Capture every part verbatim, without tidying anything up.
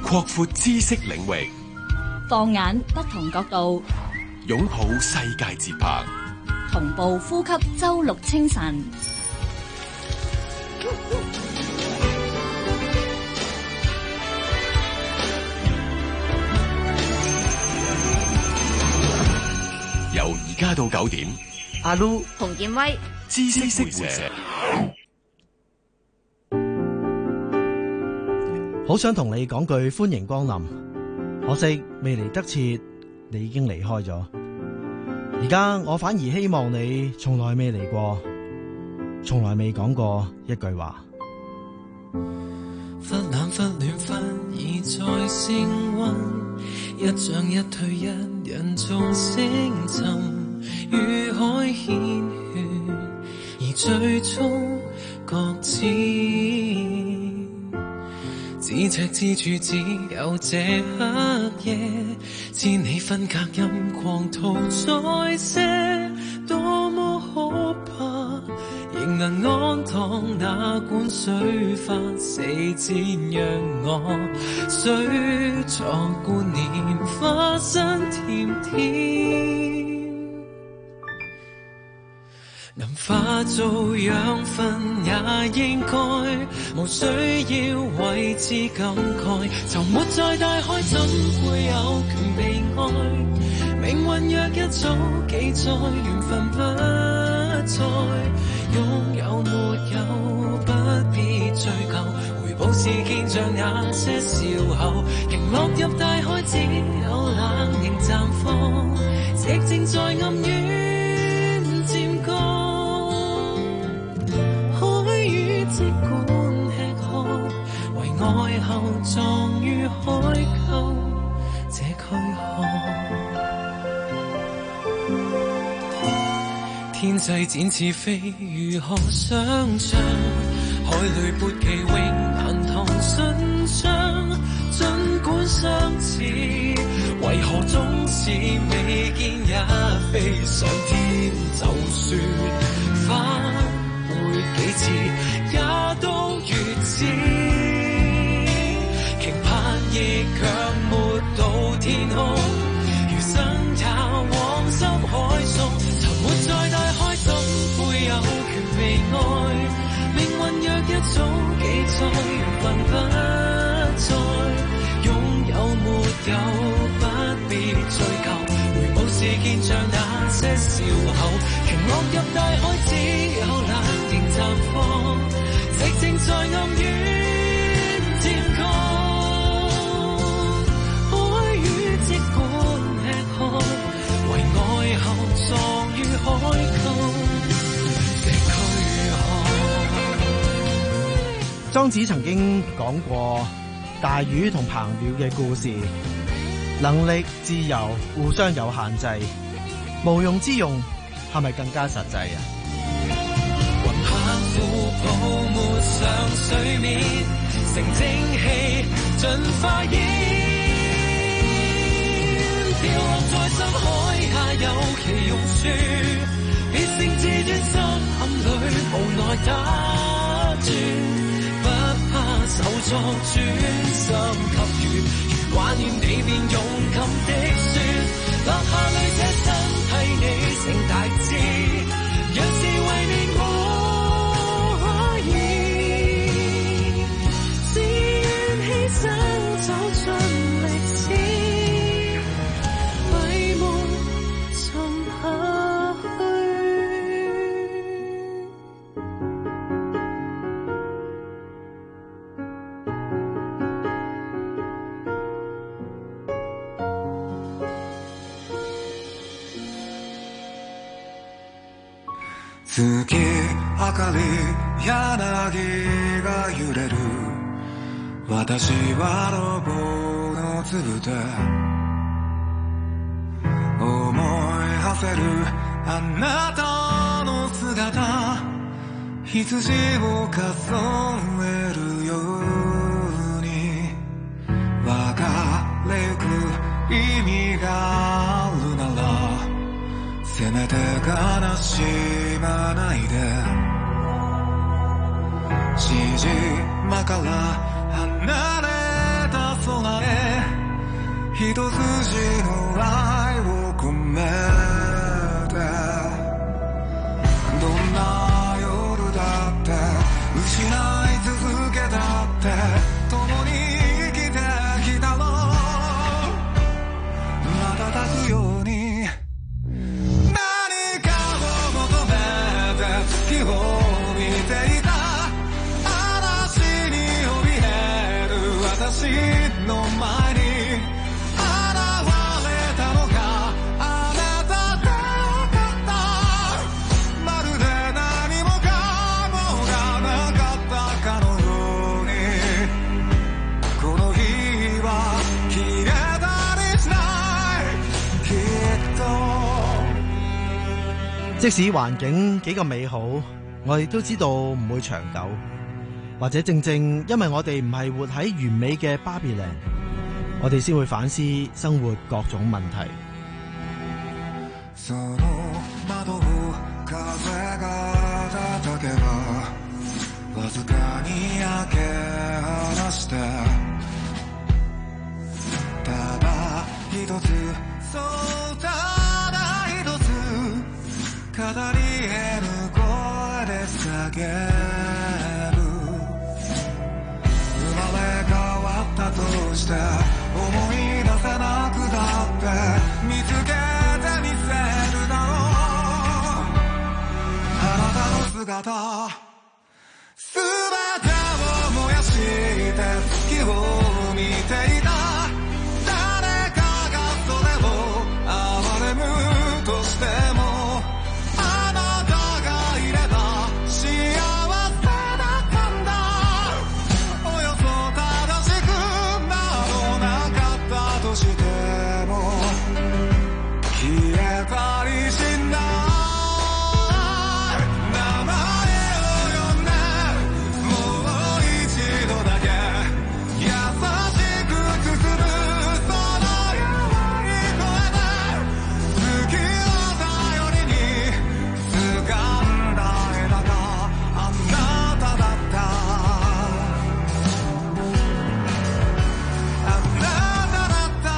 擴闊知識領域， 放眼不同角度， 擁抱世界節拍， 同步呼吸周六清晨。 由而家到九點， 阿 Lu、 洪建威， 知識會社。 好想同你講句歡迎光臨，可惜未嚟得切，你已經離開咗。而家我反而希望你從來未嚟過，從來未講過一句話。 忽冷忽暖忽已在升溫，一漲一退一人眾星沉，與海牽血，而最終各自咫尺之處只有這黑夜，千里分隔任狂徒再些，多麼可怕，仍能安躺，哪管水花四濺，讓我水藏冠冕花生甜甜，能化做養分也應該，無需要為之感慨，就沒在大海怎會有權被愛，命運若一早記載，緣分不再，擁有沒有不必追究，回報是見像那些笑後，鯨落入大海只有冷凝綻放，寂靜在暗淵漸降，即管吃喝，為愛後葬於海溝這軀殼，天際展翅飛如何想象，海裏撥旗永難同信箱，儘管相似，為何總是未見也飛上天，就算返回幾次也都如此，期盼亦卻沒到天空，餘生也往深海送，沉沒在大海怎會有權被愛，命運若一早記載，緣分不再，擁有沒有不必追究，回報是見像那些笑後，鯨落入大海只有冷凝綻放，寂靜在暗淵漸降，海魚即管吃喝，為愛後葬於海溝這軀殼。 莊子曾經講過大魚同鵬鳥嘅故事，能力、自由互相有限制，無用之用係咪更加實際啊？ 泡沫上水面，成蒸氣盡化煙，掉落在深海下有其用處，別性自尊心坎裏無奈打轉，不怕受挫專心給予，如懷念你便勇敢的說，落下淚這身替你成大志，若是為你我想走進歷史，閉門沉下去。 月明かり柳が揺れる、私はロボの粒で思い馳せるあなたの姿、羊を数えるように別れゆく意味があるなら、せめて悲しまないで、獅子間から離れた空へ一筋の愛を込めてどんな夜だって失い続けたって共に生きてきたの瞬くように何かを求めて月を見ていた嵐に怯える私の前に現れたのがあなたでよかったまるで何もかもがなかったかのようにこの日は消えたりしないきっと即使環境幾咁美好，我哋都知道唔會長久，或者正正因為我哋唔係活喺完美嘅巴比倫，我哋先會反思生活各種問題。 その窓を風が叩けばわずかに開け放してただ一つそうただ一つ語り得ぬ声で叫ぶ生まれ変わったとして思い出せなくだって見つけてみせるだろうあなたの姿全てを燃やして月を見ていた誰かがそれを憐れむとしてもあなたがいれば幸せだったんだおよそ正しくなどなかったとしても消えたりしない名前を呼んでもう一度だけ優しく包むその弱い声で月を頼りに掴んだ枝があなただったあなただった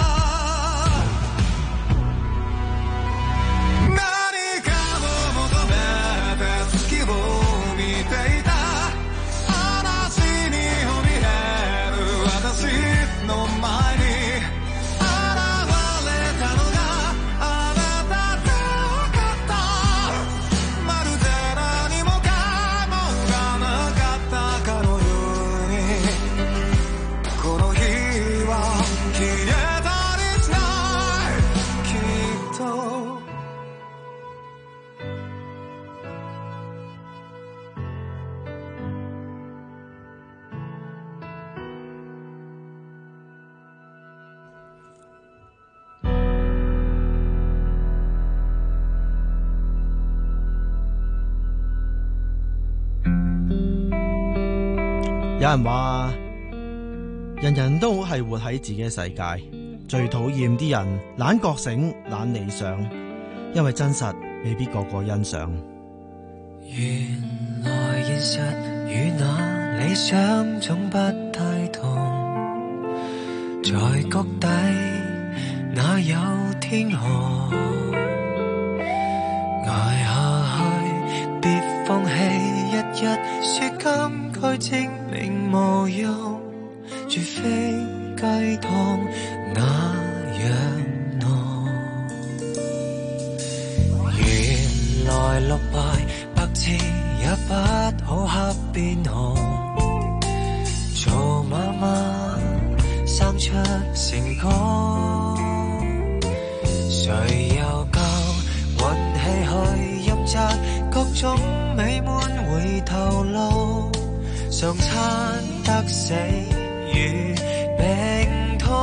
何かを求めて月を見ていた嵐に怯える私の前に現れたのがあなたでよかったまるで何もかもがなかったかのようにこの日は消えたりしないきっと有人話，人人都係活喺自己嘅世界，最討厭啲人懶覺醒、懶理想，因為真實未必個個欣賞。 原來現實與那理想總不太同，在谷底哪有天河？捱下去，別放棄，日日說金句證明無用，絕非雞湯那樣濃。原來落敗百次也不好黑變紅，做媽媽生出成功，誰又夠運氣去任責各種美滿回頭路，常餐得死與病痛，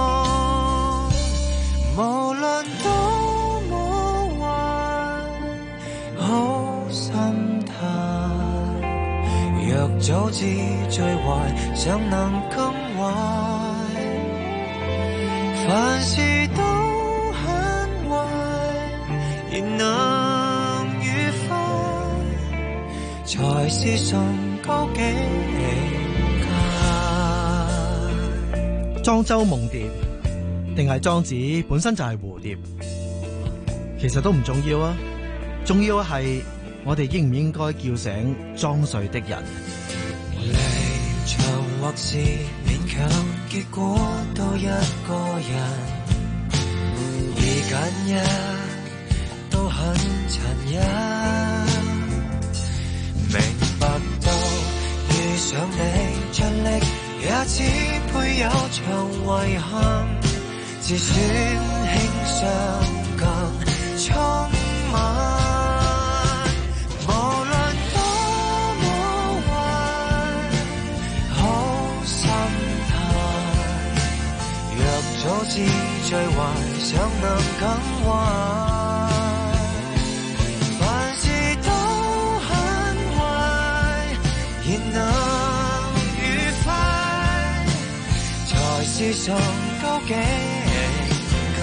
無論多麼壞好心態，若早知最壞尚能更壞，凡事都很壞然能愉快，才是崇高境界。 莊周夢蝶，定係莊子本身就係蝴蝶？其實都唔重要啊，重要係我哋應唔應該叫醒裝睡的人。 離場或是勉強，結果都一個人，二揀一都很殘忍。明白到遇上你盡力也只配有場遺憾，自尊輕傷更充滿。無論多麼壞，好心態，若早知最壞，想能更壞。凡事都很壞，仍能愉快，才是上高境界。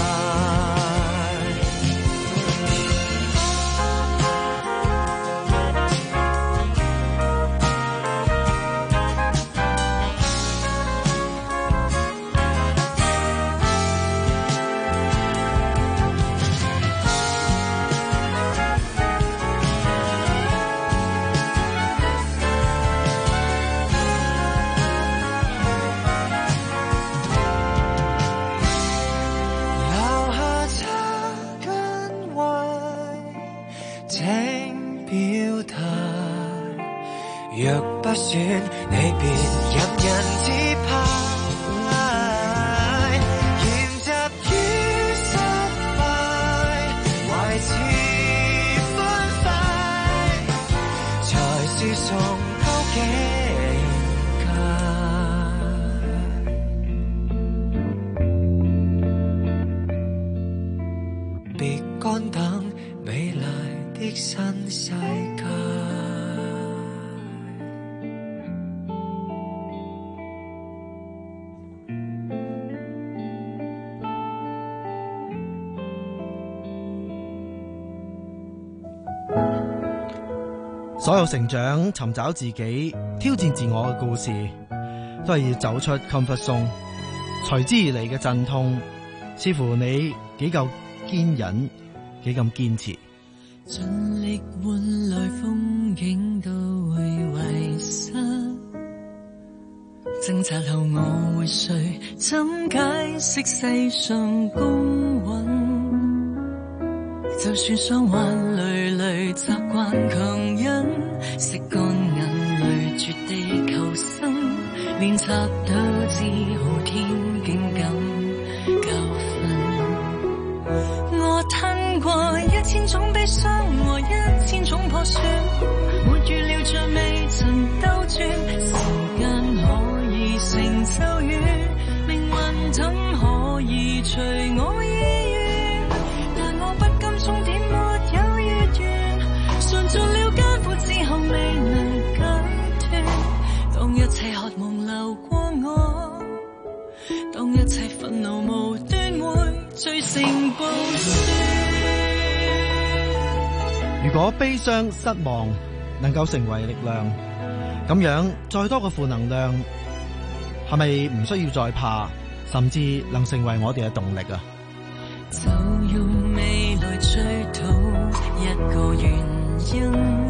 若不選你，別任人指派，言習於失敗，維持歡快，才是崇高境界。別乾等美麗的新世界。 所有成長、尋找自己、挑戰自我嘅故事，都係要走出 comfort zone， 隨之而嚟嘅陣痛，似乎你幾夠堅忍，幾咁堅持。 盡力換來風景都會遺失，掙扎後我會睡，怎解釋世上公允？就算傷患累累，習慣強忍，拭乾眼淚，絕地求生，練習到自豪天竟敢教訓。我吞過一千種悲傷和一千種破損，沒預料着未曾兜轉，時間可以成就與命運怎可以隨我意願，但我不甘終點沒有月圓，嘗盡了艱苦之後未能解脫，當一切渴望流過我，當一切憤怒無端會聚成暴雪。 如果悲傷失望能夠成為力量，咁樣再多嘅負能量係咪唔需要再怕，甚至能成為我哋嘅動力啊？ 就用未來追討一個原因，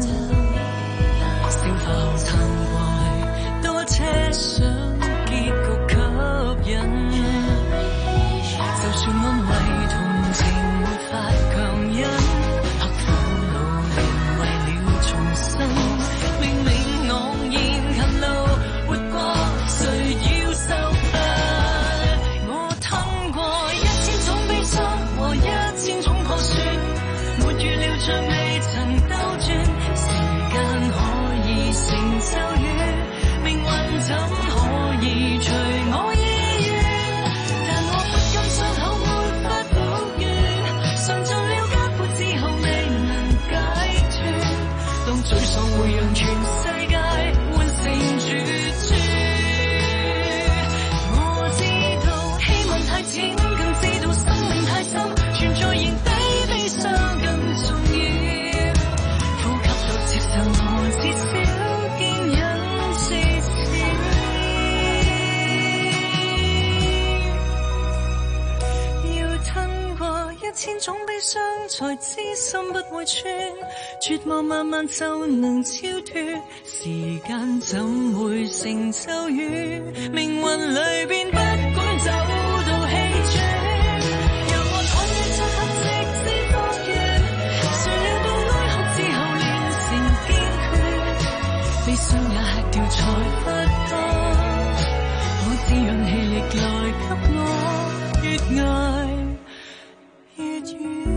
消化後嘆壞，多奢想結局吸引，就算安慰同情沒法強忍，刻苦努力為了重生，明明昂然近路活過，誰要受罰？我吞過一千種悲傷和一千種破損，沒預料着未曾兜轉，時間可以成就與命運怎可以隨我意願，但我不甘傷口沒法復原，嘗盡了艱苦之後未能解脫，當沮喪會讓全世界換成絕處。我知道希望太淺，更知道生命太深，存在仍比悲傷更重要，呼吸到接受我至少堅忍至少。 才知心不會穿，絕望慢慢就能超脫，時間怎會成咒語，命運裏邊不管走到氣喘，由我躺於漆黑直至復原，誰料到哀哭之後練成堅決，悲傷也吃掉才不多，可滋養氣力來給我越捱越遠。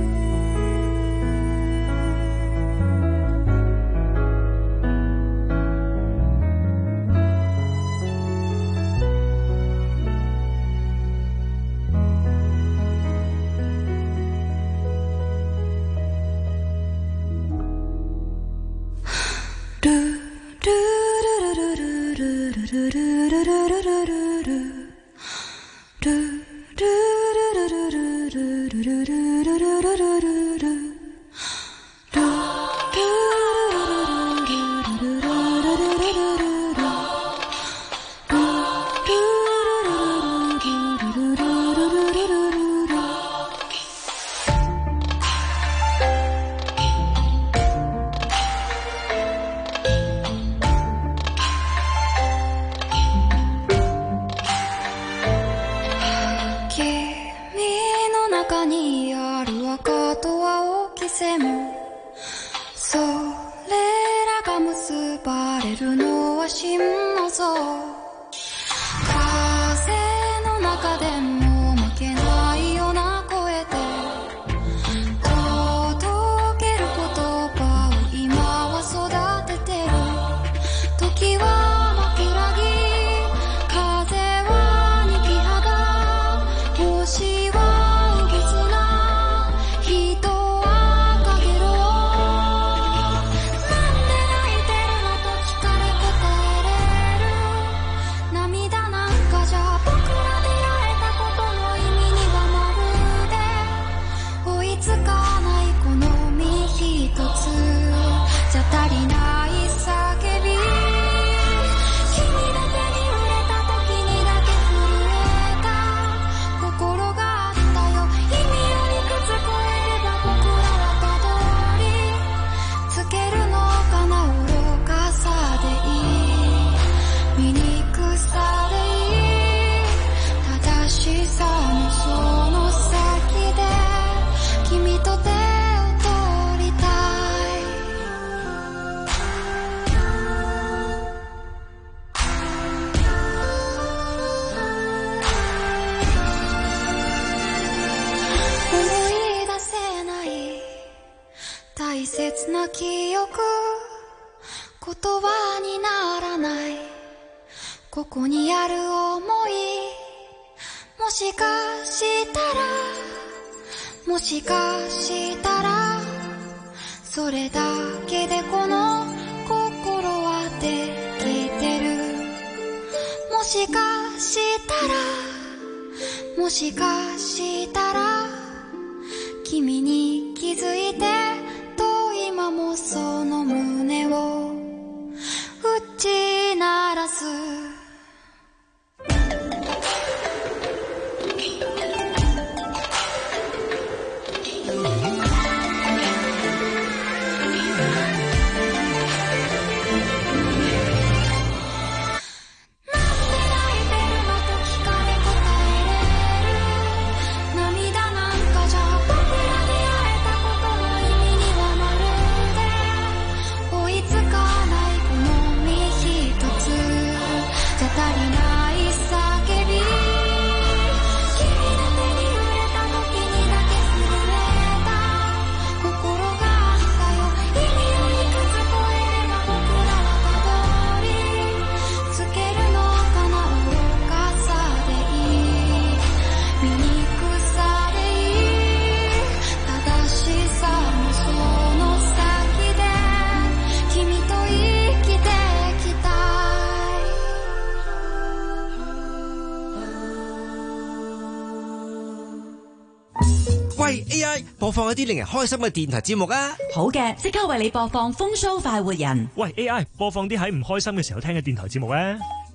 喂 A I 播放一啲令人開心嘅電台節目啊！ 好嘅，即刻為你播放風騷快活人。 喂 A I 播放啲喺唔開心嘅時候聽嘅電台節目啊！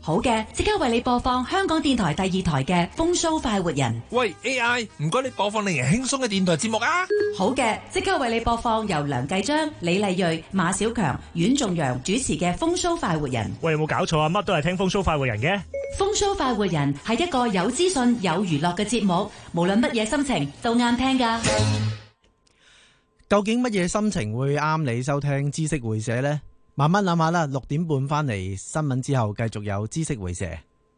好嘅，即刻為你播放香港電台第二台嘅風騷快活人。 喂 A I， 唔該你播放令人輕鬆嘅電台節目啊！ 好嘅，即刻為你播放由梁繼章、李麗蕊、馬小強、阮仲陽主持嘅風騷快活人。 喂，有冇搞錯啊？乜都係聽風騷快活人嘅。 風騷快活人係一個有資訊、有娛樂嘅節目，無論乜嘢心情都啱聽噶。 究竟乜嘢心情會啱你收聽知識會社呢？慢慢諗下啦，六點半翻嚟新聞之後，繼續有知識會社。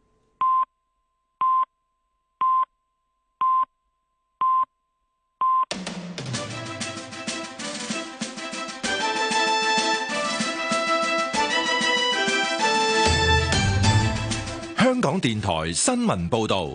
香港電台新聞報道。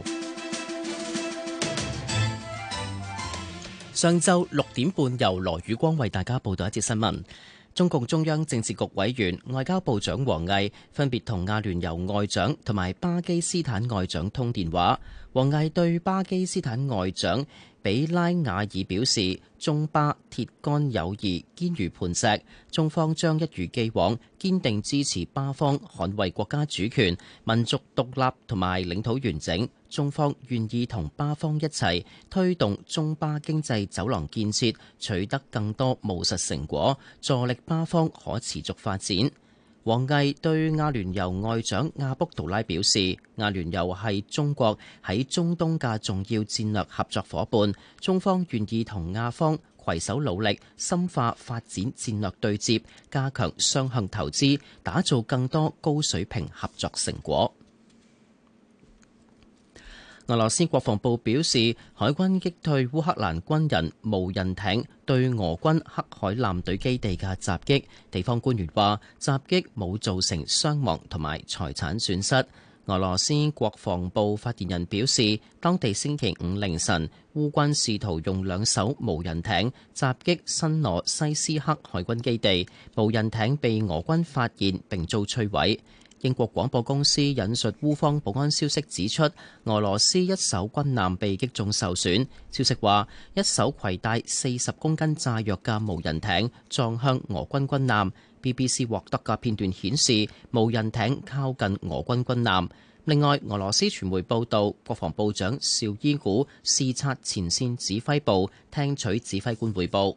上晝六點半，由羅宇光為大家報道一節新聞。中共中央政治局委員、外交部長王毅分別同阿聯酋外長同埋巴基斯坦外長通電話。王毅對巴基斯坦外長比拉瓦爾表示，中巴鐵桿友誼堅如磐石，中方將一如既往堅定支持巴方捍衛國家主權、民族獨立同埋領土完整。中方願意同巴方一齊推動中巴經濟走廊建設，取得更多務實成果，助力巴方可持續發展。王毅對阿聯酋外長阿卜杜拉表示，阿聯酋係中國喺中東嘅重要戰略合作夥伴，中方願意同亞方攜手努力，深化發展戰略對接，加強雙向投資，打造更多高水平合作成果。俄羅斯國防部表示，海軍擊退烏克蘭軍人無人艇對俄軍黑海艦隊基地嘅襲擊。地方官員話，襲擊冇造成傷亡同埋財產損失。俄羅斯國防部發言人表示，當地星期五凌晨，烏軍試圖用兩艘無人艇襲擊新羅西斯克海軍基地，無人艇被俄軍發現並遭摧毀。英國廣播公司引述烏方保安消息指出，俄羅斯一艘軍艦被擊中受損。消息話，一艘攜帶四十公斤炸藥嘅無人艇撞向俄軍軍艦。B B C 獲得嘅片段顯示，無人艇靠近俄軍軍艦。另外，俄羅斯傳媒報道，國防部長邵伊古視察前線指揮部，聽取指揮官彙報。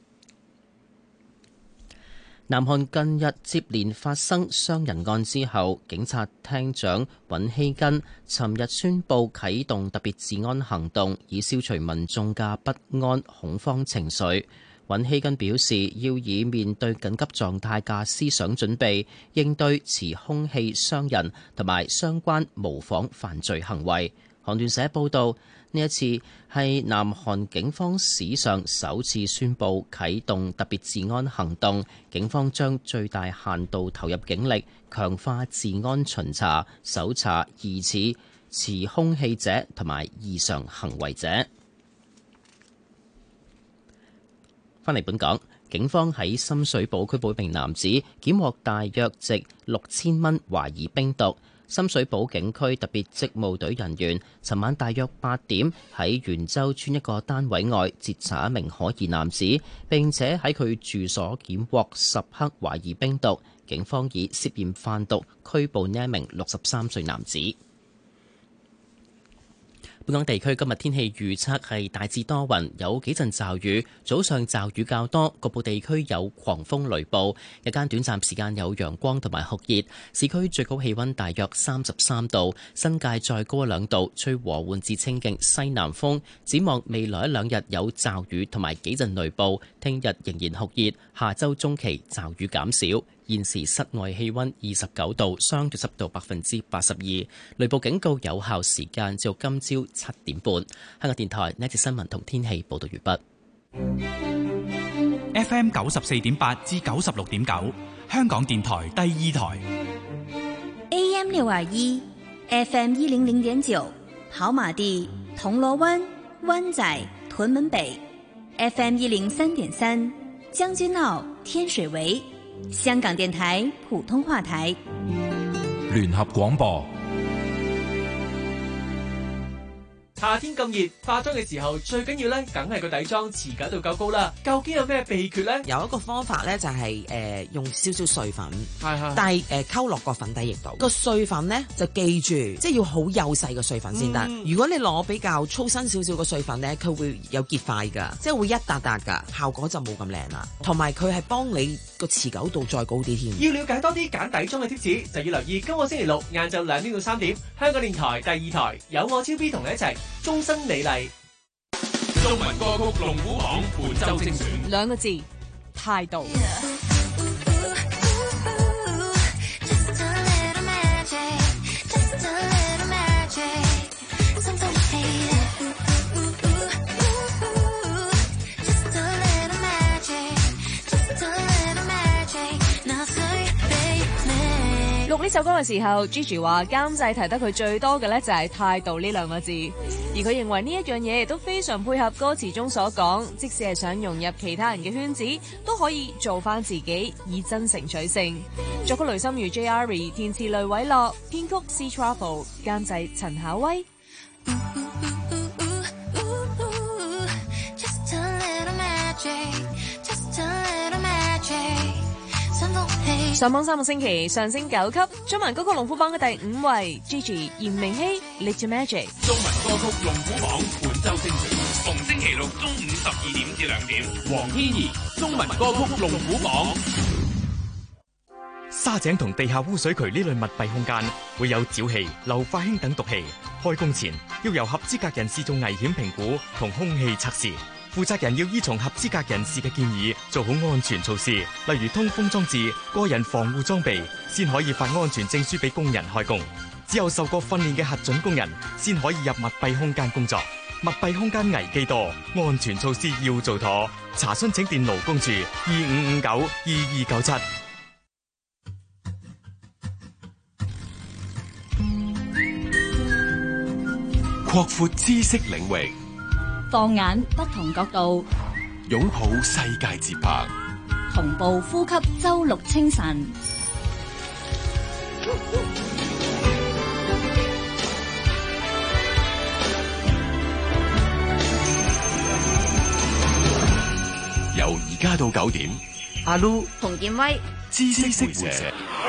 南韓近日接連發生傷人案之後，警察廳長尹希根尋日宣布啟動特別治安行動，以消除民眾嘅不安恐慌情緒。尹希根表示，要以面對緊急狀態嘅思想準備，應對持兇器傷人同埋相關模仿犯罪行為。韓聯社報導，呢一次係南韓警方史上首次宣布啟動特別治安行動，警方將最大限度投入警力，強化治安巡查，搜查疑似持兇器者同埋異常行為者。返嚟本港，警方喺深水埗拘捕一名男子，檢獲大約值六千蚊懷疑冰毒。深水埗警區特別職務隊人員尋晚大約八點喺元洲村一個單位外截查一名可疑男子，並且喺佢住所檢獲十克懷疑冰毒。警方以涉嫌販毒拘捕呢一名六十三歲男子。本港地區今日天氣預測係大致多雲，有幾陣驟雨，早上驟雨較多，局部地區有狂風雷暴，日間短暫時間有陽光同埋酷熱。市區最高氣溫大約三十三度，新界再高一兩度，吹和緩至清勁西南風。展望未來一兩日有驟雨同埋幾陣雷暴，聽日仍然酷熱，下週中期驟雨減少。現時室外氣溫二十九度，相對濕度百分之八十二，雷暴警告有效時間至到今朝七點半。香港電台呢節新聞同天氣報道完畢。F M 九十四點八至九十六點九，香港電台第二台。 A M 六二一 ，F M 一零零點九，跑馬地、銅鑼灣、灣仔、屯門北 ，F M 一零三點三，將軍澳、天水圍。香港電台普通話台聯合廣播。 夏天咁熱，化妝嘅時候最緊要咧，梗係個底妝持久度夠高啦。究竟有咩秘訣咧？ 有一個方法咧，就係、是、誒、呃、用少少碎粉， 係係， 但係誒溝落個粉底液度。個碎粉咧就記住，即係要好幼細嘅碎粉先得。嗯、如果你攞比較粗身少少嘅碎粉咧，佢會有結塊㗎，即係會一笪笪㗎，效果就冇咁靚啦。同埋佢係幫你個持久度再高啲添。 要了解多啲揀底妝嘅貼士，就要留意今個星期六晏晝兩點到三點，香港電台第二台有我超 B 同你一齊終身美麗。 中文歌曲龍虎榜本周精選， 兩個字，態度。錄呢首歌嘅時候 Gigi 話監製提得佢最多嘅咧就係態度呢兩個字，而佢認為呢一樣嘢亦都非常配合歌詞中所講，即使係想融入其他人嘅圈子，都可以做翻自己，以真誠取勝。作曲雷心如 J R E， 填詞雷偉樂，編曲 C Trouble， 監製陳巧威。上榜三個星期，上升九級，中文歌曲龍虎榜嘅第五位 Gigi 嚴明熙 Little Magic。 中文歌曲龍虎榜本周精選，逢星期六中午十二點至兩點，黃天怡中文歌曲龍虎榜。 沙井同地下污水渠呢類密閉空間會有沼氣、硫化氫等毒氣，開工前要由合資格人士做危險評估同空氣測試。負責人要依從合資格人士嘅建議，做好安全措施，例如通風裝置、個人防護裝備，先可以發安全證書俾工人開工。只有受過訓練嘅核准工人，先可以入密閉空間工作。密閉空間危機多，安全措施要做妥。查詢請電勞工處二五五九二二九七。 擴闊知識領域， 放眼不同角度， 擁抱世界節拍， 同步呼吸周六清晨。 由而家到九點， 阿 Lu 洪建威， 知識會社。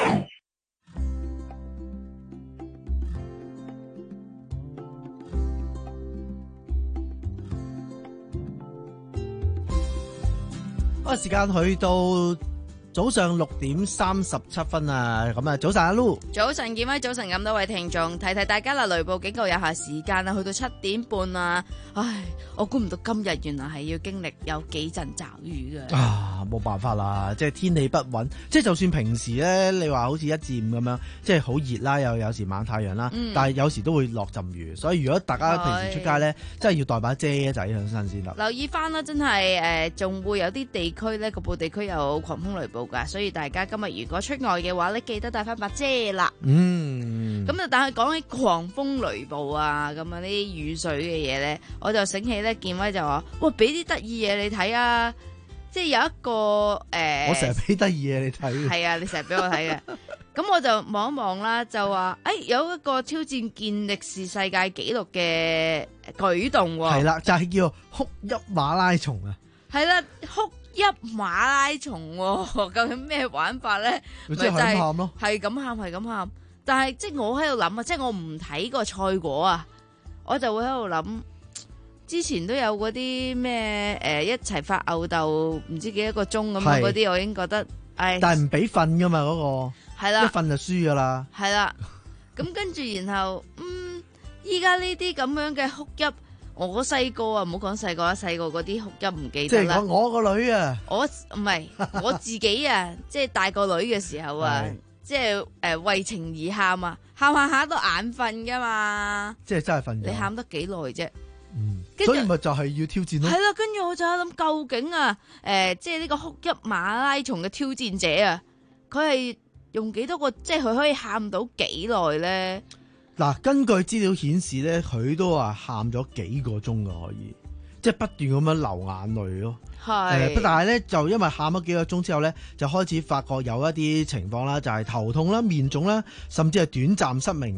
嗰個時間去到早上六點三十七分啊！咁啊，早晨阿 Lu， 早晨建威，早晨咁多位聽眾，提提大家啦，雷暴警告有效時間啊，去到七點半啊！唉，我估唔到今日原來係要經歷有幾陣驟雨嘅啊！冇辦法啦，即係天氣不穩，即係就算平時咧，你話好似一至五咁樣，即係好熱啦，又有時猛太陽啦，嗯、但係有時都會落陣雨，所以如果大家平時出街咧，真係要帶把遮仔喺身先得。 留意翻啦，真係誒，仲、呃、會有啲地區咧，局部地區有狂風雷暴噶，所以大家今日如果出外嘅話咧，記得帶翻把遮啦。嗯，咁啊，但係講起狂風雷暴啊，咁啊啲雨水嘅嘢咧，我就醒起咧，建威就話：哇，俾啲得意嘢你睇啊！即係有一個誒，呃、 我成日俾得意嘢你睇。 係啊，你成日俾我睇嘅。咁我就望一望啦，就話誒、哎，有一個挑戰健力士世界紀錄嘅舉動喎。係啦， 就係、是、叫哭泣馬拉松啊。 係啦，哭泣馬拉松喎，究竟咩玩法咧？ 咪即係咁喊咯， 係咁喊，係咁喊。但係即係我喺度諗啊，即係我唔睇個賽果啊，我就會喺度諗。之前都有嗰啲咩誒一齊發吽哣唔知幾多個鐘咁樣嗰啲，我已經覺得，唉！ 但係唔俾瞓噶嘛嗰個， 係啦， 一瞓就輸噶啦。 係啦，咁跟住然後，嗯，依家呢啲咁樣嘅哭泣，我細個啊，唔好講細個啦，細個嗰啲哭泣唔記得啦。 即係我我個女啊， 我唔係我自己啊，即係大個女嘅時候啊，即係誒為情而喊啊，喊喊下都眼瞓噶嘛。 即係真係瞓。 你喊得幾耐啫？ 嗯，所以咪就係要挑戰咯。 係啦，跟住我就喺諗，究竟啊，誒、呃，即係呢個哭泣馬拉松嘅挑戰者啊，佢係用幾多個，即係佢可以喊到幾耐咧？ 嗱，根據資料顯示咧，佢都話喊咗幾個鐘噶，可以，即係不斷咁樣流眼淚咯。係，呃、但係咧就因為喊咗幾個鐘之後咧，就開始發覺有一啲情況啦，就係頭痛啦、面腫啦，甚至係短暫失明嘅。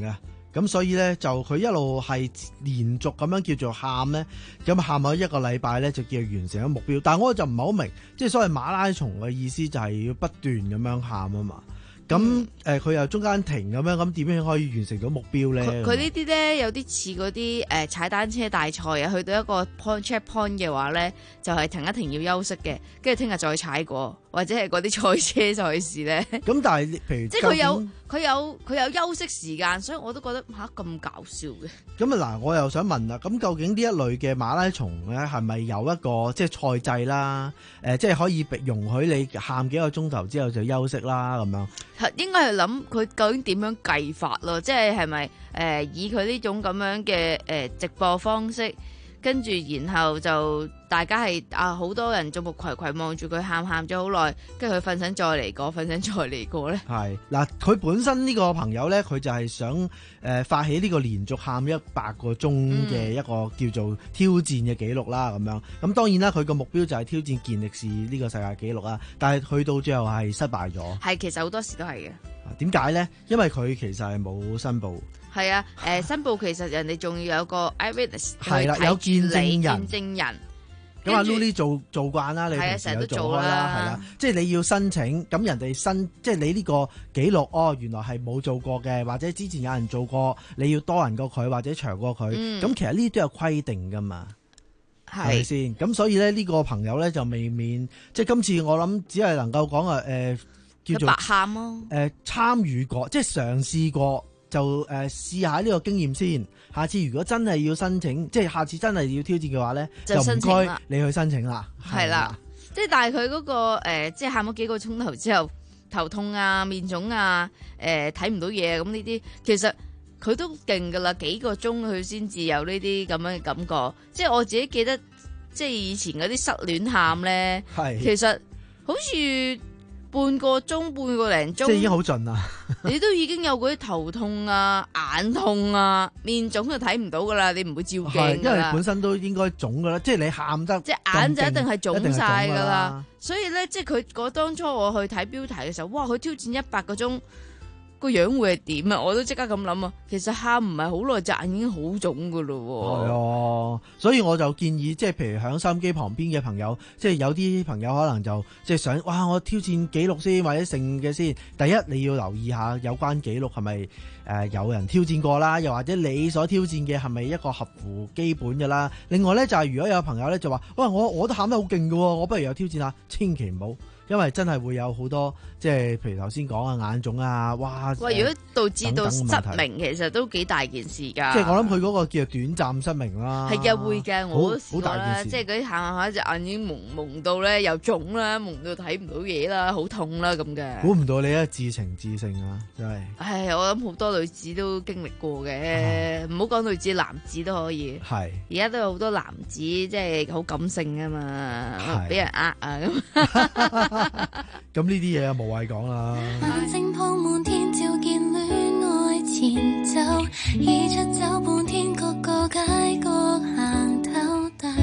咁所以咧就佢一路係連續咁樣叫做喊咧，咁喊咗一個禮拜咧就叫完成咗目標。但係我就唔係好明，即係所謂馬拉松嘅意思就係要不斷咁樣喊啊嘛。咁誒佢又中間停咁樣，咁點樣可以完成到目標咧？ 佢呢啲咧有啲似嗰啲誒踩單車大賽啊，去到一個 point check point 嘅話咧，就係、是、停一停要休息嘅，跟住聽日再踩過，或者係嗰啲賽車賽事咧。 咁但係譬如即係佢有佢有佢有休息時間，所以我都覺得吓咁搞笑嘅。 咁啊嗱，我又想問啦，咁究竟呢一類嘅馬拉松咧係咪有一個即係賽制啦？誒、呃，即係可以容許你喊幾個鐘頭之後就休息啦咁樣？ 應該係諗佢究竟點樣計法咯，即係係咪誒以佢呢種咁樣嘅誒、呃、直播方式，跟住然後就大家係啊好多人眾目睽睽望住佢喊喊咗好耐，跟住佢瞓醒再嚟過，瞓醒再嚟過咧。係嗱，佢本身呢個朋友咧，佢就係想誒、呃、發起呢個連續喊一百個鐘嘅一個叫做挑戰嘅紀錄啦，咁、嗯、樣。咁當然啦，佢個目標就係挑戰健力士呢個世界紀錄啦，但係去到最後係失敗咗。 係，其實好多時都係嘅。 點解咧？因為佢其實係冇申報。 係啊，誒、呃，申報其實人哋仲要有個 eyewitness 係啦，有見證人。 見證人。 咁阿 Lulu 做做慣啦，你平時有做開啦，係啦，即係你要申請，咁人哋申，即係你呢個紀錄，哦，原來係冇做過嘅，或者之前有人做過，你要多人過佢或者長過佢，咁、嗯、其實呢啲都有規定噶嘛，係咪先？咁所以咧呢個朋友咧就未免，即係今次我諗只係能夠講啊，誒、呃，叫做白喊咯，誒、 呃，參與過，即係嘗試過。就誒試下呢個經驗先，下次如果真係要申請，即係下次真係要挑戰嘅話咧，就唔該你去申請啦。 係啦，即係但係佢嗰個、呃、即係喊咗幾個鐘頭之後，頭痛啊、面腫啊、誒睇唔到嘢咁呢啲，其實佢都勁噶啦，幾個鐘佢先至有呢啲咁樣嘅感覺。即係我自己記得，即係以前嗰啲失戀喊咧，其實好似半個鐘、半個零鐘，即係已經好盡啦。 你都已經有嗰啲頭痛啊、眼痛啊、面腫就睇唔到噶啦，你唔會照鏡噶啦。 因為本身都應該腫噶啦，即係你喊得， 即係眼就一定係腫晒噶啦。所以咧，即係佢嗰當初我去睇標題嘅時候，哇！佢挑戰一百個鐘。個樣會係點啊？我都即刻咁諗啊！其實喊唔係好耐，隻眼已經好腫噶咯。 係啊，所以我就建議，即係譬如響收音機旁邊嘅朋友，即係有啲朋友可能就即係想，哇！我挑戰紀錄先，或者剩嘅先。第一，你要留意下有關紀錄係咪誒有人挑戰過啦，又或者你所挑戰嘅係咪一個合乎基本嘅啦。另外咧就係、是、如果有朋友咧就話，喂，我我都喊得好勁噶，我不如有挑戰下，千祈唔好。因為真係會有好多，即係譬如頭先講啊眼腫啊，哇！ 喂，如果導致到失明，其實都幾大件事㗎。 即係我諗佢嗰個叫做短暫失明啦。係嘅，會嘅，我都試過啦。 好大件事。即係嗰啲行下隻眼已經蒙蒙到咧，又腫啦，蒙到睇唔到嘢啦，好痛啦咁嘅。 估唔到你啊，至情至性啊，真係。 係，我諗好多女子都經歷過嘅，唔好講女子，男子都可以。係。而家都有好多男子即係好感性啊嘛，俾人呃啊咁。 咁呢啲嘢啊，無謂講啦。 繁星鋪滿天，照見戀愛前奏，已出走半天，各個街角行透達，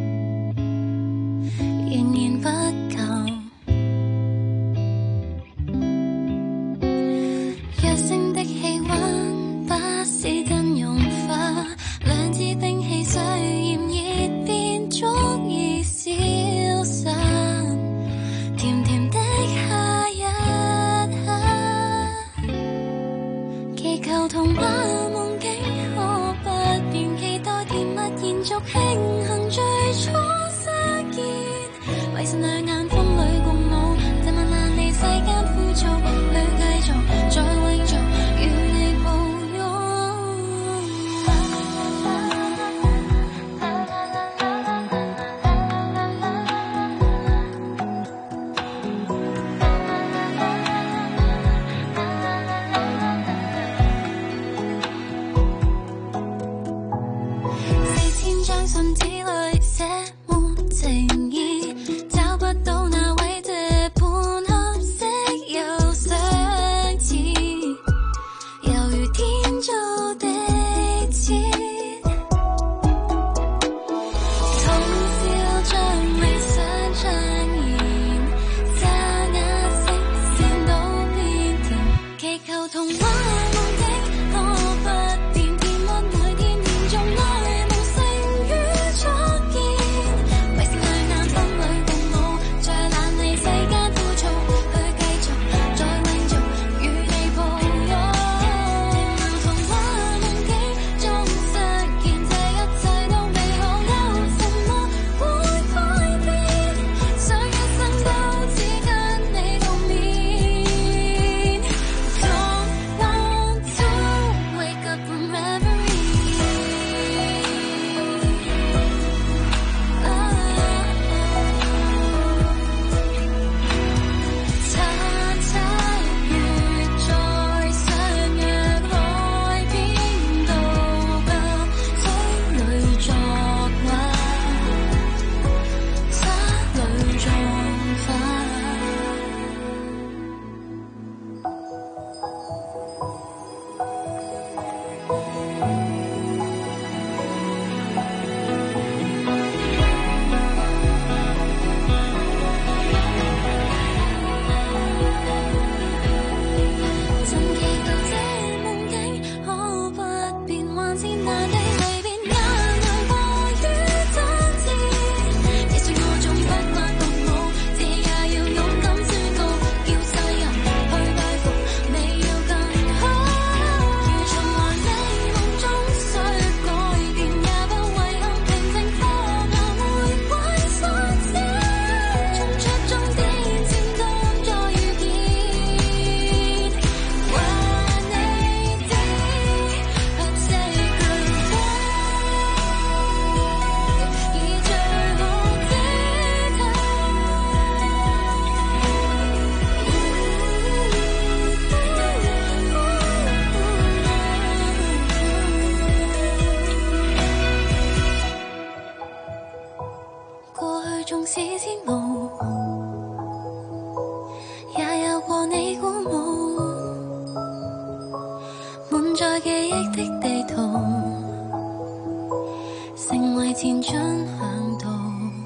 仍然不夠。躍升的氣溫，巴士燈融化，兩支冰汽水炎熱變足以消散。甜甜的下一刻，祈求童話夢境可不變，期待甜蜜延續，慶幸最初相見，為善兩眼風裏共舞，這晚難離世間枯燥，去繼續再永續與你抱擁。信紙裏寫滿情意，找不到那位這般合適又相似，猶如天造地設。通宵將理想彰顯，眨眼色線都變甜，祈求童話夢境可不在記憶的地圖，成為前進向導。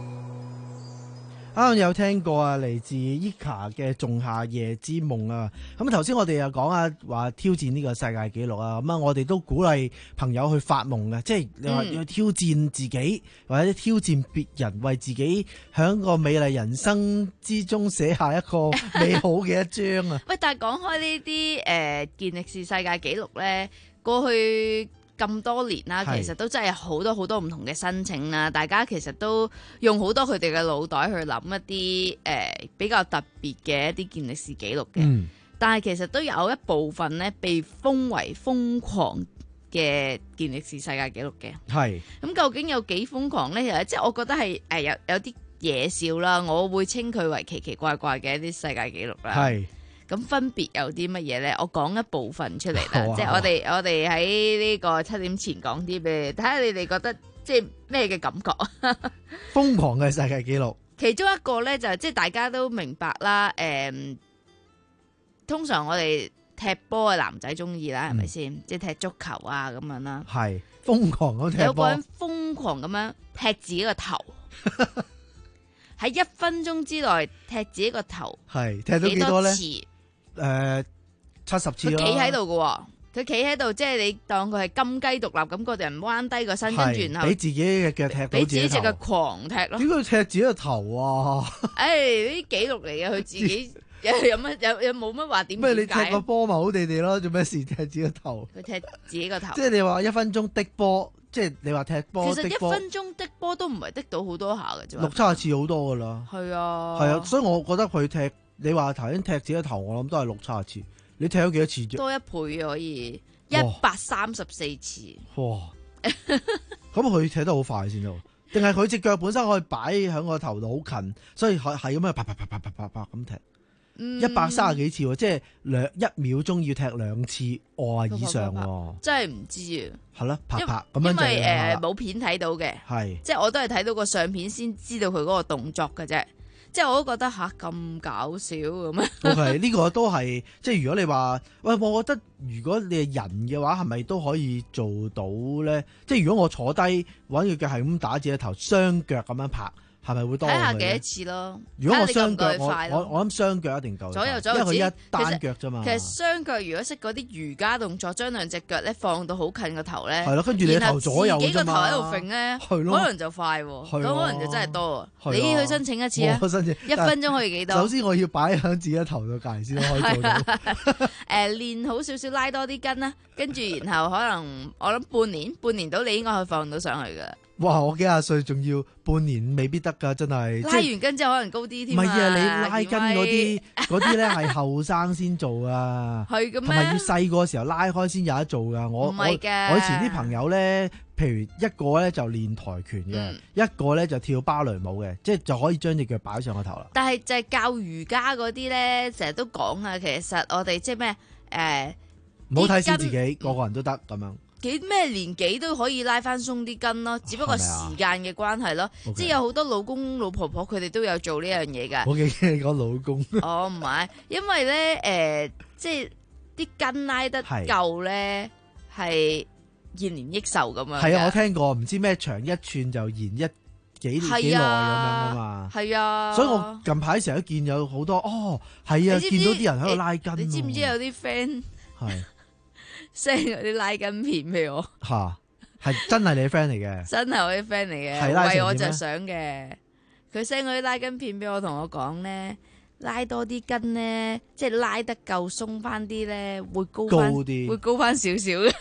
啱啱有聽過啊，嚟自 Eka 嘅《仲夏夜之夢》啊。咁頭先我哋又講啊，話挑戰呢個世界紀錄啊。咁啊，我哋都鼓勵朋友去發夢嘅，即係你話要挑戰自己，或者挑戰別人，為自己響個美麗人生之中寫下一個美好嘅一章啊。 喂，但係講開呢啲誒健力士世界紀錄咧，過去咁多年啦，其實都真係好多好多唔同嘅申請啦，大家其實都用好多佢哋嘅腦袋去諗一啲誒、呃、比較特別嘅一啲健力士紀錄嘅，嗯、但係其實都有一部分咧被封為瘋狂嘅健力士世界紀錄嘅。係咁，究竟有幾瘋狂咧？即係我覺得係誒有有啲嘢笑啦，我會稱佢為奇奇怪怪嘅一啲世界紀錄啦。係。咁分別有啲乜嘢咧？我講一部分出嚟啦，即係我哋我哋喺呢個七點前講啲俾你睇下，你哋覺得即係咩嘅感覺？ 瘋狂嘅世界紀錄， 其中一個咧就即係大家都明白啦。誒、嗯，通常我哋踢波嘅男仔中意啦，係咪先？即係踢足球啊咁樣啦。係瘋狂咁踢波， 有個人瘋狂咁樣踢自己個頭。喺一分鐘之內踢自己個頭，係踢到幾多咧？誒，七十次咯。佢企喺度嘅，佢企喺度，即係你當佢係金雞獨立咁，個人彎低個身，跟住然後俾自己嘅腳踢到自己頭， 俾自己隻腳狂踢咯。 點解踢自己個頭啊？ 誒，呢啲紀錄嚟嘅，佢自己有有乜有有冇乜話點？ 咩？你踢個波咪好地地咯？做咩事踢自己個頭？ 佢踢自己個頭。即係你話一分鐘的波，即係你話踢波。 其實一分鐘的波都唔係的到好多下嘅啫。 六七十次好多噶啦。係啊。係啊，所以我覺得佢踢。你話頭先踢自己個頭，我諗都係六七十次。你踢咗幾多次啫？ 多一倍可以一百三十四次。哇！ 咁佢踢得好快先咯，定係佢隻腳本身可以擺喺個頭度好近，所以係係咁樣啪啪啪啪啪啪啪咁踢。一百三十幾次喎，即係兩一秒鐘要踢兩次或以上喎。真係唔知啊。係咯，啪啪咁樣就因為誒冇片睇到嘅，係即係我都係睇到個相片先知道佢嗰個動作嘅啫。即係我都覺得吓咁搞笑咁啊！OK，呢個都係即係如果你話喂，我覺得如果你係人嘅話，係咪都可以做到咧？即係如果我坐低揾佢腳係咁打自己頭，雙腳咁樣拍。係咪會多？睇下幾多次咯。如果我雙腳，我我我諗雙腳一定夠。左右左右，因為佢一單腳啫嘛。其實雙腳如果識嗰啲瑜伽動作，將兩隻腳咧放到好近個頭咧，係咯，跟住你頭左右啫嘛。自己個頭喺度揈咧，係咯，可能就快，咁可能就真係多。你去申請一次啊？申請一分鐘可以幾多？首先我要擺喺自己個頭度隔先可以做到。誒，練好少少，拉多啲筋啦，跟住然後可能我諗半年，半年到你應該可以放到上去噶。哇！我幾廿歲仲要半年未必得㗎，真係。拉完筋之後可能高啲添。唔係啊，你拉筋嗰啲嗰啲咧係後生先做啊。係嘅咩？同埋要細個時候拉開先有得做㗎。我唔係嘅。我以前啲朋友咧，譬如一個咧就練跆拳嘅，嗯、一個咧就跳芭蕾舞嘅，即係就可以將隻腳擺上個頭啦。但係就係教瑜伽嗰啲咧，成日都講啊，其實我哋即係咩誒？唔好睇小自己，個個人都得咁樣。幾咩年紀都可以拉翻鬆啲筋咯，只不過時間嘅關係咯。是是即係有好多老公老婆婆佢哋都有做呢樣嘢噶。我記得你講老公。哦，唔係，因為咧誒、呃，即係啲筋拉得夠咧，係延年益壽咁樣。係啊，我聽過，唔知咩長一寸就延一幾幾耐咁樣啊嘛。係啊，所以我近排成日都見有好多哦，係啊，知知見到啲人喺度拉筋。你知唔知有啲 friend 係？send 嗰啲拉筋片俾我，吓係真係你 friend 嚟嘅，真係我啲 friend 嚟嘅，為我着想嘅。佢 send 嗰啲拉筋片俾我，同我講咧，拉多啲筋咧，即係拉得夠鬆翻啲咧，會高翻啲，會高翻少少嘅。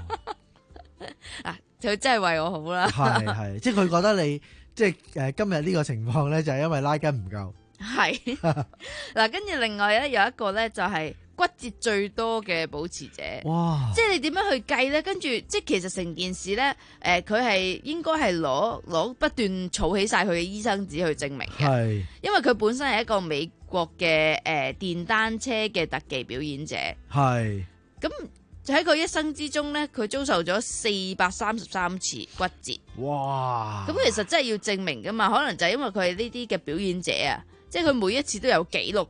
啊，佢真係為我好啦。係係，即係佢覺得你即係誒今日呢個情況咧，就係因為拉筋唔夠。係嗱，跟住另外咧有一個咧就係。骨折最多嘅保持者，哇！即係你點樣去計咧？跟住即係其實成件事咧，誒佢係應該係攞攞不斷儲起晒佢嘅醫生紙去證明嘅，係因為佢本身係一個美國嘅誒、呃、電單車嘅特技表演者，係咁喺佢一生之中咧，佢遭受咗四百三十三次骨折，哇！咁其實真係要證明噶嘛，可能就係因為佢係呢啲嘅表演者啊，即係佢每一次都有記錄噶。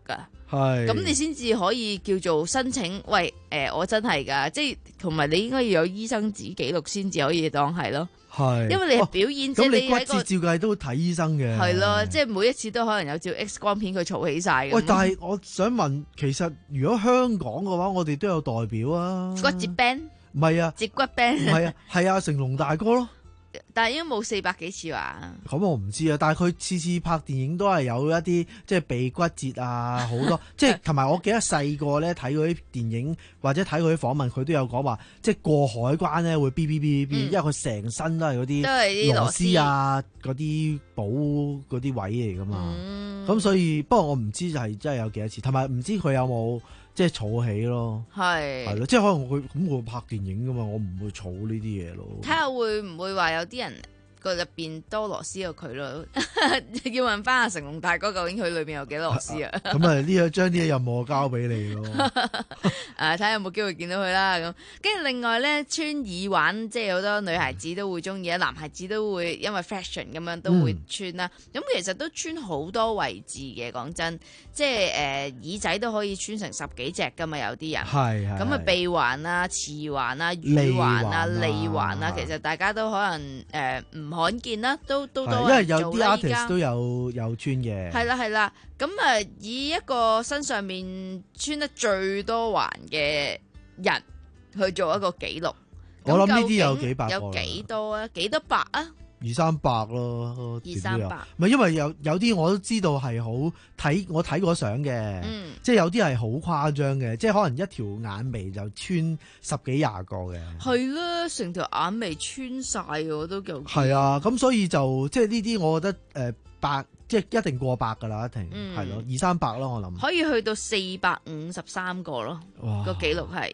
係咁你先至可以叫做申請。喂，誒、呃，我真係㗎，即係同埋你應該要有醫生紙記錄先至可以當係咯。 係， 因為你係表演，即係、 哦、你骨喺個折照計都睇醫生嘅。 係咯，即係每一次都可能有照 X 光片，佢嘈起晒。 喂，但係我想問，其實如果香港嘅話，我哋都有代表啊。 骨折 band 唔係啊， 截骨 band 唔係啊，係啊，成龍大哥咯。 但係應該冇四百幾次話。 咁我唔知啊，但係佢次次拍電影都係有一啲即係鼻骨折啊，好多即係同埋我記得細個咧睇嗰啲電影或者睇佢啲訪問，佢都有講話，即係過海關咧會嗶嗶嗶嗶，因為佢成身都係嗰啲螺絲啊，嗰啲寶嗰啲位嚟噶嘛。咁、嗯、所以不過我唔知就係真係有幾多次，同埋唔知佢有冇即係儲起咯。係係咯，即係可能佢咁我拍電影噶嘛，我唔會儲呢啲嘢咯。 睇下會唔會話有啲人個入邊多螺絲過佢咯？要問翻阿成龍大哥，究竟佢裏邊有幾多螺絲啊？ 咁啊，呢個將啲任務交俾你咯。 誒，睇下有冇機會見到佢啦。咁跟住另外咧，穿耳環，即係好多女孩子都會中意啊，男孩子都會因為 fashion 咁樣都會穿啦。咁、嗯、其實都穿好多位置嘅，講真，即係誒、呃、耳仔都可以穿成十幾隻噶嘛，有啲人。係係。咁啊，鼻環啊、臍環啊、耳環啊、脷環啊，其實大家都可能誒唔、呃、罕見啦，都都多人做啦。因為有啲 artist 都有有穿嘅。 係啦係啦。咁啊，以一個身上面穿得最多環嘅人去做一個紀錄， 我諗呢啲有幾百個， 有幾多啊？幾多百啊？ 二三百咯， 二三百。 唔係因為有有啲我都知道係好睇，我睇過相嘅，嗯、即係有啲係好誇張嘅，即係可能一條眼眉就穿十幾廿個嘅。 係啦，成條眼眉穿晒我都夠。 係啊，咁所以就即係呢啲，我覺得誒、呃、百。即係一定過百㗎啦，一定係咯，二三百咯，我諗可以去到四百五十三個咯，個紀錄係。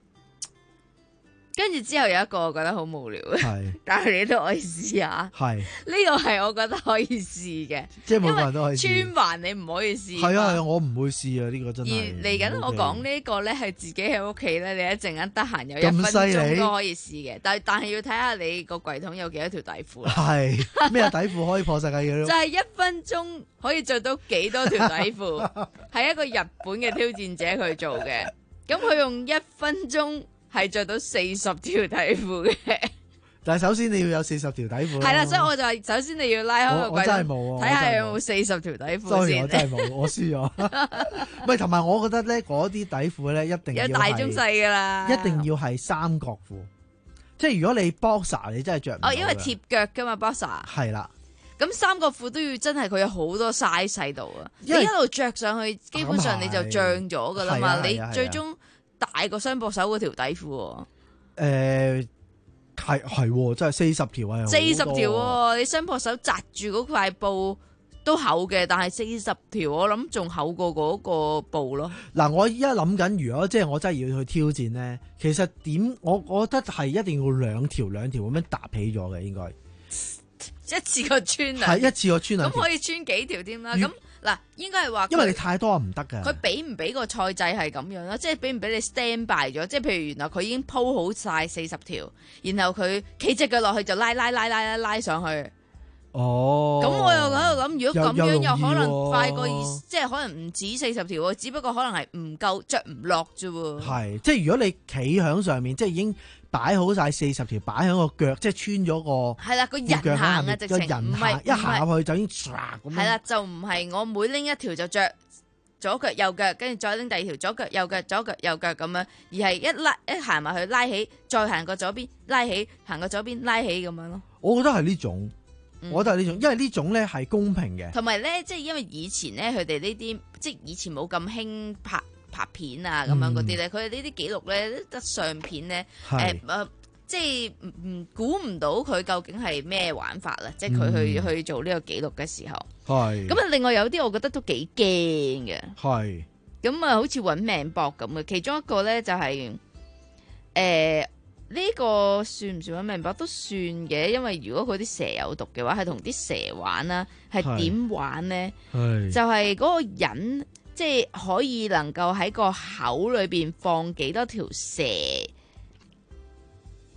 跟住之後有一個我覺得好無聊嘅，但係你都可以試下。係呢個係我覺得可以試嘅， 即係每個人都可以試。 穿環你唔可以試。 係啊係啊，我唔會試啊，呢、呢個真係。 而嚟緊我講呢個咧係自己喺屋企咧，你一陣間得閒有一分鐘都可以試嘅，但係但係要睇下你個櫃桶有幾多條底褲。 係咩底褲可以破世界紀錄？ 就係一分鐘可以着到幾多條底褲？係一個日本嘅挑戰者佢做嘅，咁佢用一分鐘。係着到四十條底褲嘅， 但係首先你要有四十條底褲。 係啦，所以我就係首先你要拉開個櫃， 我真係冇啊， 睇下有冇四十條底褲。 Sorry，我真係冇，我輸咗。唔係，同埋我覺得咧，嗰啲底褲咧一定要有大中細噶啦， 一定要係三角褲。即係如果你 boxer 你真係着唔到。 哦，因為貼腳噶嘛 boxer。 係啦。 咁三角褲都要真係佢有好多 size 喺度啊！你一路着上去，基本上你就脹咗噶啦嘛，你最終。大過雙膊手嗰條底褲。誒、 呃，係係，真係四十條啊！ 四十條，你雙膊手紮住嗰塊布都厚嘅，但係四十條我諗仲厚過嗰個布咯。 嗱，我依家諗緊，如果即係我真係要去挑戰咧，其實點我我覺得係一定要兩條兩條咁樣搭起咗嘅，應該一次過穿啊！ 係一次過穿啊！ 咁可以穿幾條添啦？咁嗱，應該係話， 因為你太多唔得㗎。 佢俾唔俾個賽制係咁樣啦，即係俾唔俾你 stand by 咗？即係譬如原來佢已經鋪好晒四十條，然後佢企隻腳落去就拉拉拉拉拉拉上去。哦，咁我又喺度諗，如果咁樣又可能快過，即係可能唔止四十條，只不過可能係唔夠着唔落啫喎。係， 即係如果你企喺上面，即係已經擺好晒四十條，擺喺個腳，即係穿咗個係啦，個人行啊，直情唔係一行入去就已經唰咁。 係啦，就唔係我每拎一條就着左腳右腳，跟住再拎第二條左腳右腳左腳右腳咁樣，而係一拉一行埋去拉起，再行過左邊拉起，行過左邊拉起咁樣咯。 我覺得係呢種。我覺得係呢種，因為呢種咧係公平嘅， 同埋咧即係因為以前咧佢哋呢啲即係以前冇咁興拍拍片啊咁樣嗰啲咧，佢哋、嗯、呢啲記錄咧得相片咧，誒誒、呃、即係唔估唔到佢究竟係咩玩法啦，即係佢去、嗯、去做呢個記錄嘅時候，係咁啊。另外有啲我覺得都幾驚嘅，係咁啊，好似揾命搏咁嘅。其中一個咧就係、是、誒。呃呢個算唔算揾命搏？都算嘅，因為如果佢啲蛇有毒嘅話，係同啲蛇玩啦，係點玩呢？就係嗰個人即係、就是、可以能夠喺個口裏邊放幾多條蛇，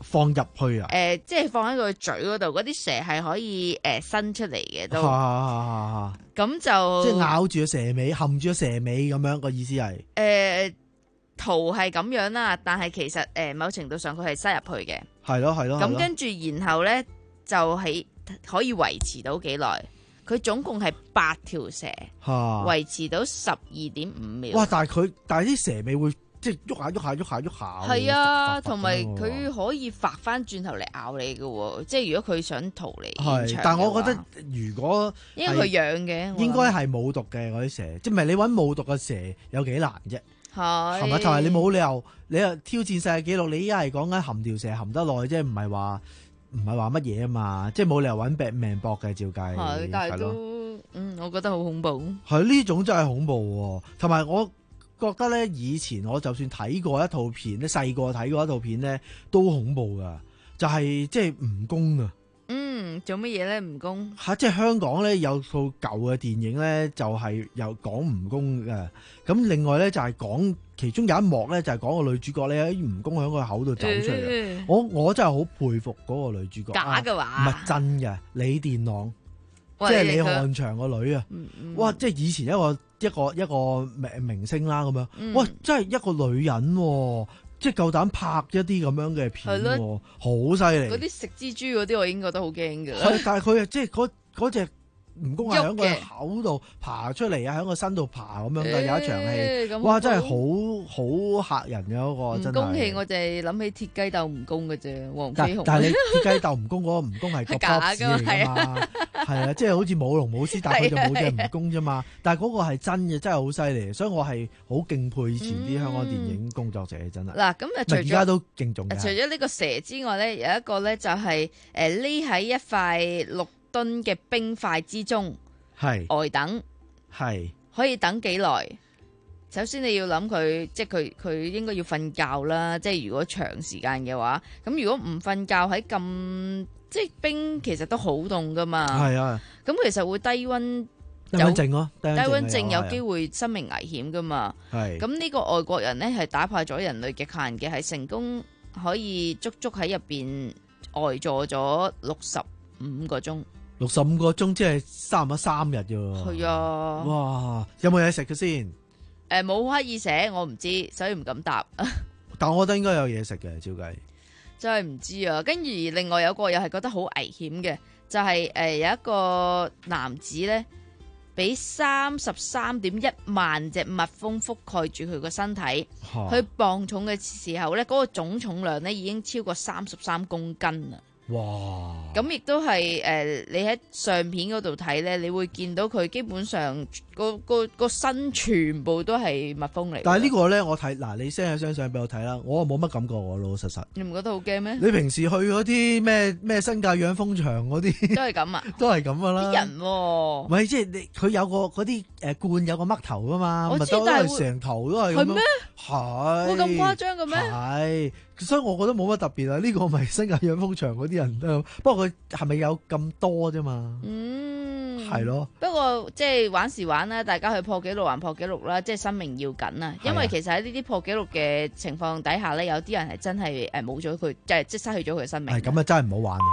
放入去啊？ 誒、呃，即係放喺佢嘴嗰度，嗰啲蛇係可以誒、呃、伸出嚟嘅都。咁、 啊、 就即係咬住個蛇尾，含住個蛇尾咁樣個意思係。誒、 呃，圖係咁樣啦，但係其實誒、呃、某程度上佢係塞入去嘅。係咯係咯。咁跟住然後咧就係可以維持到幾耐？佢總共係八條蛇，維持到十二點五秒。哇！ 但係佢但係啲蛇尾會即係喐下喐下喐下喐下。 係啊，同埋佢可以發翻轉頭嚟咬你嘅，即係如果佢想逃離現場。 但係我覺得如果因為佢養嘅， 應該係冇毒嘅嗰啲蛇，即係唔係你揾冇毒嘅蛇有幾難啫？係係咪？同埋你冇理由你又挑戰世界紀錄，你依家係講緊含條蛇含得耐啫，唔係話。唔係話乜嘢啊嘛，即係冇理由揾病命搏嘅，照計係，但係都嗯，我覺得好恐怖。 係呢種真係恐怖，同埋我覺得咧，以前我就算睇過一套片咧，細個睇過一套片咧，都恐怖噶，就係、是、即係蜈蚣啊。 嗯，做乜嘢咧？蜈蚣吓，即係香港咧有套舊嘅電影咧，就係、是、有講蜈蚣嘅。咁另外咧就係、是、講其中有一幕咧，就係、是、講個女主角咧，喺蜈蚣喺個口度走出嚟、嗯。我我真係好佩服嗰個女主角。 假嘅話，唔、 啊、係真嘅。李殿朗，即係李漢祥個女啊、嗯嗯！哇，即係以前一個一個一個明明星啦咁樣、嗯。哇，真係一個女人、啊。即係夠膽拍一啲咁樣嘅片，好犀利！ 嗰啲食蜘蛛嗰啲，我已經覺得好驚㗎。 係，但係佢啊，即係嗰嗰隻蜈蚣係喺個口度爬出嚟啊，喺個身度爬咁樣嘅、欸、有一場戲，哇！真係好好嚇人嘅嗰、嗰個真係。蜈蚣戲我就係諗起鐵雞鬥蜈蚣嘅啫，黃飛鴻。但係你鐵雞鬥蜈蚣嗰個蜈蚣係個 pose 嚟㗎嘛？係啊，即係好似舞龍舞獅，但係佢就冇隻蜈蚣啫嘛。但係嗰個係真嘅，真係好犀利，所以我係好敬佩以前啲香港電影工作者，真係。嗱、嗯，咁啊，除咗而家都敬重嘅。除咗呢個蛇之外咧，有一個咧就係誒匿喺一塊六噸嘅冰塊之中，係呆等，係可以等幾耐？首先你要諗佢，即係佢佢應該要瞓覺啦。即係如果長時間嘅話，咁如果唔瞓覺喺咁。即係冰其實都好凍噶嘛，係啊，咁其實會低溫，低溫症咯，低溫症有機會生命危險噶嘛，係。咁呢個外國人咧係打破咗人類極限嘅，係成功可以足足喺入邊呆坐咗六十五個鐘，六十五個鐘即係差唔多三日啫。係啊，哇，有冇嘢食嘅先？誒、呃，冇刻意寫，我唔知，所以唔敢答。但我覺得應該有嘢食嘅，照計。真係唔知啊！跟住另外有個又係覺得好危險嘅，就係、是、誒、呃、有一個男子咧，俾三十三點一萬隻蜜蜂覆蓋住佢個身體，佢磅重嘅時候咧，嗰、那個總重量咧已經超過三十三公斤啦。哇！咁亦都係誒，你喺相片嗰度睇咧，你會見到佢基本上個個個身全部都係蜜蜂嚟。但係呢個咧，我睇嗱，你 send 張相俾我睇啦，我冇乜感覺，我老老實實。你唔覺得好驚咩？你平時去嗰啲咩咩新界養蜂場嗰啲，都係咁啊，都係咁噶啦。啲人唔係即係你佢有個嗰啲誒罐有個嘜頭噶嘛，咪都係成頭都係咁。係咩？係會咁誇張嘅咩？係。所以我覺得冇乜特別啊！呢、這個咪新界養蜂場嗰啲人都，不過佢係咪有咁多啫嘛？嗯，係咯。不過即係玩時玩啦，大家去破紀錄還破紀錄啦，即係生命要緊啊！因為其實喺呢啲破紀錄嘅情況底下咧，有啲人係真係誒冇咗佢，即係即係失去咗佢嘅生命。係咁啊，真係唔好玩啊！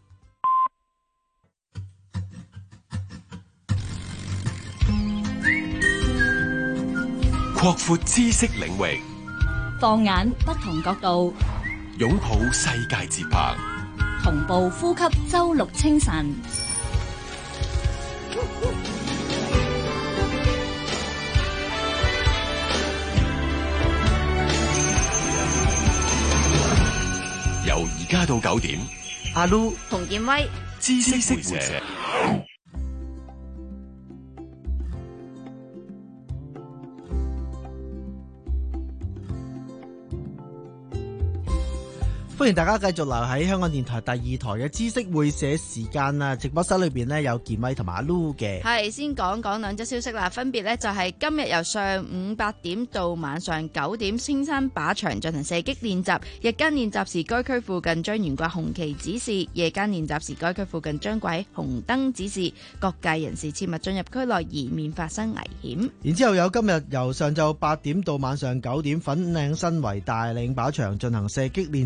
擴闊知識領域。 放眼不同角度， 擁抱世界節拍， 同步呼吸周六清晨。 由而家到九點， 阿 Lu 同建威知識會社。 歡迎大家繼續留喺香港電台第二台嘅知識會社時間啊！直播室裏邊呢，有健威同埋阿 Lu 嘅。係先講講兩則消息啦，分別呢就係今日由上午八點到晚上九點，青山靶場進行射擊練習。日間練習時，該區附近將懸掛紅旗指示；夜間練習時，該區附近將掛紅燈指示。各界人士切勿進入區內，以免發生危險。然之後有今日由上晝八點到晚上九點，粉嶺新圍大嶺靶場進行射擊練習。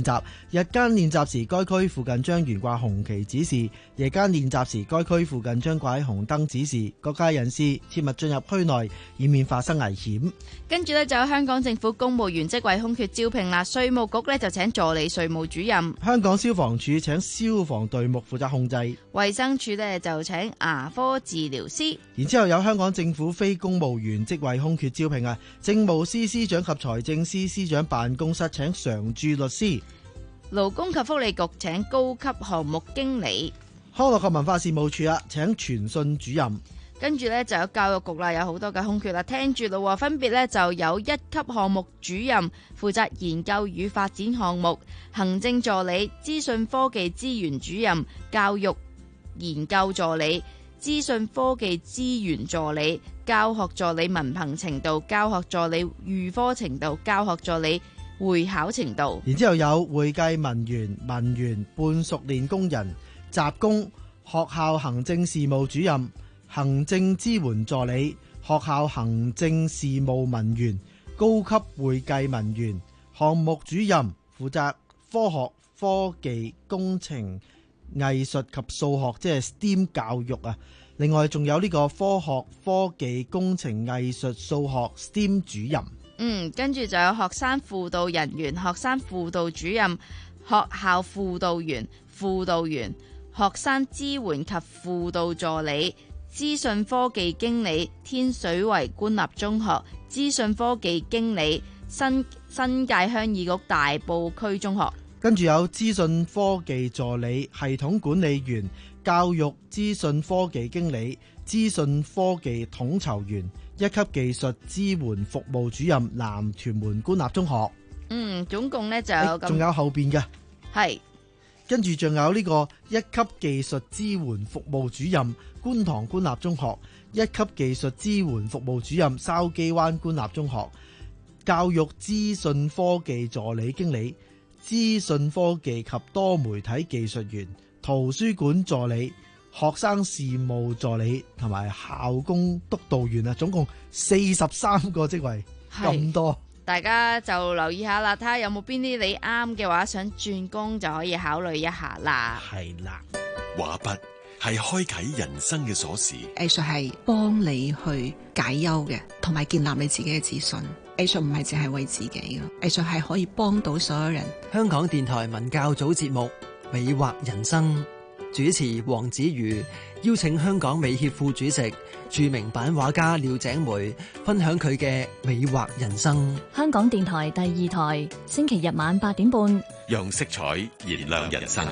日間練習時該區附近將懸掛紅旗指示，夜間練習時該區附近將掛喺紅燈指示，各界人士切勿進入區內，以免發生危險。 跟住呢，就有香港政府公務員職位空缺招聘啦，稅務局呢，就請助理稅務主任， 香港消防處請消防隊目負責控制， 衛生署呢，就請牙科治療師。 然之後有香港政府非公務員職位空缺招聘啊，政務司司長及財政司司長辦公室請常駐律師， 勞工及福利局請高級項目經理， 康樂及文化事務處啊請傳訊主任。 跟住呢，就有教育局啦，有好多嘅空缺啦，聽住咯，分別呢，就有一級項目主任負責研究與發展項目，行政助理、資訊科技資源主任、教育研究助理、資訊科技資源助理、教學助理文憑程度、教學助理預科程度、教學助理會考程度。然之後有會計文員、文員、半熟練工人、雜工、學校行政事務主任、行政支援助理、學校行政事務文員、高級會計文員、項目主任負責科學、科技、工程、藝術及數學，即係 S T E M 教育啊。另外仲有呢個科學、科技、工程、藝術、數學 S T E M 主任。嗯，跟住就有學生輔導人員、學生輔導主任、學校輔導員、輔導員、學生支援及輔導助理、資訊科技經理、天水圍官立中學、資訊科技經理、新新界鄉議局大埔區中學。跟住有資訊科技助理、系統管理員、教育資訊科技經理、資訊科技統籌員、一級技術支援服務主任，南屯門官立中學。嗯，總共呢就有咁。仲有後邊嘅係，跟住仲有呢個一級技術支援服務主任，觀塘官立中學；一級技術支援服務主任，筲箕灣官立中學；教育資訊科技助理經理、資訊科技及多媒體技術員、圖書館助理、學生事務助理同埋校工督導員啊，總共四十三個職位，咁多。大家就留意下啦，睇下有冇邊啲你啱嘅話，想轉工就可以考慮一下啦。係啦， 畫筆係開啟人生嘅鎖匙， 藝術係幫你去解憂嘅，同埋建立你自己嘅自信。藝術唔係淨係為自己嘅，藝術係可以幫到所有人。 香港電台文教組節目《美畫人生》，主持黃子瑜，邀請香港美協副主席、著名版畫家廖井梅分享佢嘅美畫人生。 香港電台第二台，星期日晚八點半， 讓色彩燃亮人生。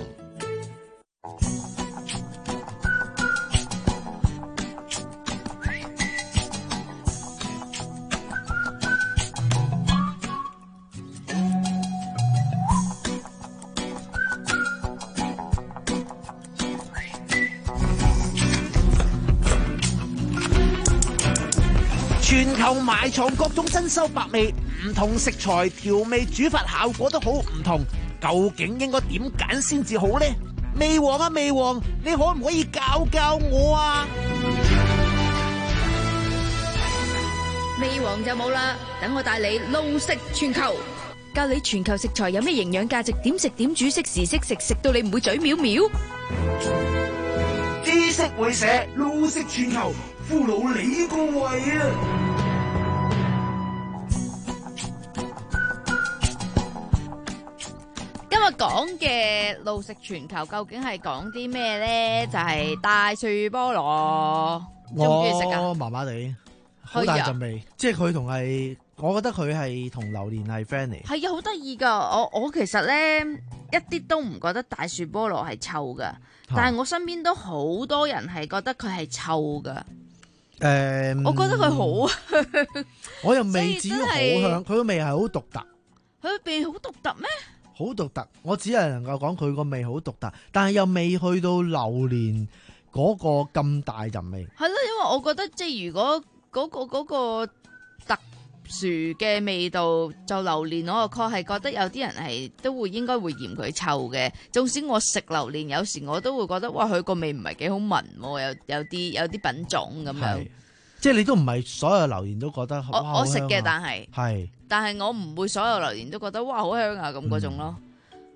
全球埋藏各種珍饈百味，唔同食材調味煮法效果都好唔同，究竟應該點揀先至好呢？味王啊味王，你可唔可以教教我啊？ 味王就冇啦，等我帶你路食全球，教你全球食材有咩營養價值，點食點煮，識時識食，食到你唔會嘴藐藐。 知識會社路食全球，俘虜你個胃啊！ 今日講嘅路食全球究竟係講啲咩呢？就係、是、大樹菠蘿，中唔中意食啊？ 我麻麻地，好大陣味，即係佢同係，我覺得佢係同榴蓮係 friend 嚟。 係啊，好得意噶！我我其實呢，一啲都唔覺得大樹菠蘿係臭噶，但係我身邊都好多人係覺得佢係臭噶。誒、嗯，我覺得佢好香， 我又未至於好香，佢個味係好獨特。 佢個味好獨特咩？ 好獨特，我只係能夠講佢個味好獨特，但係又未去到榴蓮嗰個咁大陣味。係咯，因為我覺得即係如果嗰、嗰個、嗰個特殊嘅味道，就榴蓮我個確係覺得有啲人係都會應該會嫌佢臭嘅。縱使我食榴蓮，有時我都會覺得哇，佢個味唔係幾好聞，有有啲有啲品種咁樣。即係你都唔係所有榴蓮都覺得好香啊。我我食嘅，但係係，但係我唔會所有榴蓮都覺得哇好香啊咁嗰種咯。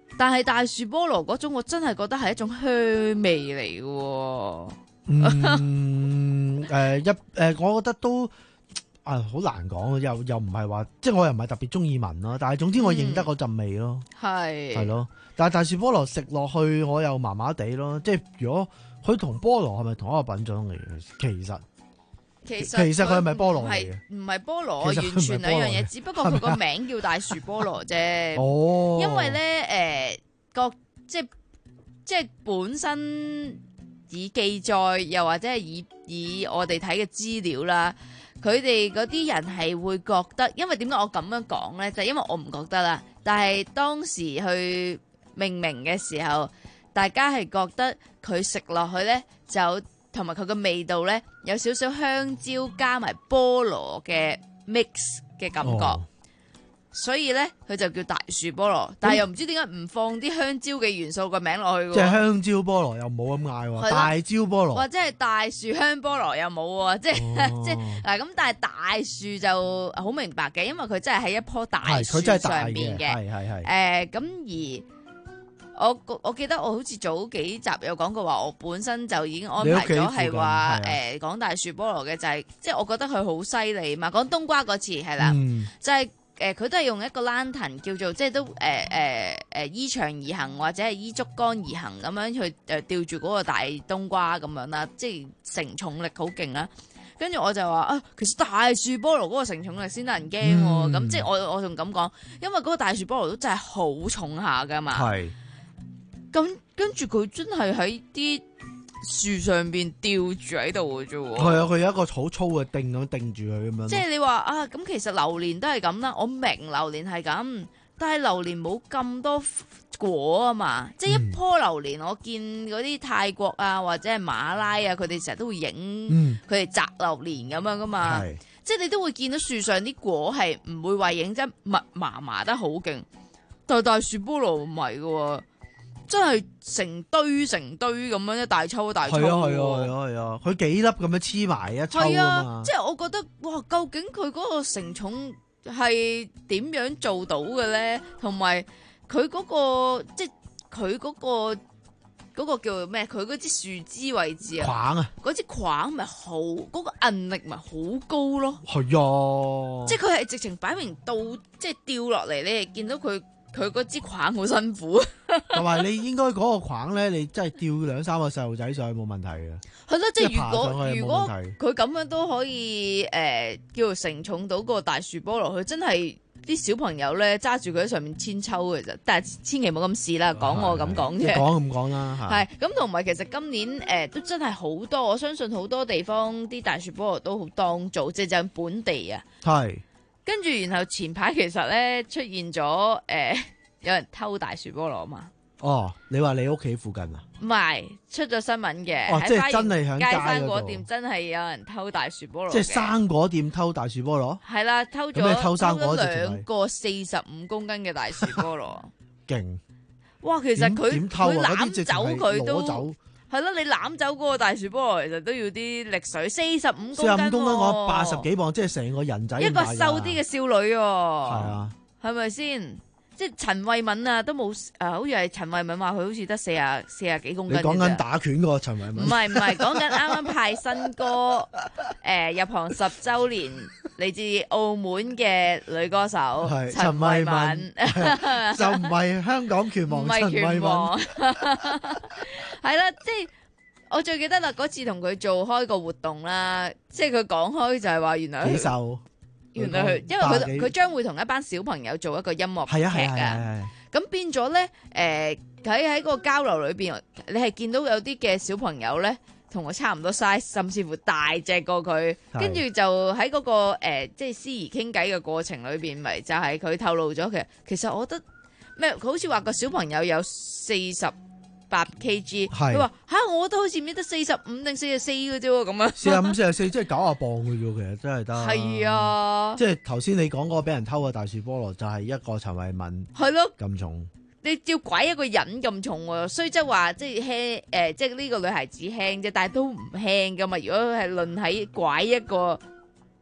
但係大樹菠蘿嗰種，我真係覺得係一種香味嚟嘅。 嗯，誒、呃、一誒、呃，我覺得都啊好難講，又又唔係話，即係我又唔係特別中意聞咯。但係總之我認得嗰陣味咯， 係係、 嗯、咯。但係大樹菠蘿食落去，我又麻麻地咯。即係如果佢同菠蘿係咪同一個品種嚟嘅？其實。 其實其實佢係咪菠蘿嚟嘅？ 唔係菠蘿，完全兩樣嘢，只不過佢個名叫大樹菠蘿啫。 哦， 因為咧誒個即係即係本身以記載，又或者係以以我哋睇嘅資料啦，佢哋嗰啲人係會覺得，因為點解我咁樣講咧？就係因為我唔覺得啦。但係當時去命名嘅時候，大家係覺得佢食落去咧就。同埋佢個味道咧，有少少香蕉加埋菠蘿嘅 mix 嘅感覺，哦、所以咧佢就叫大樹菠蘿。但係又唔知點解唔放啲香蕉嘅元素個名落去喎。即係香蕉菠蘿又冇咁嗌喎，大蕉菠蘿或者係大樹香菠蘿又冇喎。即係、哦、即係嗱咁，但係大樹就好明白嘅，因為佢真係喺一棵大樹上邊嘅。係係係。誒咁、呃、而。我我記得我好似早幾集有講過話，我本身就已經安排咗係話誒講大樹菠蘿嘅，就係即係我覺得佢好犀利嘛。講冬瓜嗰次係啦，嗯、就係誒佢都係用一個蘭藤叫做即係都誒誒誒依長而行或者係依竹竿而行咁樣去誒吊住嗰個大冬瓜咁樣啦，即係承重力好勁啦。跟住我就話啊，其實大樹菠蘿嗰個承重力先得人驚喎。咁、嗯、即係我我仲咁講，因為嗰個大樹菠蘿都真係好重下噶嘛。係。咁跟住佢真係喺啲樹上邊吊住喺度嘅啫喎。係啊，佢有一個好粗嘅釘咁釘住佢咁樣。即係你話啊，咁其實榴蓮都係咁啦。我明榴蓮係咁，但係榴蓮冇咁多果啊嘛。即係一棵榴蓮，我見嗰啲泰國啊或者係馬拉啊，佢哋成日都會影佢哋摘榴蓮咁樣噶嘛。嗯、即係你都會見到樹上啲果係唔會話影真密麻麻得好勁，但係大樹菠蘿唔係嘅喎。真係成堆成堆咁樣一大抽一大抽。係啊係啊係啊係啊，佢幾粒咁樣黐埋一抽啊嘛。即係我覺得哇，究竟佢嗰個承重係點樣做到嘅咧？同埋佢嗰個即係佢嗰個嗰個叫做咩？佢嗰支樹枝位置啊，框啊，嗰支框咪好嗰個韌力咪好高咯。係啊，即係佢係直情擺明到即係掉落嚟，你係見到佢。佢嗰支框好辛苦，同埋你應該嗰個框咧，你真係吊兩三個細路仔上去冇問題嘅。係咯，即係如果如果佢咁樣都可以誒、呃、叫做承重到個大樹菠蘿，佢真係啲小朋友咧揸住佢喺上面千秋嘅啫。但係千祈冇咁試啦，講我咁講啫。講咁講啦，係咁同埋其實今年誒、呃、都真係好多，我相信好多地方啲大樹菠蘿都好當造，即係就本地啊。係。跟住，然後前排其實咧出現咗誒、呃、有人偷大樹菠蘿啊嘛。哦，你話你屋企附近啊？唔係，出咗新聞嘅。哦，即係真係喺街生果店真係有人偷大樹菠蘿。即係生果店偷大樹菠蘿？係啦，偷咗偷咗兩個四十五公斤嘅大樹菠蘿。勁！哇，其實佢佢攬走佢都。係咯，你攬走嗰個大樹菠蘿，其實都要啲力水，四十五公斤。四十五公斤我八十幾磅，即係成個人仔。一個瘦啲嘅少女喎。係啊，係咪先？即係陳慧敏啊，都冇誒，好似係陳慧敏話佢好似得四啊四啊幾公斤。你講緊打拳嗰個陳慧敏？唔係唔係，講緊啱啱派新歌誒入行十週年，嚟自澳門嘅女歌手陳慧敏，就唔係香港拳王陳慧敏。係啦，即係我最記得啦，嗰次同佢做開個活動啦，即係佢講開就係話原來幾瘦。原來佢，因為佢佢將會同一班小朋友做一個音樂劇啊，咁變咗咧，誒喺喺個交流裏邊，你係見到有啲嘅小朋友咧，同我差唔多 size，甚至乎大隻過佢，跟住就喺嗰、嗰個誒、呃、即係司儀傾偈嘅過程裏邊，咪就係、是、佢透露咗，其實其實我覺得咩，佢好似話個小朋友有四十八 kg， 佢話吓，我覺得好似唔知得四十五定四十四嘅啫，咁樣。四十五、四十四，即係九啊磅嘅啫，其實真係得。係啊，即係頭先你講嗰個俾人偷嘅大樹菠蘿，就係一個陳慧敏。係咯，咁重。你照拐一個人咁重喎，雖則話即係輕，誒，即係呢個女孩子輕啫，但係都唔輕噶嘛。如果係論喺拐一個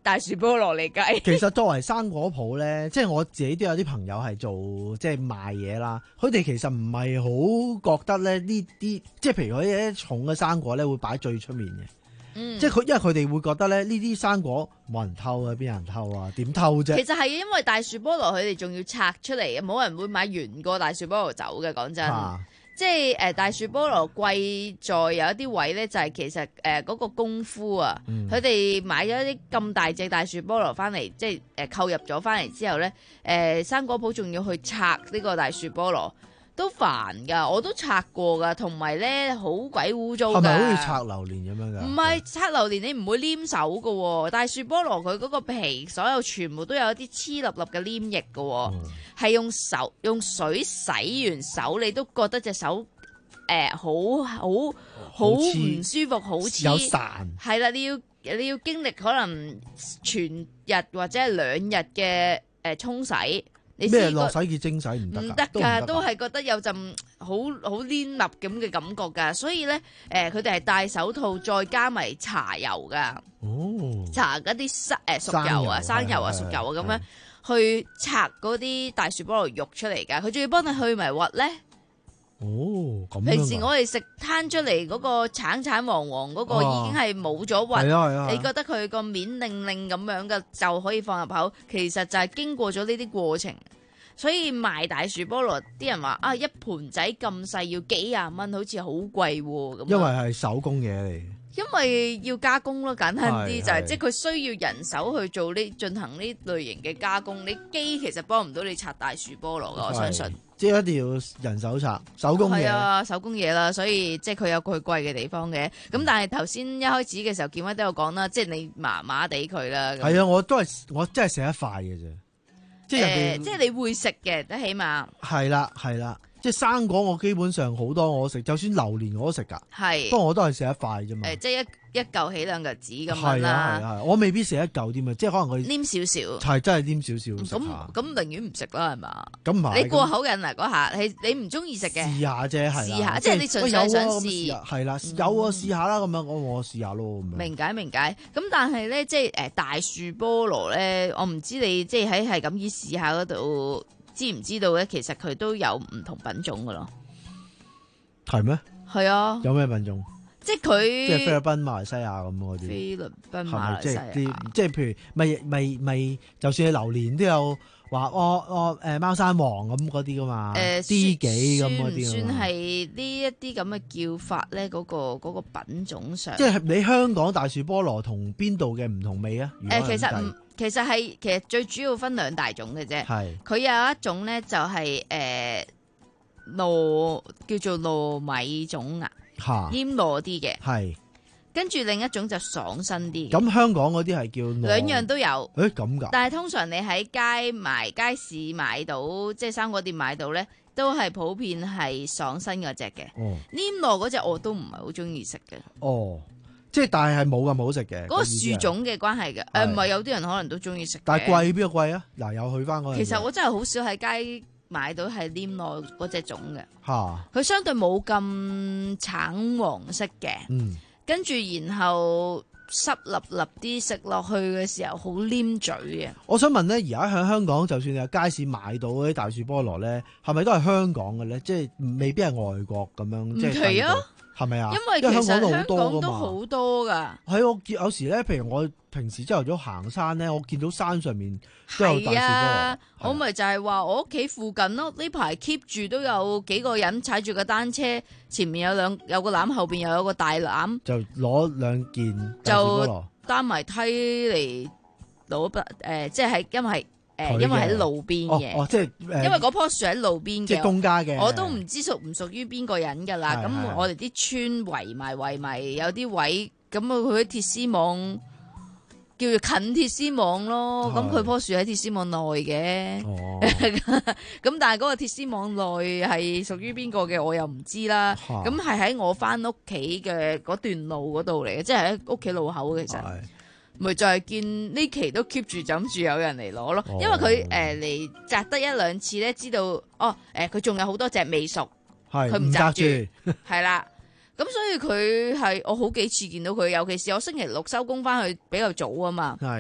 大樹菠蘿嚟計。 其實作為生果鋪咧，即係我自己都有啲朋友係做即係賣嘢啦，佢哋其實唔係好覺得咧呢啲，即係譬如佢啲重嘅生果咧會擺最出面嘅。嗯、即係佢，因為佢哋會覺得咧，呢啲生果冇人偷啊，邊有人偷啊？點偷啫？ 其實係因為大樹菠蘿佢哋仲要拆出嚟嘅，冇人會買原個大樹菠蘿走嘅。講真，啊、即係誒、呃、大樹菠蘿貴在有一啲位咧，就係、是、其實誒嗰、呃那個功夫啊，佢哋、嗯、買咗一啲咁大隻大樹菠蘿翻嚟，即係誒、呃、購入咗翻嚟之後咧，誒、呃、生果鋪仲要去拆呢個大樹菠蘿。都煩噶，我都拆過噶，同埋咧好鬼污糟噶。係咪好似拆榴蓮咁樣噶？ 唔係拆榴蓮，你唔會黏手噶。大樹菠蘿佢嗰個皮，所有全部都有一啲黐立立嘅黏液噶，係、嗯、用手用水洗完手，你都覺得隻手誒好好好唔舒服，好黐有潺。係啦，你要你要經歷可能全日或者係兩日嘅誒沖洗。 咩落洗潔精洗唔得？ 唔得噶，都係覺得有陣好好黏立咁嘅感覺噶，所以咧，誒佢哋係戴手套，再加埋搽油噶，哦，搽嗰啲生誒熟油啊、生油啊、熟油啊咁樣去拆嗰啲大樹菠蘿肉出嚟噶，佢仲要幫你去埋核咧。 哦，咁平時我哋食攤出嚟嗰個橙橙黃黃嗰個已經係冇咗核，啊、你覺得佢個面令令咁樣嘅就可以放入口，其實就係經過咗呢啲過程，所以賣大樹菠蘿啲人話啊，一盤仔咁細要幾廿蚊，好似好貴咁。 因為係手工嘢嚟。 因為要加工咯，簡單啲就係、是，即係佢需要人手去做呢進行呢類型嘅加工。你機其實幫唔到你拆大樹菠蘿噶，我相信。 即係一定要人手拆，手工嘢。係啊，手工嘢啦，所以即係佢有佢貴嘅地方嘅。咁、嗯、但係頭先一開始嘅時候，建威都有講啦，即係你麻麻地佢啦。 係啊，我都係我真係食一塊嘅啫，即係人哋、 呃、即係你會食嘅，都起碼。 係啦，係啦。即係生果，我基本上好多我食，就算榴蓮我都食㗎。係，不過我都係食一塊啫嘛。 誒，即係一一嚿起兩嚿紙咁樣啦。係啊係啊， 我未必食一嚿添啊，即係可能佢黏少少。 係真係黏少少。 咁咁寧願唔食啦，係嘛？ 咁唔係。 你過口癮啊嗰下，你你唔中意食嘅。 試下啫，係。 試下，即係你純粹想試。 係啦，有啊，試下啦，咁樣我我試下咯。 明解明解。咁但係咧，即係誒大樹菠蘿咧，我唔知你即係喺係咁意試下嗰度，知唔知道咧？其實佢都有唔同品種噶咯。 係咩？係啊。 有咩品種？ 即係佢， 即係菲律賓、馬來西亞咁嗰啲。 菲律賓、馬來西亞， 即係啲，即係譬如，咪咪咪，就算係榴蓮都有話，我我誒貓山王咁嗰啲噶嘛。誒，D 幾咁嗰啲。 算係呢一啲咁嘅叫法咧，嗰個嗰個品種上。 即係你香港大樹菠蘿同邊度嘅唔同味啊？ 誒，其實唔，其實係其實最主要分兩大種嘅啫。係。佢有一種咧就係誒。糯叫做糯米種啊，黏糯啲嘅，係跟住另一種就爽身啲。 咁香港嗰啲係叫兩樣都有， 誒咁噶？ 但係通常你喺街買街市買到，即係生果店買到咧，都係普遍係爽身嗰隻嘅。哦，黏糯嗰隻我都唔係好中意食嘅。 哦，即係但係係冇咁好食嘅。 嗰個樹種嘅關係嘅，誒唔係有啲人可能都中意食。 但係貴邊個貴啊？嗱，有去翻嗰。 其實我真係好少喺街買到係黏糯嗰隻種嘅，佢相對冇咁橙黃色嘅，嗯，跟住然後濕立立啲，食落去嘅時候好黏嘴嘅。 我想問咧，而家喺香港，就算你喺街市買到嗰啲大樹菠蘿咧，係咪都係香港嘅咧？即係未必係外國咁樣。 唔奇啊， 係咪啊？ 因為其實香港都好多噶。 係我有時咧，譬如我平時朝頭早行山咧，我見到山上面都有大樹菠蘿。啊、 我咪就係話我屋企附近咯，呢排 keep 住都有幾個人踩住個單車，前面有兩有個籃，後邊又有個大籃， 就攞兩件大樹菠蘿， 就擔埋梯嚟攞筆誒，即係因為誒，因為喺路邊嘅， 哦，即係因為嗰棵樹喺路邊嘅， 即係公家嘅， 我都唔知屬唔屬於邊個人噶啦。咁我哋啲村圍埋圍埋，有啲位咁啊，佢啲鐵絲網。叫做近鐵絲網咯，咁佢棵樹喺鐵絲網內嘅，咁、哦、但係嗰個鐵絲網內係屬於邊個嘅，我又唔知啦。咁係喺我翻屋企嘅嗰段路嗰度嚟嘅，即係喺屋企路口其實，咪是就係見呢期都 keep 住枕住有人嚟攞咯，哦、因為佢誒嚟摘得一兩次咧，知道哦誒佢仲有好多隻未熟，佢唔摘住，係啦。咁所以佢係我好幾次見到佢，尤其是我星期六收工翻去比較早啊嘛。係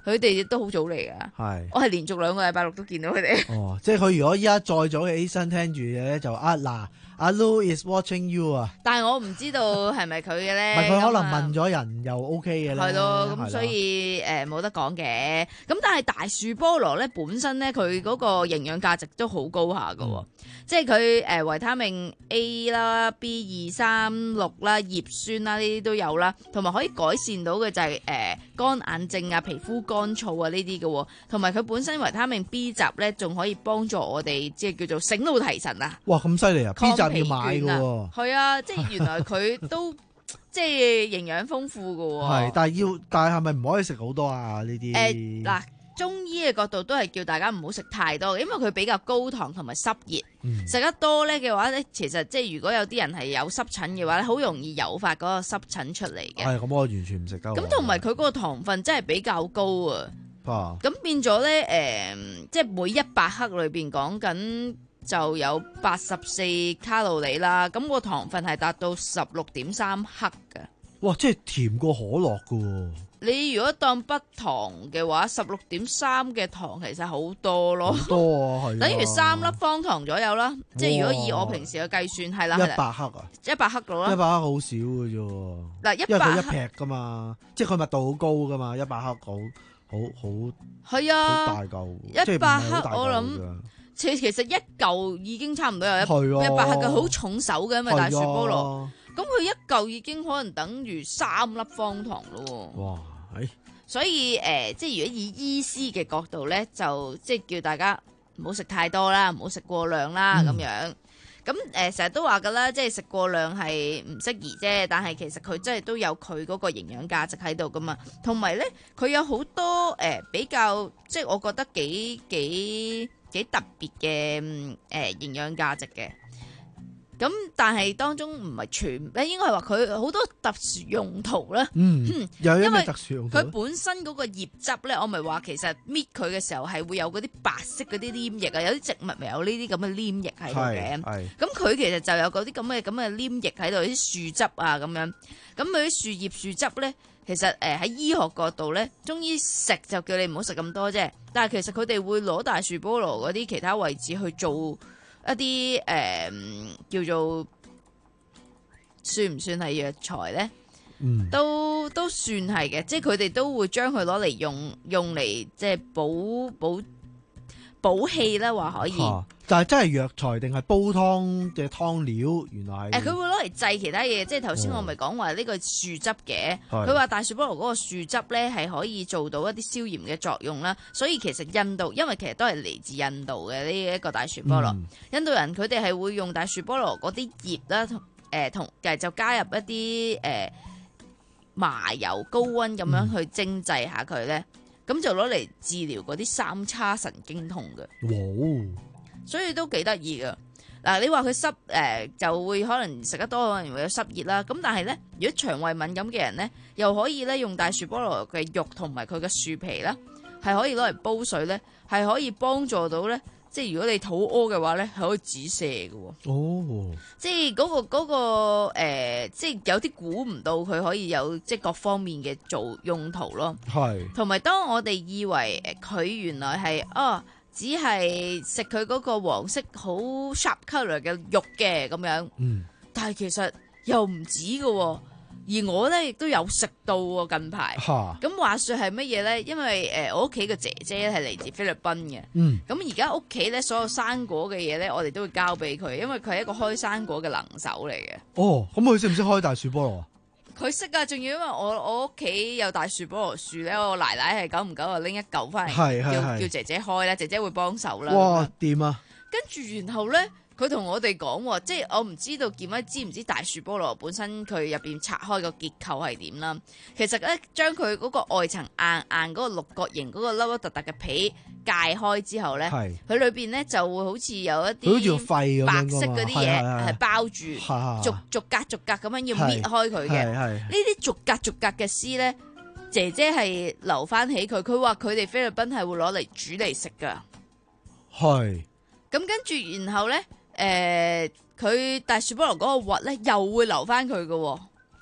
佢哋都好早嚟噶。 係， 我係連續兩個禮拜六都見到佢哋。 哦，即係佢如果依家再早起身聽住嘅咧，就啊嗱。阿 Lu is watching you 啊！ 但係我唔知道係咪佢嘅咧。 唔係佢可能問咗人又 OK 嘅咧。 係咯，咁所以誒冇得講嘅。咁但係大樹菠蘿咧本身咧佢嗰個營養價值都好高下㗎喎。嗯、即係佢誒維他命 A 啦、B 二三六啦、葉酸啦呢啲都有啦，同埋可以改善到嘅就係誒乾眼症啊、皮膚乾燥啊呢啲嘅喎。同埋佢本身維他命 B 集咧仲可以幫助我哋即係叫做醒腦提神啊！ 哇，咁犀利啊 ！B 集要買㗎喎， 係啊，即係原來佢都即係營養豐富㗎喎。 係，但係要，但係係咪唔可以食好多啊？呢啲誒嗱，中醫嘅角度都係叫大家唔好食太多，因為佢比較高糖同埋濕熱。食、嗯、得多咧嘅話咧，其實即係如果有啲人係有濕疹嘅話咧，好容易誘發嗰個濕疹出嚟嘅。 係，咁我完全唔食得。 咁同埋佢嗰個糖分真係比較高啊。 啊， 咁變咗咧誒，即係每一百克裏邊講緊。就有八十四卡路里啦，咁個糖分係達到十六點三克嘅。 哇，即係甜過可樂噶喎！ 你如果當不糖嘅話，十六點三嘅糖其實好多咯， 好多啊，係。 等於三粒方糖左右啦。即係如果以我平時嘅計算係啦，係啦， 一百克啊， 一百克到啦， 一百克好少嘅啫。嗱， 一百克因為佢一劈噶嘛，即係佢密度好高噶嘛，一百克好好好係啊， 好大嚿， 一百克我諗。其其實一嚿已經差唔多有一一百克嘅，好重手嘅，因為大樹菠蘿，咁佢一嚿已經可能等於三粒方糖咯。 哇！係， 所以誒、呃，即係如果以醫師嘅角度咧，就即係叫大家唔好食太多啦，唔好食過量啦，咁、嗯、樣。咁誒，成日都話噶啦，即係食過量係唔適宜啫。但係其實佢真係都有佢嗰個營養價值喺度噶嘛。同埋咧，佢有好多誒、呃、比較，即係我覺得幾幾。幾特別嘅誒營養價值嘅，咁但係當中唔係全，咧應該係話佢好多特殊用途啦。 嗯，有啲咩特殊用途？ 佢本身嗰個葉汁咧，我咪話其實搣佢嘅時候係會有嗰啲白色嗰啲黏液啊，有啲植物咪有呢啲咁嘅黏液喺度嘅。係，咁佢其實就有嗰啲咁嘅咁嘅黏液喺度，啲樹汁啊咁樣。咁佢啲樹葉樹汁咧。其實誒喺醫學角度咧，中醫食就叫你唔好食咁多啫。但係其實佢哋會攞大樹菠蘿嗰啲其他位置去做一啲誒、呃、叫做算唔算係藥材咧？嗯，都都算係嘅，即係佢哋都會將佢攞嚟用用嚟即係補補補氣啦，話可以。啊， 但係真係藥材定係煲湯嘅湯料？原來係誒，佢、呃、會攞嚟製其他嘢，即係頭先我咪講話呢個樹汁嘅。佢話、哦、大樹菠蘿嗰個樹汁咧係可以做到一啲消炎嘅作用啦。所以其實印度，因為其實都係嚟自印度嘅呢一個大樹菠蘿。嗯、印度人佢哋係會用大樹菠蘿嗰啲葉啦，同誒同誒就加入一啲誒、呃、麻油高溫咁樣去蒸製下佢咧。嗯咁就攞嚟治療嗰啲三叉神經痛嘅， 哇！ 所以都幾得意噶。嗱，你話佢濕誒、呃，就會可能食得多，可能會有濕熱啦。咁但係咧，如果腸胃敏感嘅人咧，又可以咧用大樹菠蘿嘅肉同埋佢嘅樹皮咧，係可以攞嚟煲水咧，係可以幫助到咧。即係如果你肚屙嘅話咧，係可以止瀉嘅喎。哦，即係嗰、嗰個嗰、嗰個、呃、即係有啲估唔到佢可以有即係各方面嘅做用途咯。係。同埋當我哋以為佢原來係哦，只係食佢嗰個黃色好 sharp colour 嘅肉嘅咁樣。嗯。但係其實又唔止嘅喎。而我咧亦都有食到喎近排，咁話說係乜嘢咧？因為誒、呃、我屋企嘅姐姐係嚟自菲律賓嘅，咁而家屋企咧所有生果嘅嘢咧，我哋都會交俾佢，因為佢係一個開生果嘅能手嚟嘅。 哦，咁佢識唔識開大樹菠蘿啊？ 佢識啊，仲要因為我我屋企有大樹菠蘿樹咧，我奶奶係久唔久就拎一嚿翻嚟，叫叫姐姐開啦，姐姐會幫手啦。 哇，掂啊！ 跟住然後咧。佢同我哋講，即係我唔知道劍威知唔知大樹菠蘿本身佢入邊拆開個結構係點啦。其實咧，將佢嗰個外層硬硬嗰個六角形嗰個凹凹凸凸嘅皮界開之後咧，佢裏邊咧就會好似有一啲白色嗰啲嘢係包住，逐逐格逐格咁樣要搣開佢嘅。呢啲逐格逐格嘅絲咧，姐姐係留翻起佢。佢話佢哋菲律賓係會攞嚟煮嚟食噶。係。咁跟住然後咧。誒，佢、呃、大樹菠蘿嗰個核咧，又會留翻佢嘅。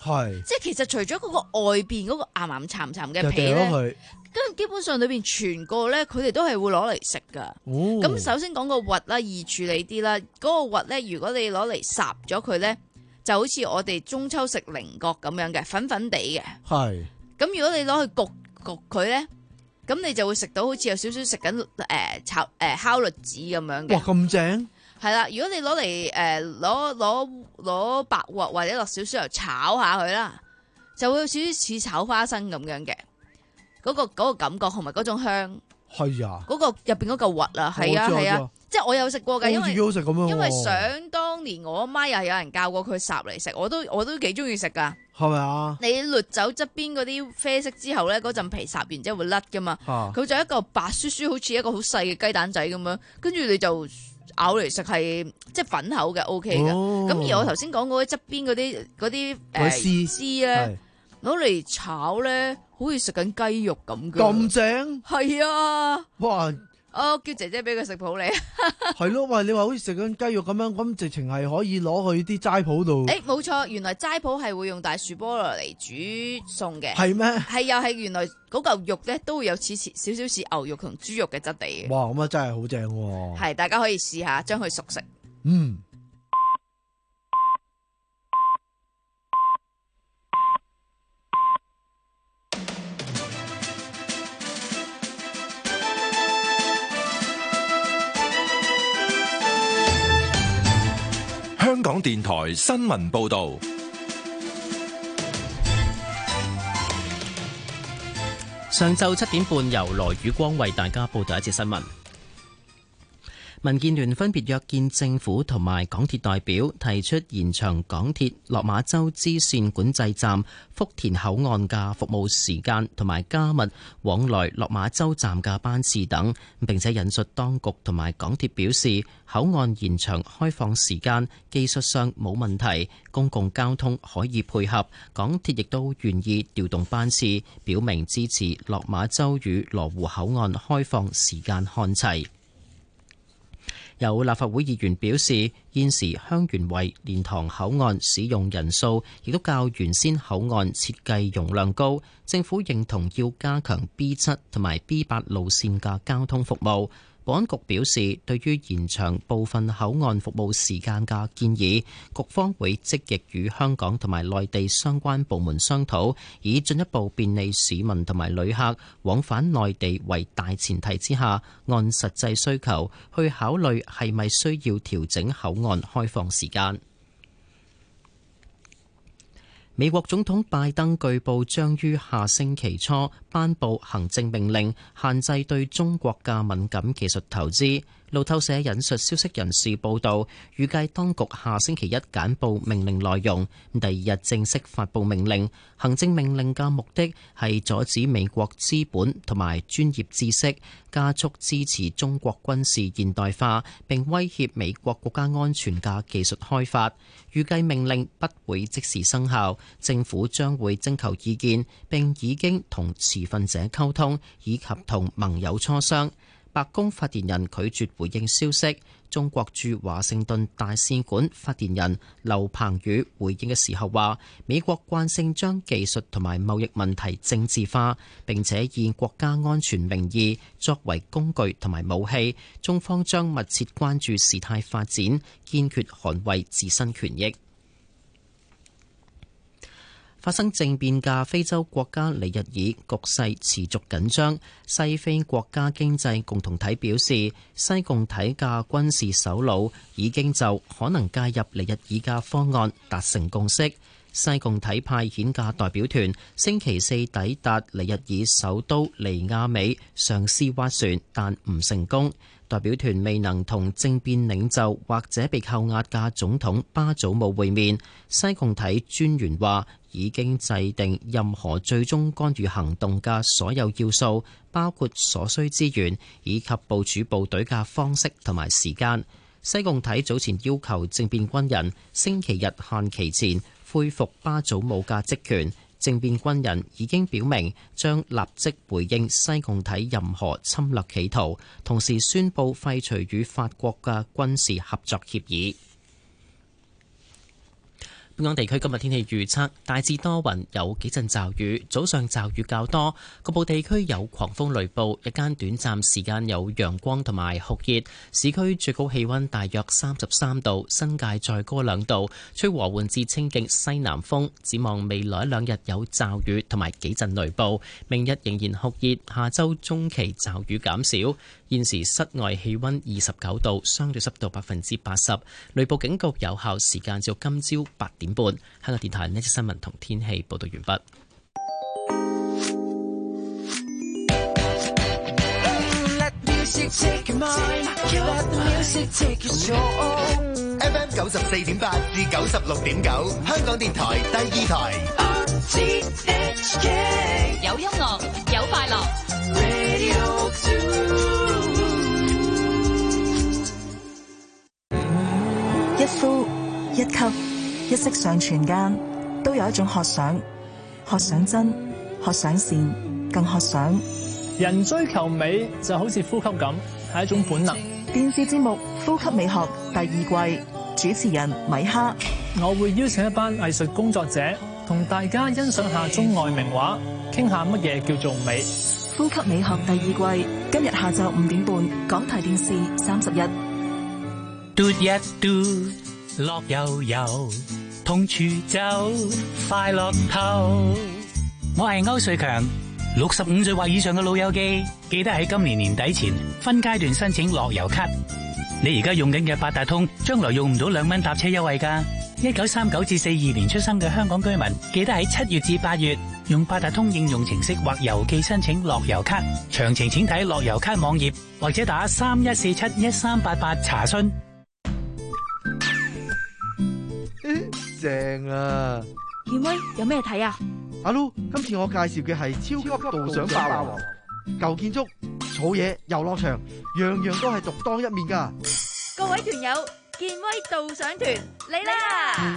係， 即係其實除咗嗰個外邊嗰個岩岩沉沉嘅皮咧，咁基本上裏邊全個咧，佢哋都係會攞嚟食噶。咁、哦、首先講個核啦，易處理啲啦。嗰、嗰個核咧，如果你攞嚟烚咗佢咧，就好似我哋中秋食菱角咁樣嘅，粉粉地嘅。係。咁如果你攞去焗焗佢咧，咁你就會食到好似有少少食緊誒炒誒烤栗子咁樣嘅。 哇，咁正！ 係啦，如果你攞嚟誒攞攞攞白鑊或者落少少油炒下佢啦，就會有少少似炒花生咁樣嘅嗰、嗰個嗰、嗰個感覺同埋嗰種香。係啊，嗰、嗰個入邊嗰嚿核啊，係啊係啊，即係我有食過㗎，因為好食咁樣因為想當年我阿媽又係有人教過佢烚嚟食，我都我都幾中意食㗎。係咪啊？你掠走側邊嗰啲啡色之後咧，嗰陣皮烚完之後會甩㗎嘛？佢、啊、就一嚿白雪雪，好似一個好細嘅雞蛋仔咁樣，跟住你就咬嚟食係即係粉口嘅 ，O K 嘅。咁、哦、而我頭先講嗰啲側邊嗰啲嗰啲誒絲咧，攞嚟炒咧，好似食緊雞肉咁嘅。咁正？係啊！哇！我叫姐姐俾佢食譜你。係咯，喂！你話好似食緊雞肉咁樣，咁直情係可以攞去啲齋鋪度。誒，冇錯，原來齋鋪係會用大樹菠蘿嚟煮餸嘅。係咩？係又係原來嗰嚿肉咧都會有似似少少似牛肉同豬肉嘅質地嘅。哇！咁啊真係好正喎。係，大家可以試下將佢熟食。嗯。 香港電台新聞報道， 上晝七點半由羅宇光為大家報道一節新聞。民建聯分別約見政府同埋港鐵代表，提出延長港鐵落馬洲支線管制站福田口岸嘅服務時間，同埋加密往來落馬洲站嘅班次等，並且引述當局同埋港鐵表示，口岸延長開放時間技術上冇問題，公共交通可以配合，港鐵亦都願意調動班次，表明支持落馬洲與羅湖口岸開放時間看齊。有立法會議員表示，現時香園圍蓮塘口岸使用人數亦都較原先口岸設計容量高，政府認同要加強 B 七同埋 B 八路線嘅交通服務。保安局表示，對於延長部分口岸服務時間嘅建議，局方會積極與香港同埋內地相關部門商討，以進一步便利市民同埋旅客往返內地為大前提之下，按實際需求去考慮係咪需要調整口岸開放時間。美國總統拜登據報將於下星期初頒布行政命令，限制對中國嘅敏感技術投資。路透社引述消息人士報道，預計當局下星期一簡報命令內容，第二日正式發布命令。行政命令嘅目的係阻止美國資本同埋專業知識加速支持中國軍事現代化，並威脅美國國家安全嘅技術開發。預計命令不會即時生效，政府將會徵求意見，並已經同持份者溝通，以及同盟友磋商。白宮發言人拒絕回應消息。中國駐華盛頓大使館發言人劉鵬宇回應嘅時候話，美國慣性將技術同埋貿易問題政治化，並且以國家安全名義作為工具同埋武器。中方將密切關注事態發展，堅決捍衛自身權益。發生政變嘅非洲國家尼日爾局勢持續緊張。西非國家經濟共同體表示，西共體嘅軍事首腦已經就可能介入尼日爾嘅方案達成共識。西共體派遣嘅代表團星期四抵達尼日爾首都尼亞美，嘗試斡旋，但唔成功。代表團未能同政變領袖或者被扣押嘅總統巴祖姆會面。西共體專員話，已經制定任何最終干預行動嘅所有要素，包括所需資源以及部署部隊嘅方式同埋時間。西共體早前要求政變軍人星期日限期前恢復巴祖姆嘅職權。政變軍人已經表明將立即回應西共體任何侵略企圖，同時宣布廢除與法國嘅軍事合作協議。 本港地區今日天氣預測大致多雲，有幾陣驟雨，早上驟雨較多，局部地區有狂風雷暴，日間短暫時間有陽光同埋酷熱，市區最高氣溫大約三十三度，新界再高兩度，吹和緩至清勁西南風。展望未來一兩日有驟雨同埋幾陣雷暴，明日仍然酷熱，下周中期驟雨減少。現時室外氣溫二十九度，相對濕度百分之八十，雷暴警告有效時間至今朝八點半。香港電台呢則新聞同天氣報道完畢。 F M 九十四點八至九十六點九，香港電台第二台。 有音樂，有快樂。 一呼一吸，一息尚存間，都有一種渴想，渴想真，渴想善，更渴想。 人追求美就好似呼吸咁，係一種本能。 電視節目《呼吸美學》第二季，主持人米哈， 我會邀請一班藝術工作者，同大家欣賞下中外名畫，傾下乜嘢叫做美。 《呼吸美學》第二季，今日下晝五點半，港台電視三十一。 嘟一嘟，樂悠悠，同處走，快樂透。我係歐瑞強，六十五歲或以上嘅老友記，記得喺今年年底前分階段申請樂悠咭。你而家用緊嘅八達通，將來用唔到兩蚊搭車優惠㗎。一九三九至四二年出生嘅香港居民，記得喺七月至八月用八達通應用程式或郵寄申請樂悠咭。詳情請睇樂悠咭網頁或者打三一四七一三八八查詢。 正啊！ 健威有咩睇啊？ 阿 Lu，今次我介紹嘅係超級導賞霸王，舊建築、草野、遊樂場，樣樣都係獨當一面噶。 各位團友，健威導賞團嚟啦！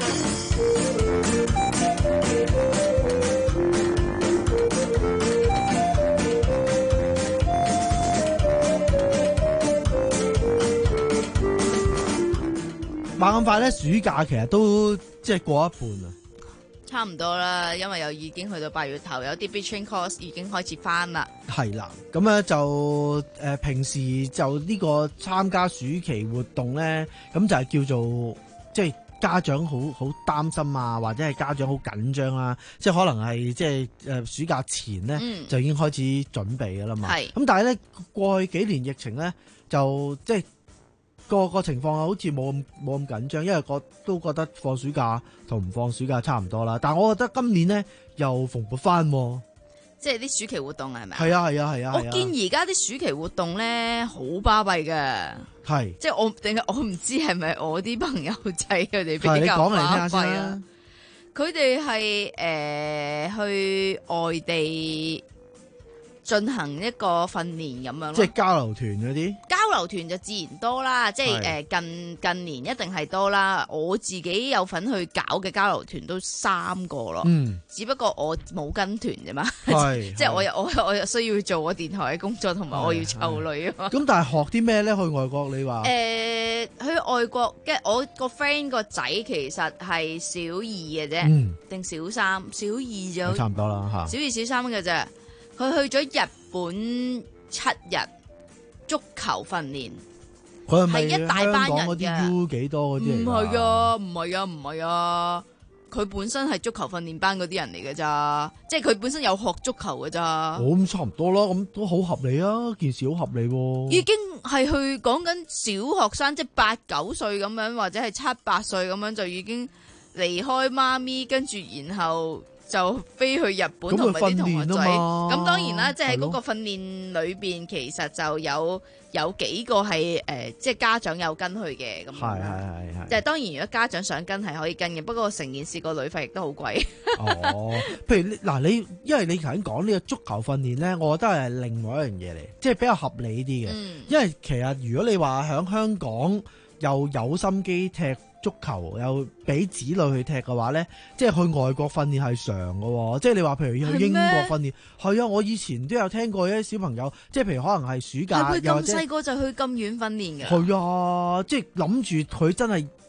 猛咁快咧，暑假其實都即係過一半啦， 差唔多啦，因為又已經去到八月頭，有啲 Beaching Course 已經開始翻啦。 係啦，咁咧就誒、呃、平時就呢個參加暑期活動咧，咁就係叫做即係家長好好擔心啊，或者係家長好緊張啊，即係可能係即係誒暑假前咧、嗯、就已經開始準備噶啦嘛。係咁，但係咧過去幾年疫情咧就即係。個個情況好似冇咁冇咁緊張，因為我都覺得放暑假同唔放暑假差唔多啦。但係我覺得今年咧又蓬勃翻， 即係啲暑期活動係咪？ 係啊係啊係啊！ 我見而家啲暑期活動咧好巴閉嘅，係即係我定係我唔知係咪我啲朋友仔佢哋比較巴閉啊？佢哋係誒去外地進行一個訓練咁樣咯， 即係交流團嗰啲。 交流團就自然多啦，即係誒近近年一定係多啦。我自己有份去搞嘅交流團都三個咯，嗯，只不過我冇跟團啫嘛，即係我又我我又需要做我電台嘅工作，同埋我要湊女啊嘛。咁但係學啲咩咧？去外國你話？誒、 呃，去外國嘅我個 friend 個仔其實係小二嘅啫，定、嗯、小三？小二就差唔多啦吓。 小二小三嘅啫，佢去咗日本七日。足球訓練， 佢係咪一大班人嘅？ 啲 U 幾多嗰啲？ 唔係啊，唔係啊，唔係啊！佢本身係足球訓練班嗰啲人嚟嘅咋，即係佢本身有學足球嘅咋。 我咁差唔多啦，咁都好合理啊，件事好合理喎。 已經係去講緊小學生，即係八九歲咁樣，或者係七八歲咁樣就已經離開媽咪，跟住然後。就飛去日本同埋啲同學仔，咁當然啦，即係嗰個訓練裏邊，其實就有有幾個係誒、呃，即係家長有跟去嘅咁。係係係係。即係當然，如果家長想跟係可以跟嘅，不過成件事個旅費亦都好貴。哦， 譬如嗱，你因為你頭先講呢個足球訓練咧，我覺得係另外一樣嘢嚟，即係比較合理啲嘅。嗯、因為其實如果你話喺香港又有心機踢足球又俾子女去踢嘅話咧，即係去外國訓練係常嘅，即係你話譬如去英國訓練，係啊，我以前都有聽過一啲小朋友，即係譬如可能係暑假， 佢咁細個就去咁遠訓練嘅， 係啊，即係諗住佢真係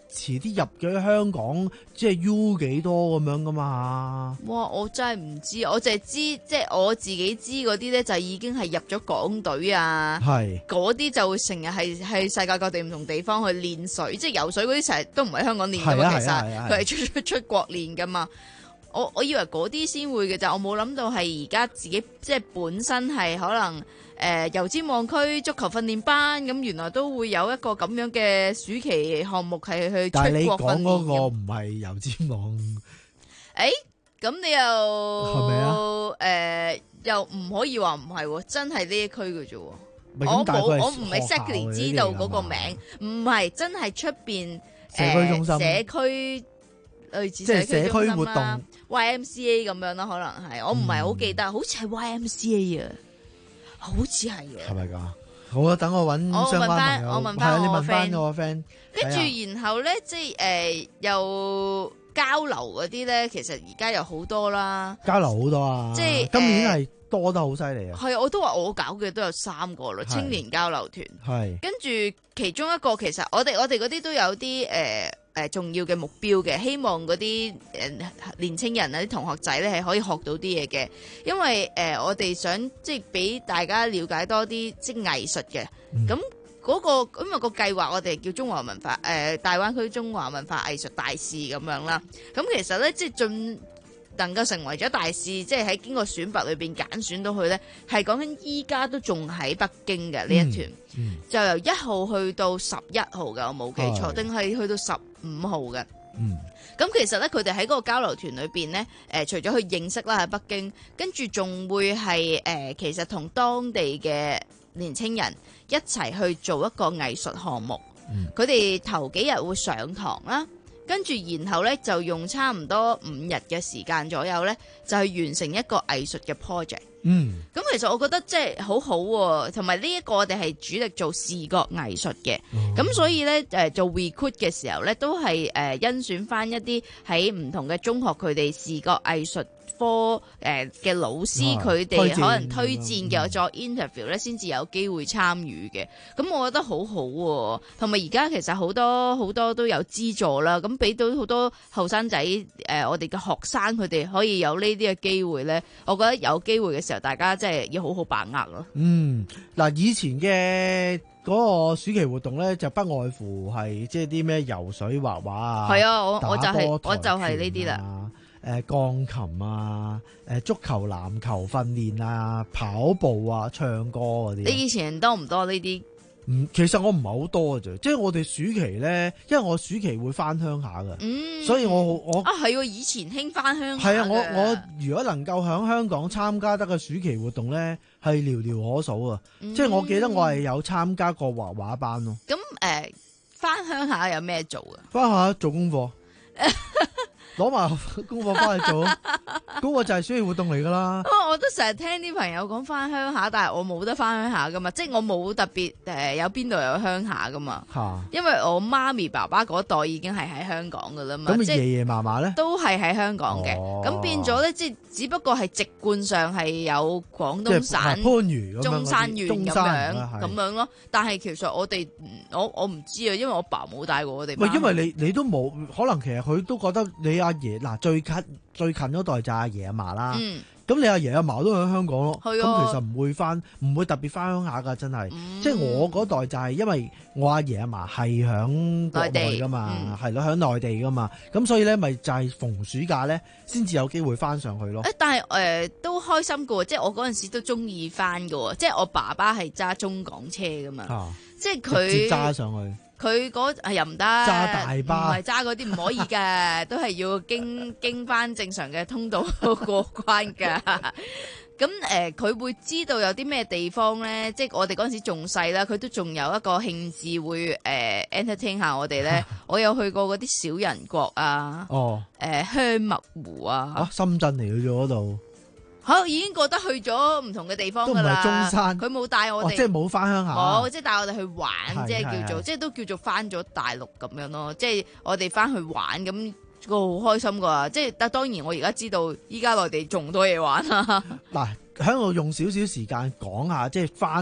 遲啲入咗香港，即係 U 幾多咁樣噶嘛？ 哇！我真係唔知，我淨係知即係我自己知嗰啲咧，就已經係入咗港隊啊。係嗰啲就會成日係係世界各地唔同地方去練水，即係游水嗰啲成日都唔喺香港練噶嘛。其實佢係出出出國練噶嘛。我我以為嗰啲先會嘅咋，我冇諗到係而家自己即係本身係可能。誒、呃、油尖旺區足球訓練班咁，原來都會有一個咁樣嘅暑期項目係去出國訓練。但係你講嗰個唔係油尖旺。誒，咁你又係咪啊？誒、呃，又唔可以話唔係，真係呢一區嘅啫。我冇，我唔係 exactly 知道嗰個名，唔係真係出邊社區中心、社區類似社區中心啦、活動 Y M C A 咁樣啦，可能係我唔係好記得，嗯、好似係 Y M C A 啊。好似係嘅，係咪噶？好啊，等我揾相關朋友。我問翻，我問翻我個 friend。跟住然後咧，即係誒、呃，又交流嗰啲咧，其實而家有好多啦。交流好多啊！即係今年係多得好犀利啊！係、呃，我都話我搞嘅都有三個啦，青年交流團。係。跟住其中一個，其實我哋我哋嗰啲都有啲誒。呃誒重要嘅目標嘅，希望嗰啲誒年青人啊、啲同學仔咧係可以學到啲嘢嘅，因為誒、呃、我哋想即係俾大家了解多啲即係藝術嘅，咁嗰、嗰個因為個計劃我哋叫中華文化誒、呃、大灣區中華文化藝術大使咁樣啦，咁其實咧即係進能夠成為咗大使，即係喺經過選拔裏邊揀選到佢咧，係講緊依家都仲喺北京嘅呢一團，嗯嗯、就由一號去到十一號嘅，我冇記錯，定係去到十五號嘅。嗯，咁其實咧，佢哋喺嗰個交流團裏邊咧，誒、呃，除咗去認識啦喺北京，跟住仲會係誒、呃，其實同當地嘅年青人一齊去做一個藝術項目。佢哋、嗯、頭幾日會上堂啦。跟住，然後咧就用差唔多五日嘅時間左右咧，就去完成一個藝術嘅 project。嗯，咁其實我覺得即係好好、啊，同埋呢一個我哋係主力做視覺藝術嘅。咁、嗯、所以咧誒做 recruit 嘅時候咧，都係誒甄選翻一啲喺唔同嘅中學佢哋視覺藝術科誒嘅老師，佢哋、啊、可能推薦嘅，做 interview 咧，先至有機會參與嘅。咁我覺得好好、啊，同埋而家其實好多好多都有資助啦，咁俾到好多後生仔誒，我哋嘅學生佢哋可以有呢啲嘅機會咧。我覺得有機會嘅時候，大家真係要好好把握咯。嗯，嗱，以前嘅嗰個暑期活動咧，就不外乎係即係啲咩游水、畫畫啊。係啊，我我就係、是、我就係呢啲啦。誒鋼琴啊，誒足球、籃球訓練啊，跑步啊，唱歌嗰啲。你以前多唔多呢啲？唔，其實我唔係好多嘅啫，即係我哋暑期咧，因為我暑期會翻鄉下嘅，嗯、所以我我啊係喎，以前興翻鄉下。係啊，我我如果能夠喺香港參加得嘅暑期活動咧，係寥寥可數啊！嗯、即係我記得我係有參加過畫畫班咯。咁誒，翻鄉下有咩做啊？翻下做功課。攞埋功課翻去做，嗰個就係暑期活動嚟噶啦。我都成日聽啲朋友講翻鄉下，但係我冇得翻鄉下噶嘛，即係我冇特別誒、呃、有邊度有鄉下噶嘛。吓，因為我媽咪爸爸嗰代已經係喺香港噶啦嘛。咁爺爺嫲嫲咧都係喺香港嘅，咁、哦、變咗咧，即係只不過係籍貫上係有廣東省番禺、中山縣咁樣咁樣咯。但係其實我哋我我唔知啊，因為我爸冇帶過我哋。唔係，因為你你都冇可能，其實佢都覺得你阿爺嗱最近最近嗰代就阿爺阿嫲啦，咁、嗯、你阿爺阿嫲都喺香港咯，咁、啊、其實唔會翻，唔會特別翻鄉下噶，真係，嗯、即係我嗰代就係因為我阿爺阿嫲係響國內噶嘛，係咯響內地噶嘛，咁所以咧咪就係逢暑假咧先至有機會翻上去咯。誒，但係誒、呃、都開心噶，即係我嗰陣時都中意翻噶，即係我爸爸係揸中港車噶嘛，啊、即係佢直接揸上去。佢嗰係又唔得，揸大巴，唔係揸嗰啲唔可以嘅，都係要經經翻正常嘅通道過關㗎。咁誒，佢、呃、會知道有啲咩地方咧，即係我哋嗰陣時仲細啦，佢都仲有一個興致會誒、呃、entertain 下我哋咧。我有去過嗰啲小人國啊，哦，誒、呃、香墨湖啊，啊，深圳嚟嘅啫嗰度。好，已經覺得去咗唔同嘅地方噶啦，都唔係中山，佢冇帶我哋、哦，即係冇翻鄉下，冇，即係帶我哋去玩，即係叫做，即係都叫做翻咗大陸咁樣咯。即係我哋翻去玩，咁個好開心噶。即係，但當然我而家知道，依家內地仲多嘢玩啦。嗱，喺度用少少時間講下，即係翻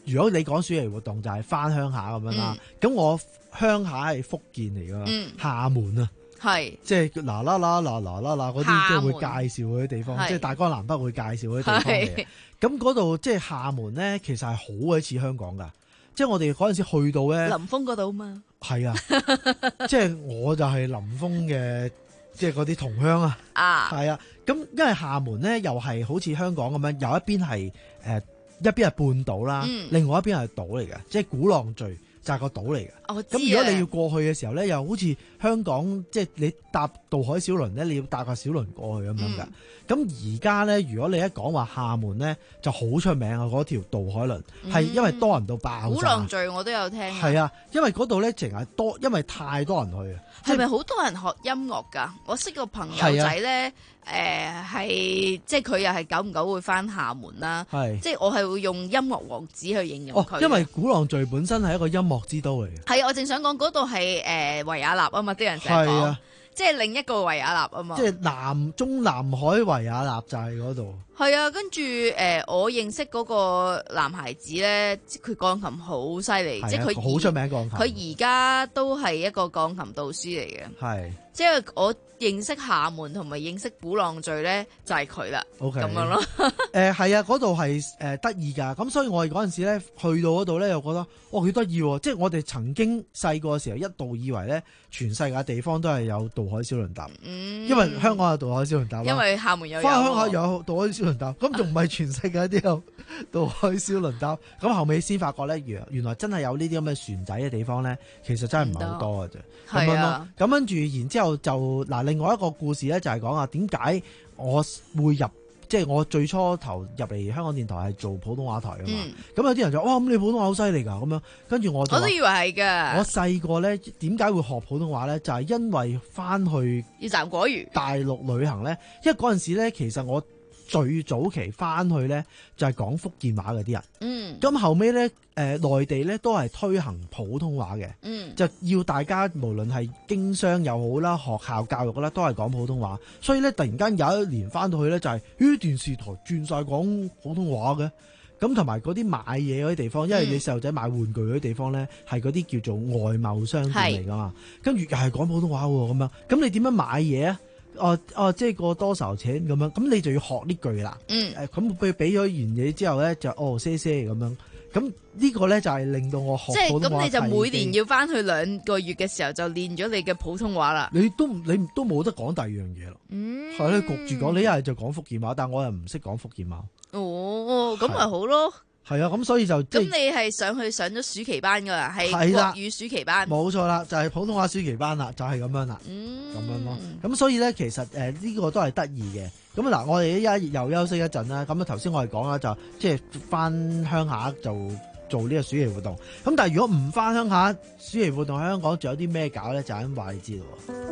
如果你講暑期活動就係翻鄉下咁樣啦，咁、嗯、我鄉下係福建嚟噶嘛，嗯、廈門啊。 係， 即係嗱啦啦嗱嗱啦啦嗰啲，即係會介紹嗰啲地方，即係大江南北會介紹嗰啲地方嚟。咁嗰度即係廈門咧，其實係好鬼似香港噶。即係我哋嗰陣時去到咧， 林峰嗰度嘛。係啊，即係我就係林峰嘅，即係嗰啲同鄉啊。啊，係啊。咁因為廈門咧又係好似香港咁樣，有一邊係誒一邊係半島啦，嗯、另外一邊係島嚟嘅，即係鼓浪嶼。就係個島嚟嘅，咁如果你要過去嘅時候咧，又好似香港，即係你搭渡海小輪咧，你要搭個小輪過去咁樣㗎。咁而家咧，如果你一講話廈門咧，就好出名啊！嗰條渡海輪係因為多人到爆炸。鼓浪嶼我都有聽。係啊，因為嗰度咧淨係多，因為太多人去啊。 係咪好多人學音樂㗎？我識個朋友仔咧，誒係即係佢又係久唔久會返廈門啦。係，即係我係會用音樂王子去形容佢。哦，因為鼓浪嶼本身係一個音樂之都嚟嘅。 係啊，我正想講嗰度係誒維也納啊嘛，啲人成日講，即係另一個維也納啊嘛。 即係南中南海維也納就係嗰度。 係啊，跟住誒、呃，我認識嗰個男孩子咧，佢鋼琴好犀利，即係佢好出名鋼琴。 佢而家都係一個鋼琴導師嚟嘅。係，即係我認識廈門同埋認識鼓浪嶼咧，就係佢啦。OK，咁樣咯。 誒係啊，嗰度係誒得意㗎。咁所以我哋嗰陣時咧去到嗰度咧，又覺得哦幾得意喎！即係我哋曾經細個嘅時候一度以為咧，全世界地方都係有渡海小輪搭，嗯、因為香港有渡海小輪搭啦。 因為廈門有， 返鄉下有渡海小輪搭，咁仲唔係全世界都有渡海小輪搭？咁後尾先發覺咧，原原來真係有呢啲咁嘅船仔嘅地方咧，其實真係唔係好多嘅啫。咁樣咯，咁跟住然之後就嗱，另外一個故事咧就係講啊，點解我會入？即係我最初頭入嚟香港電台係做普通話台㗎嘛，咁、嗯、有啲人就哇咁你普通話好犀利㗎咁樣，跟住我就我都以為係㗎。 我細個咧點解會學普通話咧？就係、是、因為翻去要賺果魚大陸旅行咧，因為嗰陣時咧其實我最早期翻去咧就係、是、講福建話嗰啲人，嗯，咁後尾咧誒內地咧都係推行普通話嘅，嗯，就要大家無論係經商又好啦，學校教育啦，都係講普通話，所以咧突然間有一年翻到去咧就係、是、咦電視台轉晒講普通話嘅，咁同埋嗰啲買嘢嗰啲地方，因為你細路仔買玩具嗰啲地方咧係嗰啲叫做外貿商店嚟噶嘛，跟住又係講普通話喎咁樣，咁你點樣買嘢啊？哦哦，即係個多少錢咁樣，咁你就要學呢句啦。嗯，誒咁佢俾咗完嘢之後咧，就哦些些咁樣，咁呢個咧就係令到我學普通話。 即係咁，你就每年要翻去兩個月嘅時候就練咗你嘅普通話啦。 你都你都冇得講第二樣嘢咯。嗯，係咧焗住講，你一係就講福建話，但我又唔識講福建話。 哦，咁咪好咯。 係啊，咁所以就咁你係上去上咗暑期班噶啦，係國語暑期班， 冇錯啦，就係、是、普通話暑期班啦，就係、是、咁樣啦，咁、嗯、樣咯。咁所以咧，其實誒呢、呃這個都係得意嘅。咁嗱，我哋依家又休息一陣啦。咁啊頭先我哋講啦，就即係翻鄉下就做呢個暑期活動。咁但係如果唔翻鄉下暑期活動喺香港，仲有啲咩搞咧？就咁話你知咯。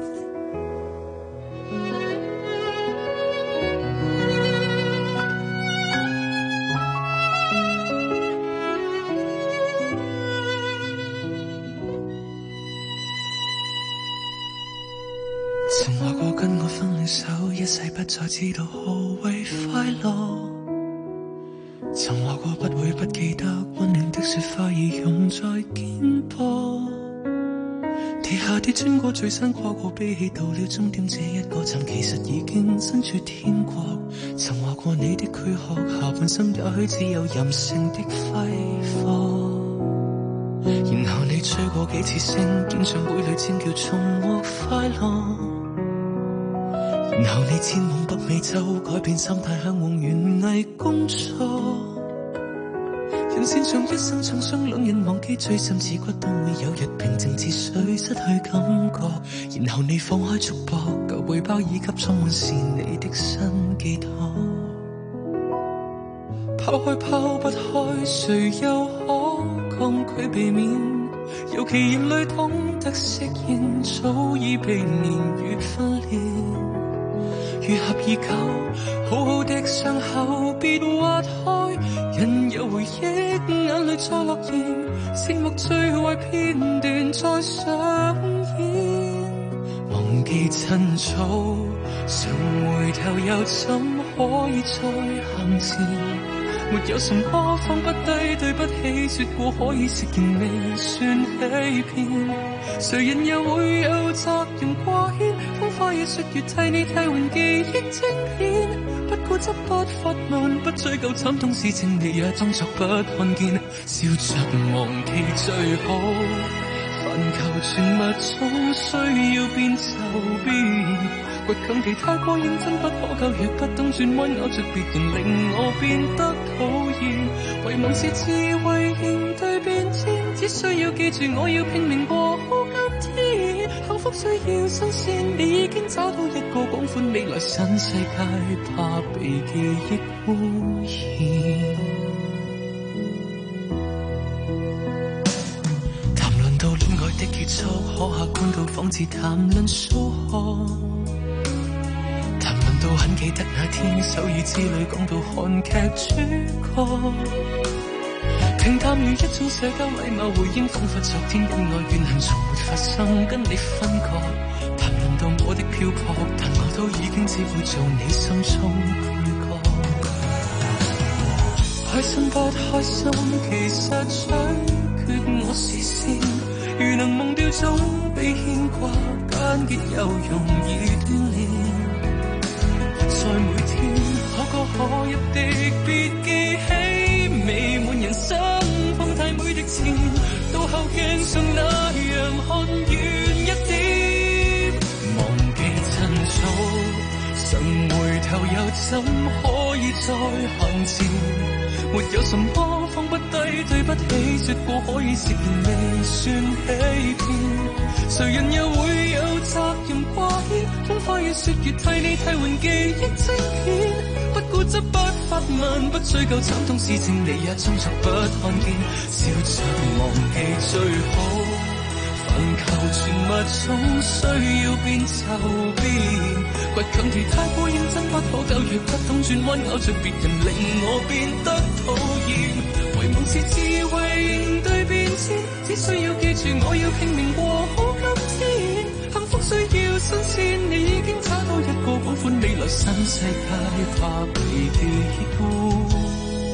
曾話過跟我分了手，一世不再知道何謂快樂。曾話過不會不記得溫暖的雪花已融在肩膊。地下鐵穿過最山，跨過悲喜，到了終點這一個站，其實已經身處天國。曾話過你的軀殼，下半生也許只有任性的揮霍。然後你吹過幾次聲，演唱會裏尖叫重獲快樂。然後你前往北美洲，改變心態向往園藝工作。人線上一生創傷，兩人忘記錐心刺骨，都會有日平靜似水，失去感覺。然後你放開束縛，舊背包已給裝滿是你的新寄託。拋開拋不開，誰又可抗拒避免？尤其眼淚懂得適應，早已被年月訓練。如合已久，好好的傷口別挖開，人有回憶，眼淚再落現，醒目最壞片段再上演。忘記趁早，想回頭又怎可以再行前？ 沒有什麼放不低，對不起，說過可以食言未算欺騙。誰人又會有責任掛牽？風花雨雪月替你替換記憶晶片，不固執不發問，不追究慘痛事情，你也裝作不看見，笑着忘記最好。凡求全物總需要變就變，倔強地太過認真不可救，若不懂轉彎咬着別人，令我變得討厭。遺忘是智慧應對變遷，只需要記住我要拼命過好今天。幸福需要新鮮，你已經找到一個廣寬未來新世界，怕被記憶污染。談論到戀愛的結束，可客觀到仿似談論數學。到很記得那天首爾之旅，講到韓劇主角，平淡如一種社交禮貌回應，彷彿昨天跟我怨恨從沒發生，跟你分割。談論到我的漂泊，但我都已經只會做你心中配角。開心不開心，其實取決我視線，如能忘掉總比牽掛，間結又容易鍛鍊。在每天可歌可泣的別記起，未滿人生放太每滴錢，到後鏡上那樣看遠一點。忘記趁早，想回頭又怎可以再行前？沒有什麼放不低，對不起，說過可以食言未算欺騙。誰人又會有責任掛牽？風花雨雪月替你替換記憶晶片，不固執不發問，不追究慘痛事情，你也裝作不看見，笑着忘記最好。凡求全物總需要變就變，倔強地太過認真不可救，若不懂轉彎咬着別人，令我變得討厭。遺忘是智慧應對變遷，只需要記住我要拼命過好今天。幸福需要新鮮，你已經找到一個廣闊未來新世界，怕被記憶污染。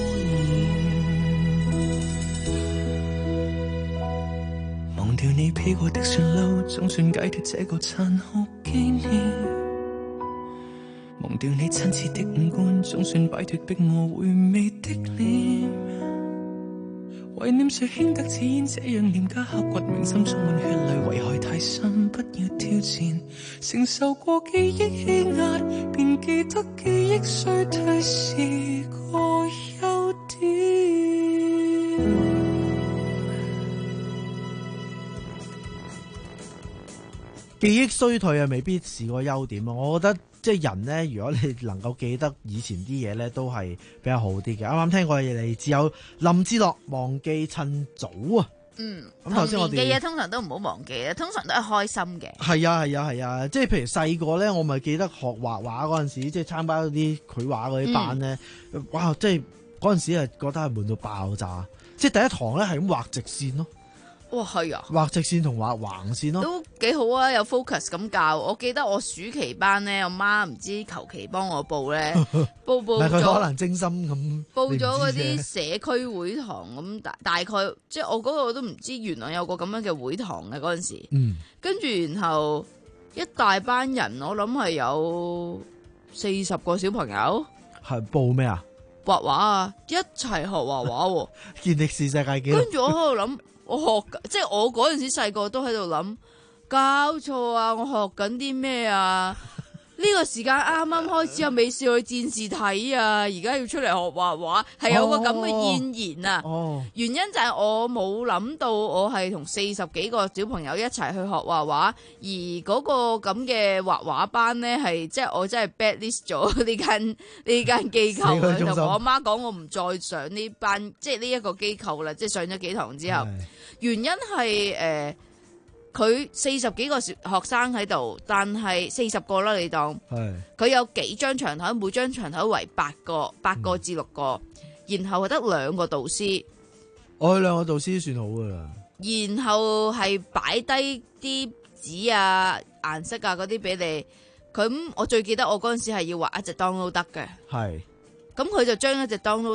忘掉你披過的旋路，總算解脫這個殘酷經驗。忘掉你親切的五官，總算擺脫逼我回味的臉。懷念誰輕得似煙，這樣廉價刻骨銘心，充滿血淚，危害太深，不要挑戰。承受過記憶欺壓，便記得記憶衰退是個優點。 記憶衰退啊，未必是個優點啊！我覺得即係人呢，如果你能夠記得以前啲嘢呢，都係比較好啲嘅。啱啱聽過嘅嚟，只有林之樂忘記趁早啊！嗯，咁頭先我哋嘅嘢通常都唔好忘記啊，通常都係開心嘅。係啊係啊係啊！即係譬如細個呢，我咪記得學畫畫嗰陣時，即係參加嗰啲繪畫嗰啲班呢。嗯、哇！即係嗰陣時係覺得係悶到爆炸，即係第一堂呢係咁畫直線咯。 哇，係啊！ 畫直線同畫橫線咯， 都幾好啊！有 focus 咁教。我記得我暑期班咧，我媽唔知求其幫我報咧，報報咗。 佢可能精心咁報咗嗰啲社區會堂咁，大大概即係我嗰個都唔知，原來有個咁樣嘅會堂嘅嗰陣時。嗯。跟住然後一大班人，我諗係有四十個小朋友。 係報咩啊？ 畫畫啊！一齊學畫畫。 健力士世界紀錄。 跟住我喺度諗。我學即係我嗰陣時細個都喺度諗，搞錯啊！我學緊啲咩啊？呢個時間啱啱開始又未試去戰士睇啊！而家要出嚟學畫畫，係有個咁嘅現言啊！哦、原因就係我冇諗到我係同四十幾個小朋友一齊去學畫畫，而嗰個咁嘅畫畫班呢，係即係我真係 bad list 咗呢間呢間機構啊！同我阿媽講，我唔再上呢班即係呢一個機構啦，即係上咗幾堂之後，原因係誒。呃佢四十幾個學生喺度，但係四十個啦，你當佢有幾張長台，每張長台為八個，八個至六個，然後係得兩個導師。 我哋兩個導師算好噶啦。 然後係擺低啲紙啊、顏色啊嗰啲俾你。咁我最記得我嗰陣時係要畫一隻 Donald Duck 嘅。係。咁佢就將一隻 Donald Duck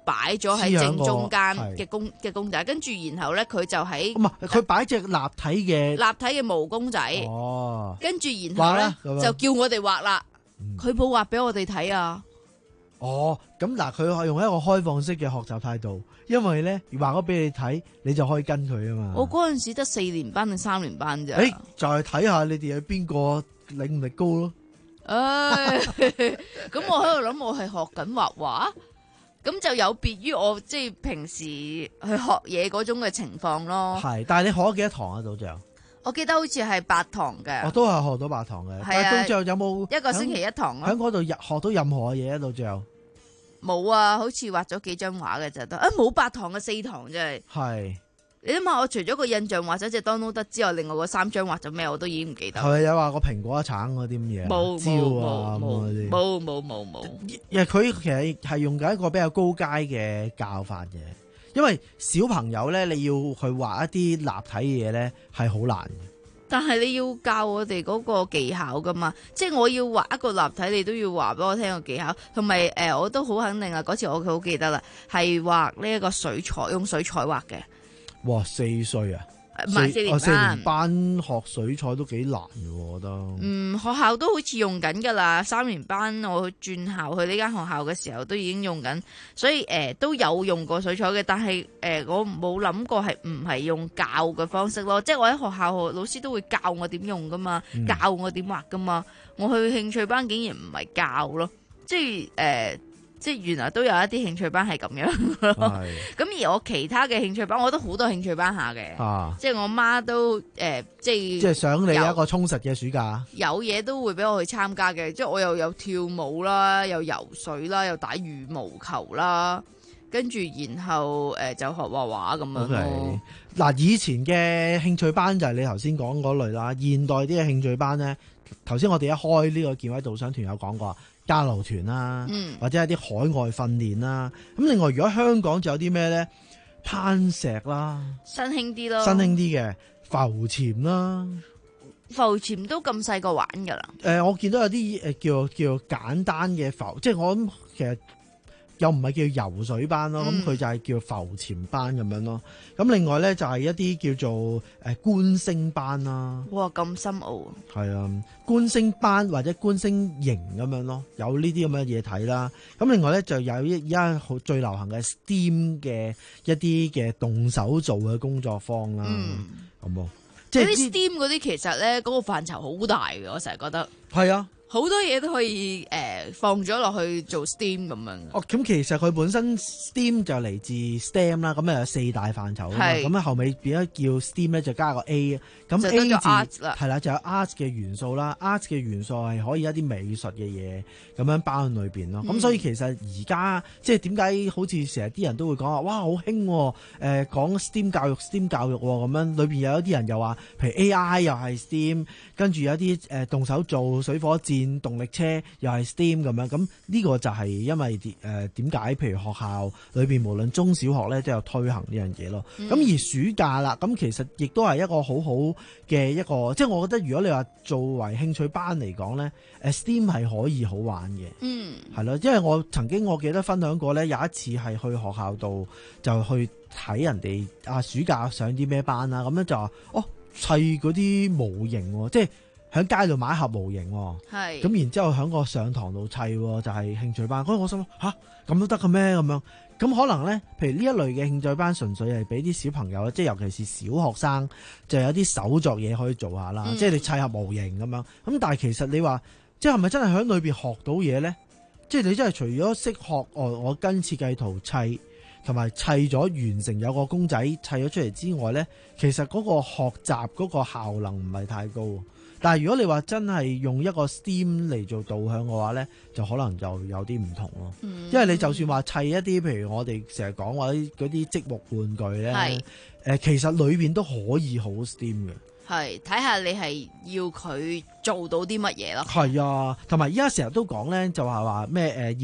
擺咗喺正中間嘅公嘅公仔，跟住然後咧佢就喺唔係佢擺隻立體嘅立體嘅毛公仔， 哦， 跟住然後咧就叫我哋畫啦，佢冇畫俾我哋睇啊。 哦，咁嗱，佢係用一個開放式嘅學習態度，因為咧畫咗俾你睇，你就可以跟佢啊嘛。 我嗰陣時得四年班定三年班咋？ 誒，就係睇下你哋有邊個領悟力高咯。 唉，咁我喺度諗，我係學緊畫畫，咁就有別於我即係平時去學嘢嗰種嘅情況咯。 係，但係你學咗幾多堂啊？到最後我記得好似係八堂嘅。 我都係學到八堂嘅。但係到最後有冇一個星期一堂咯？ 喺嗰度學到任何嘢到最後冇啊，好似畫咗幾張畫嘅就得。啊，冇八堂嘅，四堂真係。係。你諗下，我除咗個印象畫咗隻 Donald Duck之外，另外嗰三張畫咗咩，我都已經唔記得。 係咪有話個蘋果、橙嗰啲咁嘢？ 冇蕉啊， 冇冇冇冇冇。 因為佢其實係用緊一個比較高階嘅教法嘅，因為小朋友咧，你要去畫一啲立體嘅嘢咧，係好難嘅。 但係你要教我哋嗰個技巧噶嘛，即係我要畫一個立體，你都要話俾我聽個技巧，同埋誒，我都好肯定啊！嗰次我好記得啦，係畫呢一個水彩，用水彩畫嘅。哇！四歲啊，唔係四年班，四年班學水彩都幾難嘅，我覺得。嗯，學校都好似用緊噶啦，三年班我轉校去呢間學校嘅時候都已經用緊，所以誒、呃、都有用過水彩嘅，但係誒、呃、我冇諗過係唔係用教嘅方式咯，即係我喺學校老師都會教我點用噶嘛，嗯、教我點畫噶嘛，我去興趣班竟然唔係教咯，即係誒。呃即係原來都有一啲興趣班係咁樣，咁而我其他嘅興趣班，我都好多興趣班下嘅，啊、即係我媽都誒、呃，即係即係想你一個充實嘅暑假， 有嘢都會俾我去參加嘅，即係我又有跳舞啦，又游水啦，又打羽毛球啦，跟住然後誒、呃、就學畫畫咁樣咯。 嗱，okay. 以前嘅興趣班就係你頭先講嗰類啦，現代啲嘅興趣班咧，頭先我哋一開呢個健委導賞團有講過。交流團啦，嗯、或者係啲海外訓練啦。咁另外，如果香港就有啲咩咧？攀石啦， 新興啲咯， 新興啲嘅浮潛啦， 浮潛都咁細個玩噶啦。 誒、呃，我見到有啲誒叫叫簡單嘅浮，即係我諗其實又唔係叫游水班咯，咁佢、嗯、就係叫浮潛班咁樣咯。咁另外咧就係一啲叫做誒觀星班啦。 哇，咁深奧啊！ 係啊，觀星班或者觀星營咁樣咯，有呢啲咁嘅嘢睇啦。咁另外咧就有一而家好最流行嘅 STEAM 嘅一啲嘅動手做嘅工作坊啦，好冇、嗯？即係啲 STEAM 嗰啲其實咧嗰個範疇好大嘅，我成日覺得。 係啊。 好多嘢都可以誒、呃、放咗落去做 STEAM 咁樣。 哦，咁其實佢本身 STEAM 就嚟自 STEM 啦，咁啊有四大範疇啊嘛。咁啊後尾變咗叫 STEAM 咧，就加個 A。咁 A 字係啦，就有 art 嘅元素啦。art 嘅元素係可以一啲美術嘅嘢咁樣包喺裏邊咯。咁、嗯、所以其實而家即係點解好似成日啲人都會講話，哇好興誒講 STEAM 教育 STEAM 教育咁樣，裏邊又有啲人又話，譬如 A I 又係 STEAM， 跟住有啲誒動手做水火箭。動力車又係 STEAM 咁樣，咁呢個就係因為誒點解？譬如學校裏邊無論中小學咧都有推行呢樣嘢咯。咁、嗯、而暑假啦，咁其實亦都係一個好好嘅一個，即係我覺得如果你話作為興趣班嚟講咧，誒 STEAM 係可以好玩嘅。嗯，係咯，因為我曾經我記得分享過咧，有一次係去學校度就去睇人哋啊暑假上啲咩班啦，咁樣就話哦砌嗰啲模型，即係。喺街度買一盒模型，係咁然之後喺個上堂度砌，就係、是、興趣班。嗰我心諗吓咁都得嘅咩咁樣？咁可能咧，譬如呢一類嘅興趣班，純粹係俾啲小朋友，即係尤其是小學生，就有啲手作嘢可以做下啦。嗯、即係你砌盒模型咁樣。咁但係其實你話，即係係咪真係喺裏邊學到嘢咧？即係你真係除咗識學哦，我跟設計圖砌，同埋砌咗完成有個公仔砌咗出嚟之外咧，其實嗰個學習嗰個效能唔係太高。但係如果你話真係用一個 STEAM 嚟做導向嘅話咧，就可能就有啲唔同咯。嗯、因為你就算話砌一啲，譬如我哋成日講話啲嗰啲積木玩具咧，誒是、呃、其實裏邊都可以好 STEAM 嘅。係睇下你係要佢做到啲乜嘢咯。係啊，同埋依家成日都講咧，就係話咩誒要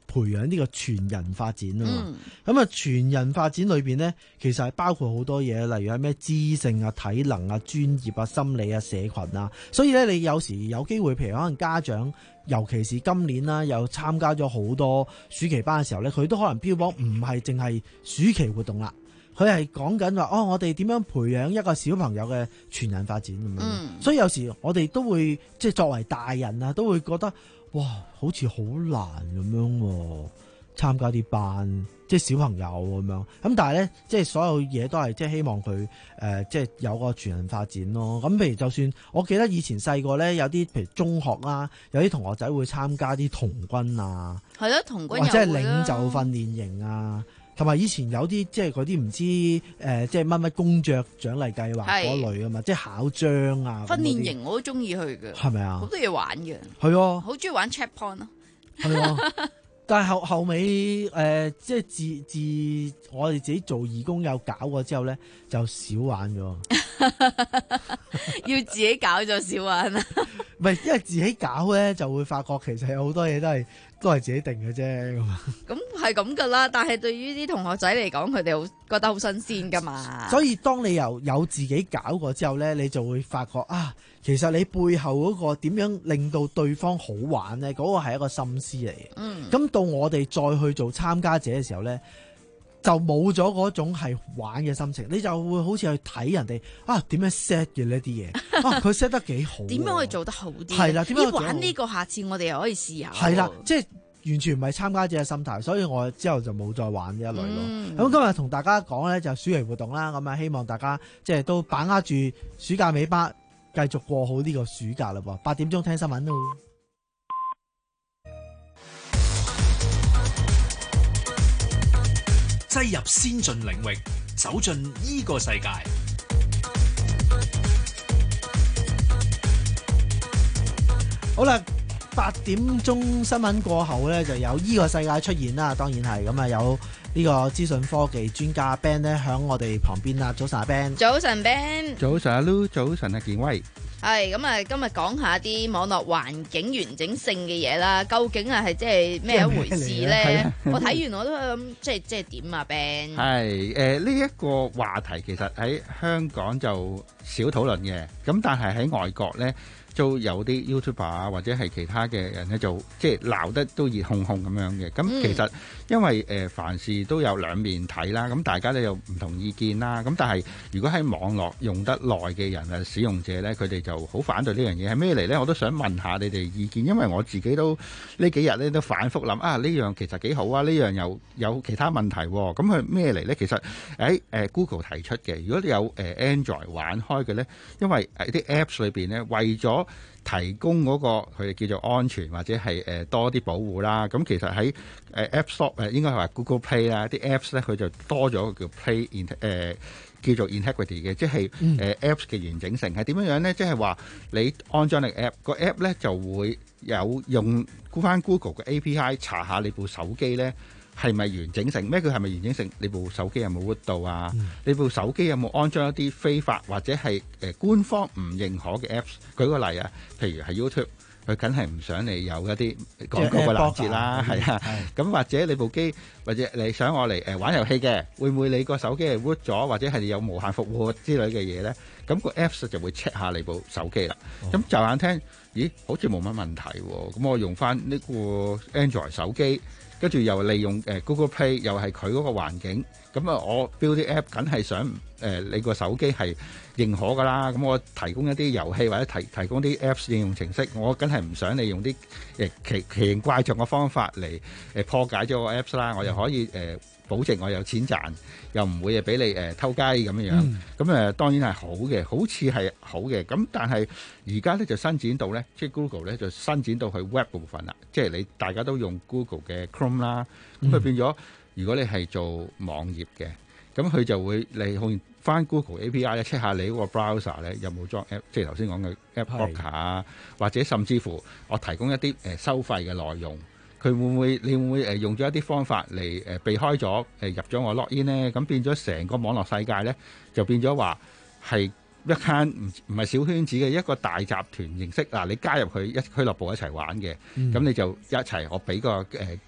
培養呢個全人發展啊嘛。咁啊、 嗯， 全人發展裏邊咧，其實係包括好多嘢，例如係咩知性啊、體能啊、專業啊、心理啊、社群啊。所以咧，你有時有機會，譬如可能家長，尤其是今年啦，又參加咗好多暑期班嘅時候咧，佢都可能標榜唔係淨係暑期活動啦。佢係講緊話，哦，我哋點樣培養一個小朋友嘅全人發展咁樣。嗯、所以有時我哋都會即係作為大人啊，都會覺得哇，好似好難咁樣喎，參加啲班，即係小朋友咁樣。咁但係咧，即係所有嘢都係即係希望佢誒、呃，即係有個全人發展咯。咁譬如就算我記得以前細個咧，有啲譬如中學啦，有啲同學仔會參加啲童軍啊， 係咯，童軍或者係領袖訓練營啊。同埋以前有啲即係嗰啲唔知誒、呃，即係乜乜公爵獎勵計劃嗰類啊嘛，即係考章啊。 訓練營我都中意去嘅， 係咪啊？ 好多嘢玩嘅， 係啊， 好中意玩 checkpoint 咯。 係啊，但係後後尾誒、呃，即係自自我哋自己做義工有搞過之後咧，就少玩咗。 要自己搞就少玩啦。 唔係，因為自己搞咧就會發覺其實有好多嘢都係都係自己定嘅啫。 咁係咁噶啦，但係對於啲同學仔嚟講，佢哋好覺得好新鮮噶嘛。 所以當你由有自己搞過之後咧，你就會發覺啊，其實你背後嗰個點樣令到對方好玩咧，嗰、嗰個係一個心思嚟嘅。嗯。咁到我哋再去做參加者嘅時候咧，就冇咗嗰種係玩嘅心情，你就會好似去睇人哋啊點樣 set 嘅呢啲嘢，啊佢 set 得幾好， 點樣可以做得好啲？ 係啦，點樣玩呢個？下次我哋又可以試下。 係啦，即係完全唔係參加者嘅心態，所以我之後就冇再玩呢一類咯。咁、嗯、今日同大家講咧就暑期活動啦，咁啊希望大家即係都把握住暑假尾巴，繼續過好呢個暑假啦噃。八點鐘聽新聞咯。 擠入先進領域，走進呢個世界。 好啦，八點鐘新聞過後呢，就有呢個世界出現啦。當然係咁啊，有呢個資訊科技專家 Ben 呢喺我哋旁邊啦。早晨啊 Ben， 早晨 Ben， 早晨阿 Lu，早晨阿健威。 係咁啊！今日講下啲網絡環境完整性嘅嘢啦，究竟係係即係咩一回事咧？我睇完我都諗，即係即係點啊 Ben？ 係誒呢一個話題其實喺香港就少討論嘅，咁但係喺外國咧，都有啲 YouTuber 啊或者係其他嘅人咧，就即係鬧得都熱烘烘咁樣嘅。咁其實因為誒、呃、凡事都有兩面睇啦，咁大家都有唔同意見啦。咁但係如果喺網絡用得耐嘅人啊使用者咧，佢哋就好反對呢樣嘢係咩嚟咧？我都想問下你哋意見，因為我自己都呢幾日咧都反覆諗啊，呢樣其實幾好啊，呢樣又有其他問題喎。咁佢咩嚟咧？其實誒誒、欸呃、Google 提出嘅，如果你有誒、呃、Android 玩開嘅咧，因為誒啲 Apps 裏邊咧為咗提供嗰個佢哋叫做安全或者係誒多啲保護啦，咁其實喺誒 App Store 誒應該係話 Google Play 啦，啲 Apps 咧佢就多咗個叫 Play in 誒叫做 integrity 嘅，即係誒 Apps 嘅完整性係點樣樣咧？即係話你安裝你 App 個 App 咧就會有用翻 Google 嘅 A P I 查下你部手機咧係咪完整性？咩叫係咪完整性？你部手機有冇 root 到啊？嗯、你部手機有冇安裝一啲非法或者係誒、呃、官方唔認可嘅 Apps？舉個例啊，譬如係 YouTube，佢梗係唔想你有一啲廣告嘅攔截啦，係啊。咁或者你部機或者你想我嚟誒玩遊戲嘅，會唔會你個手機係 root 咗，或者係有無限復活之類嘅嘢咧？咁、個 Apps 就會 check 下你部手機啦。咁驟眼聽，咦，好似冇乜問題喎。咁我用翻呢個 Android 手機。跟住又利用誒 Google Play，又係佢嗰個環境，咁啊我 build 啲 app 梗係想誒、呃、你個手機係認可㗎啦，咁我提供一啲遊戲或者提提供啲 apps 應用程式，我梗係唔想你用啲誒奇奇形怪狀嘅方法嚟誒、呃、破解咗個 apps 啦，我又可以誒、呃、保證我有錢賺，又唔會誒俾你誒、呃、偷雞咁樣樣，咁誒、嗯、當然係好嘅，好似係好嘅，咁但係而家咧就伸展到咧，即係 Google 咧就伸展到去 web 部分啦，即係你大家都用 Google 嘅 Chrome 啦，咁佢變咗如果你係做網頁嘅，咁佢就會利用翻 Google A P I 咧 check 下你嗰個 browser 咧有冇裝 app， 即係頭先講嘅 app blocker 啊，或者甚至乎我提供一啲誒收費嘅內容。佢會唔會？你會唔會誒用咗一啲方法嚟誒避開咗誒入咗我 login 咧？咁變咗成個網絡世界咧，就變咗話係一間唔唔係小圈子嘅一個大集團形式。嗱，你加入去一俱樂部一齊玩嘅，咁、嗯、你就一齊我俾個誒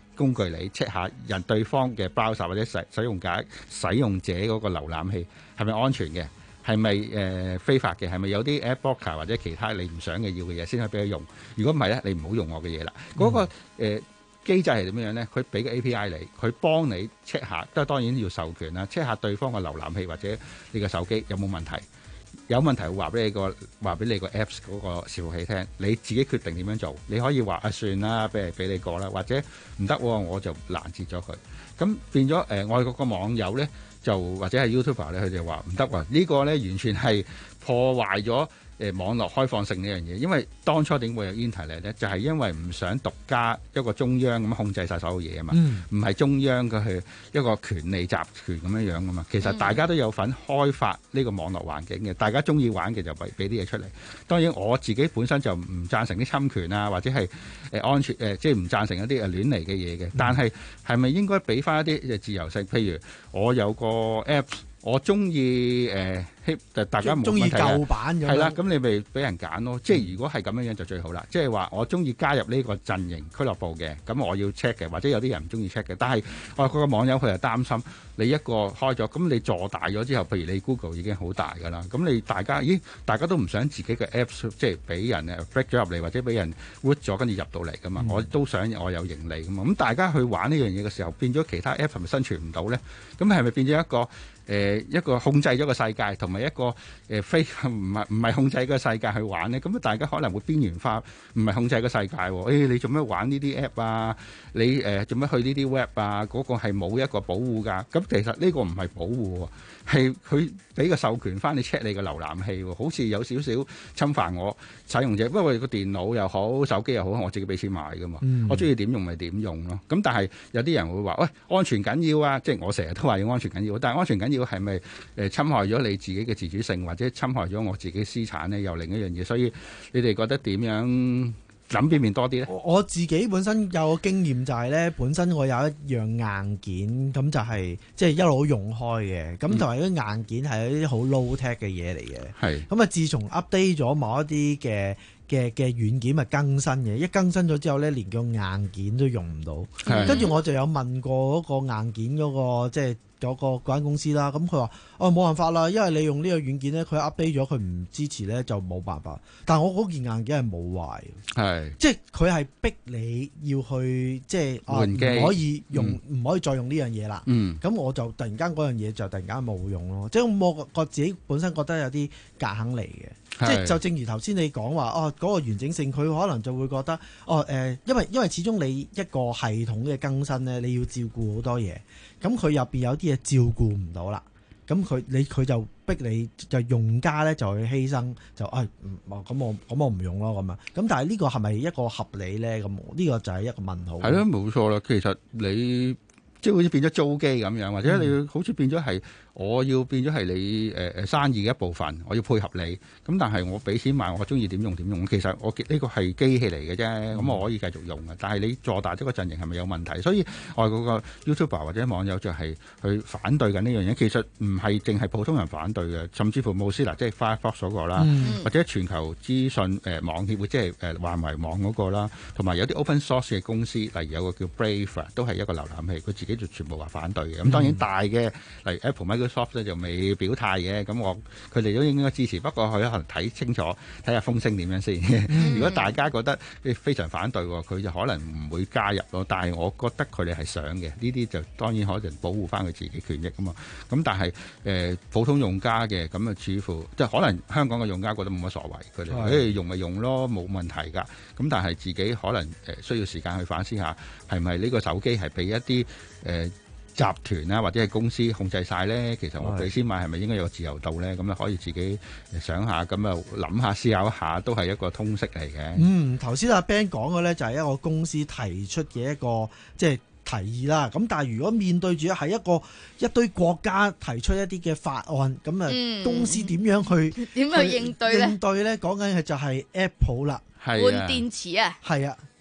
工具嚟 check 下人對方嘅 browser 或者使使用者使用者嗰個瀏覽器係咪安全嘅，係咪誒非法嘅，係咪有啲 ad blocker 或者其他你唔想嘅要嘅嘢先可以俾佢用。如果唔係咧，你唔好用我嘅嘢啦。嗰、嗯那個誒、呃、機制係點樣咧？佢俾個 A P I 你，佢幫你 check 下，都當然要授權啦 ，check 下對方嘅瀏覽器或者你嘅手機有冇問題。有問題會話俾你個話俾你個 Apps 嗰個伺服器聽，你自己決定點樣做。你可以話啊算啦，俾俾你過啦，或者唔得我就攔截咗佢。咁變咗誒、呃、外國個網友咧，就或者係 YouTuber 咧，佢就話唔得喎，呢、呢個咧完全係破壞咗。誒網絡開放性呢樣嘢，因為當初點會有 Internet 咧，就係、是、因為唔想獨家一個中央咁控制晒所有嘢啊嘛，唔係、嗯、中央嘅係一個權利集權咁樣樣噶嘛。其實大家都有份開發呢個網絡環境嘅，大家中意玩嘅就俾俾啲嘢出嚟。當然我自己本身就唔贊成啲侵權啊，或者係誒安全誒，即係唔贊成一啲誒亂嚟嘅嘢嘅。嗯、但係係咪應該俾翻一啲自由性？譬如我有個 Apps。我中意誒，希、呃、大家冇問題中意舊版咁樣， 係啦，咁你咪俾人揀咯。即係如果係咁樣樣就最好啦。即係話我中意加入呢個陣營俱樂部嘅，咁我要 check 嘅，或者有啲人唔中意 check 嘅。但係外國嘅網友佢又擔心你一個開咗，咁你做大咗之後，譬如你 Google 已經好大㗎啦，咁你大家咦，大家都唔想自己嘅 Apps 即係俾人誒 break 咗入嚟，或者俾人 root 咗跟住入到嚟㗎嘛。嗯、我都想我有盈利㗎嘛。咁大家去玩呢樣嘢嘅時候，變咗其他 App 係咪生存唔到咧？咁係咪變咗一個？誒、呃、一個控制咗個世界，同埋一個誒、呃、非唔係唔係控制個世界去玩咧，咁大家可能會邊緣化，唔係控制個世界喎。誒、哎、你做咩玩呢啲 app 啊？你誒做咩去呢啲 web 啊？嗰、那個係冇一個保護㗎。咁其實呢個唔係保護喎，係佢俾個授權翻你 check 你個瀏覽器喎，好似有少少侵犯我使用者。不過個電腦又好，手機又好，我自己俾錢買㗎嘛。嗯、我中意點用咪點用咯。咁但係有啲人會話喂、哎、安全緊要啊，即係我成日都話要安全緊要，但係安全緊要。係咪誒侵害咗你自己嘅自主性，或者侵害咗我自己私產咧？又另一樣嘢，所以你哋覺得點樣諗邊面多啲咧？ 我自己本身有個經驗就係咧，本身我有一樣硬件，咁就係即係一路用開嘅，咁同埋啲硬件係一啲好 low tech 嘅嘢嚟嘅。係咁啊！自從 update 咗某一啲嘅嘅嘅軟件咪更新嘅，一更新咗之後咧，連個硬件都用唔到。跟住我就有問過嗰個硬件嗰、嗰個即係。有個嗰間公司啦，咁佢話：哦冇辦法啦，因為你用呢個軟件咧，佢 update 咗，佢唔支持咧，就冇辦法。但係我嗰件硬件係冇壞，係即係佢係逼你要去即係換機，唔可以用，唔、嗯、可以再用呢樣嘢啦。咁、嗯、我就突然間嗰樣嘢就突然間冇用咯。即係我我自己本身覺得有啲夾硬嚟嘅。即係就正如頭先你講話，哦嗰、嗰個完整性，佢可能就會覺得，哦誒、呃，因為因為始終你一個系統嘅更新咧，你要照顧好多嘢，咁佢入邊有啲嘢照顧唔到啦，咁佢你佢就逼你就用家咧就去犧牲，就誒，咁、哎、我咁我唔用咯咁啊，咁但係呢個係咪一個合理咧？咁呢個就係一個問號。係咯，冇錯啦，其實你即係好似變咗租機咁樣，或者你好似變咗係。我要變咗係你誒誒、呃、生意嘅一部分，我要配合你。咁但係我俾錢買，我中意點用點用。其實我呢個係機器嚟嘅啫，咁、嗯、我可以繼續用嘅。但係你做大咗個陣營係咪有問題？所以外國個 YouTuber 或者網友就係去反對緊呢樣嘢。其實唔係淨係普通人反對嘅，甚至乎慕斯啦，即係 Firefox 嗰個啦，嗯、或者全球資訊誒、呃、網協會，即係誒環圍網嗰個啦，同埋有啲 open source 嘅公司，例如有個叫 Brave 都係一個瀏覽器，佢自己就全部話反對嘅。咁、嗯、當然大嘅例如 Apple、Microsoft 咧就未表態嘅，咁我佢哋都應該支持。不過佢可能睇清楚，睇下風聲點樣先。嗯、如果大家覺得非常反對，佢就可能唔會加入咯。但係我覺得佢哋係想嘅，呢啲就當然可能保護翻佢自己權益啊嘛。咁但係誒、呃、普通用家嘅咁啊，似乎即係可能香港嘅用家覺得冇乜所謂，佢哋誒用咪用咯，冇問題㗎。咁但係自己可能誒需要時間去反思下，係咪呢個手機係俾一啲誒、呃集團啊，或者係公司控制晒咧，其實我俾先買係咪應該有自由度咧？咁啊可以自己想下，咁啊諗下思考一下，都係一個通識嚟嘅。嗯，頭先阿 Ben 講嘅咧就係一個公司提出嘅一個即係提議啦。咁但係如果面對住係一個一堆國家提出一啲嘅法案，咁啊、嗯、公司點樣去點去應對咧？應對咧講緊係就係 Apple 啦，換電池啊，係啊。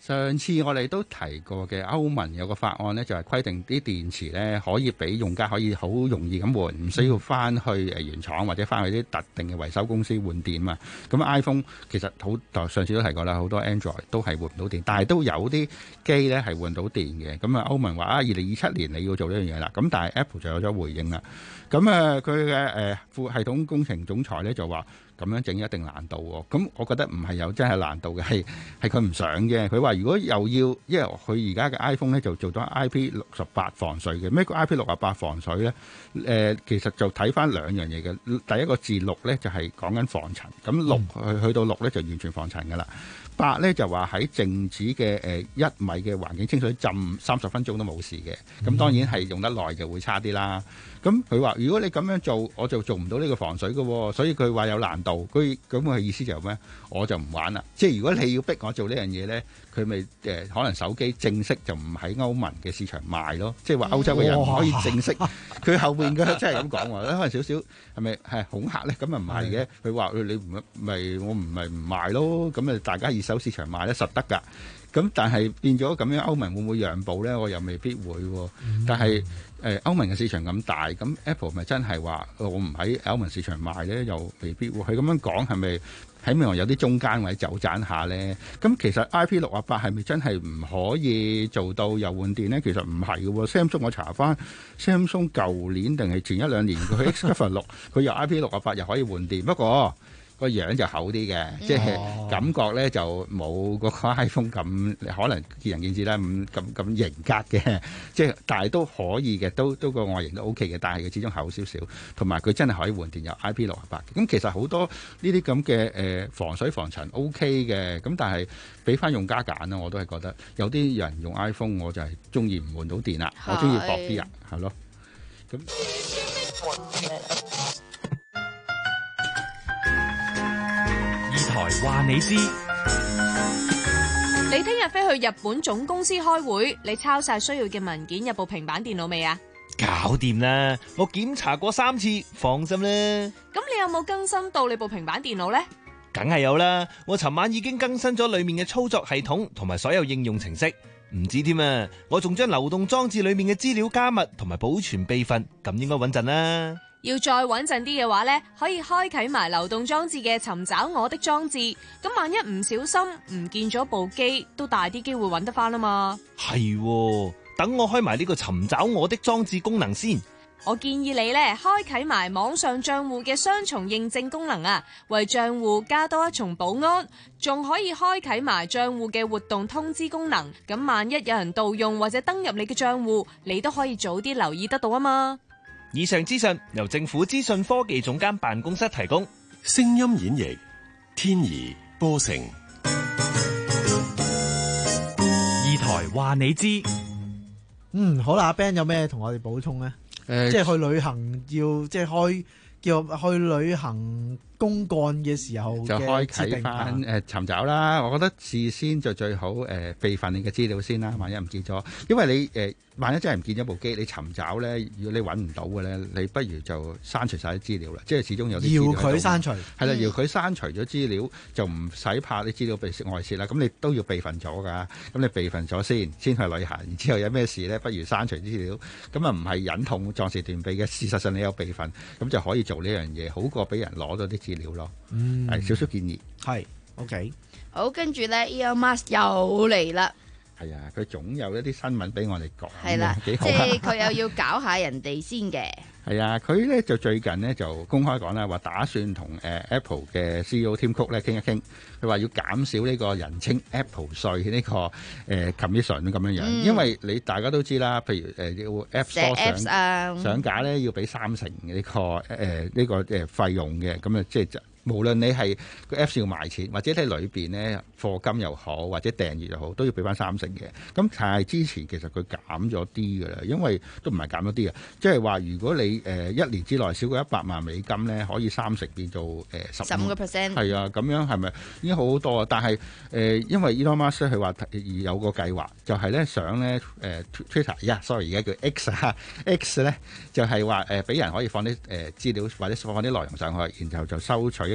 上次我哋都提過嘅，歐盟有個法案呢，就係規定啲電池呢可以俾用家可以好容易咁換，唔需要翻去誒原廠或者翻去啲特定嘅維修公司換電嘛。咁 iPhone 其實好，上次都提過啦，好多 Android 都係換唔到電，但係都有啲機呢係換到電嘅。咁啊，歐盟話啊，二零二七年你要做呢樣嘢啦。咁但係 Apple 就有咗回應啦。咁啊，佢嘅誒副系統工程總裁呢就話，咁樣整一定難度喎，咁我覺得唔係有真係難度嘅，係係佢唔想嘅。佢話如果又要，因為佢而家嘅 iPhone 咧就做咗 I P 六十八防水嘅，咩叫 I P 六十八防水咧？誒、呃，其實就睇翻兩樣嘢嘅。第一個字六咧就係講緊防塵，咁六去去到六咧就完全防塵㗎啦。八咧就話喺靜止嘅誒一米嘅環境清水浸三十分鐘都冇事嘅，咁當然係用得耐就會差啲啦。咁佢話如果你咁樣做，我就做唔到呢個防水嘅，所以佢話有難度。佢咁嘅意思就係咩？我就唔玩啦。即係如果你要逼我做呢樣嘢咧，佢咪誒可能手機正式就唔喺歐盟嘅市場賣咯。即係話歐洲嘅人唔可以正式。佢後面嘅真係咁講喎，可能少少係咪係恐嚇咧？咁啊唔係嘅，佢話你唔咪我唔係唔賣咯，咁啊大家二手市場賣咧實得㗎。咁但係變咗咁樣，歐盟會唔會讓步咧？我又未必會。嗯、但係誒、呃、歐盟嘅市場咁大，咁 Apple 咪真係話我唔喺歐盟市場賣咧，又未必會。佢咁樣講係咪喺未來有啲中間位走盞下咧？咁其實 I P 六十八係咪真係唔可以做到又換電咧？其實唔係嘅。Samsung 我查翻 Samsung 舊年定係前一兩年佢 X Cover 六，佢又 I P 六十八又可以換電，不過個樣就厚啲嘅，即係感覺咧就冇嗰個 iPhone 咁可能見仁見智啦，咁咁咁型格嘅，即係但係都可以嘅，都都個外形都 OK 嘅，但係佢始終厚少少，同埋佢真係可以換電有 I P 六十八嘅。咁其實好多呢啲咁嘅誒防水防塵 OK 嘅，咁但係俾翻用家揀啦，我都係覺得有啲人用 iPhone 我就係中意唔換到電啦，我中意薄啲啊，係咯，咁。 台話你知， 你聽日飛去日本總公司開會，你抄晒需要嘅文件入部平板電腦未啊？ 搞掂啦，我檢查過三次，放心啦。 咁你有冇更新到你部平板電腦呢？ 梗係有啦，我尋晚已經更新咗裏面嘅操作系統同埋所有應用程式，唔止添啊！我仲將流動裝置裏面嘅資料加密同埋保存備份，咁應該穩陣啦。 要再穩陣啲嘅話呢，可以開啟埋流動裝置嘅尋找我的裝置，咁萬一唔小心唔見咗部機，都大啲機會揾得翻啊嘛。 係，等我開埋呢個尋找我的裝置功能先。 我建議你呢，開啟埋網上賬戶嘅雙重認證功能啊，為賬戶加多一重保安，仲可以開啟埋賬戶嘅活動通知功能，咁萬一有人盜用或者登入你嘅賬戶，你都可以早啲留意得到啊嘛。 以上資訊由政府資訊科技總監辦公室提供。 聲音演繹天怡波成。 二台話你知。 嗯，好啦，阿 Ben 有咩同我哋補充咧？誒、呃，即係去旅行要即係開叫去旅行公幹嘅時候就開啟翻誒尋找啦。我覺得事先就最好誒、呃、備份你嘅資料先啦，萬一唔見咗，因為你誒。呃萬一真係唔見咗部機，你尋找咧，如果你揾唔到嘅咧，你不如就刪除晒啲資料啦。即係始終有啲資料要佢刪除，係啦，要佢刪除咗資料就唔使怕啲資料被外泄啦。咁你都要備份咗㗎，咁你備份咗先，先去旅行。然之後有咩事咧，不如刪除資料。咁啊唔係忍痛壯士斷臂嘅，事實上你有備份，咁就可以做呢樣嘢，好過俾人攞咗啲資料咯。嗯，係少少建議。 係 OK。 好，跟住咧 Elon Musk 又嚟啦。 係啊，佢總有一啲新聞俾我哋講， 係啦， 幾好。 即係佢又要搞下人哋先嘅。 係啊，佢咧就最近呢就公開講啦，話打算同誒 Apple 嘅 C E O Tim Cook 咧傾一傾，佢話要減少呢個人稱 Apple 稅呢個誒 commission 咁樣樣，嗯、因為你大家都知啦，譬如誒要 App Store 上、啊、上架咧要俾三成呢、呢個誒呢、呃呢個誒費用嘅，咁啊即係無論你係個 Apps 要賣錢，或者你裏邊咧課金又好，或者訂閱又好，都要俾翻三成嘅。咁但係之前其實佢減咗啲㗎啦，因為都唔係減咗啲啊，即係話如果你誒、呃、一年之內少過一百萬美金咧，可以三成變做誒十五個 percent。係啊，咁樣係咪已經好好多啊？但係誒、呃，因為 Elon Musk 佢話有個計劃，就係、是、咧想咧誒、呃、Twitter，呀、yeah, sorry 而家叫 X 啊，X 咧就係話誒俾人可以放啲誒資料或者放啲內容上去，然後就收取一個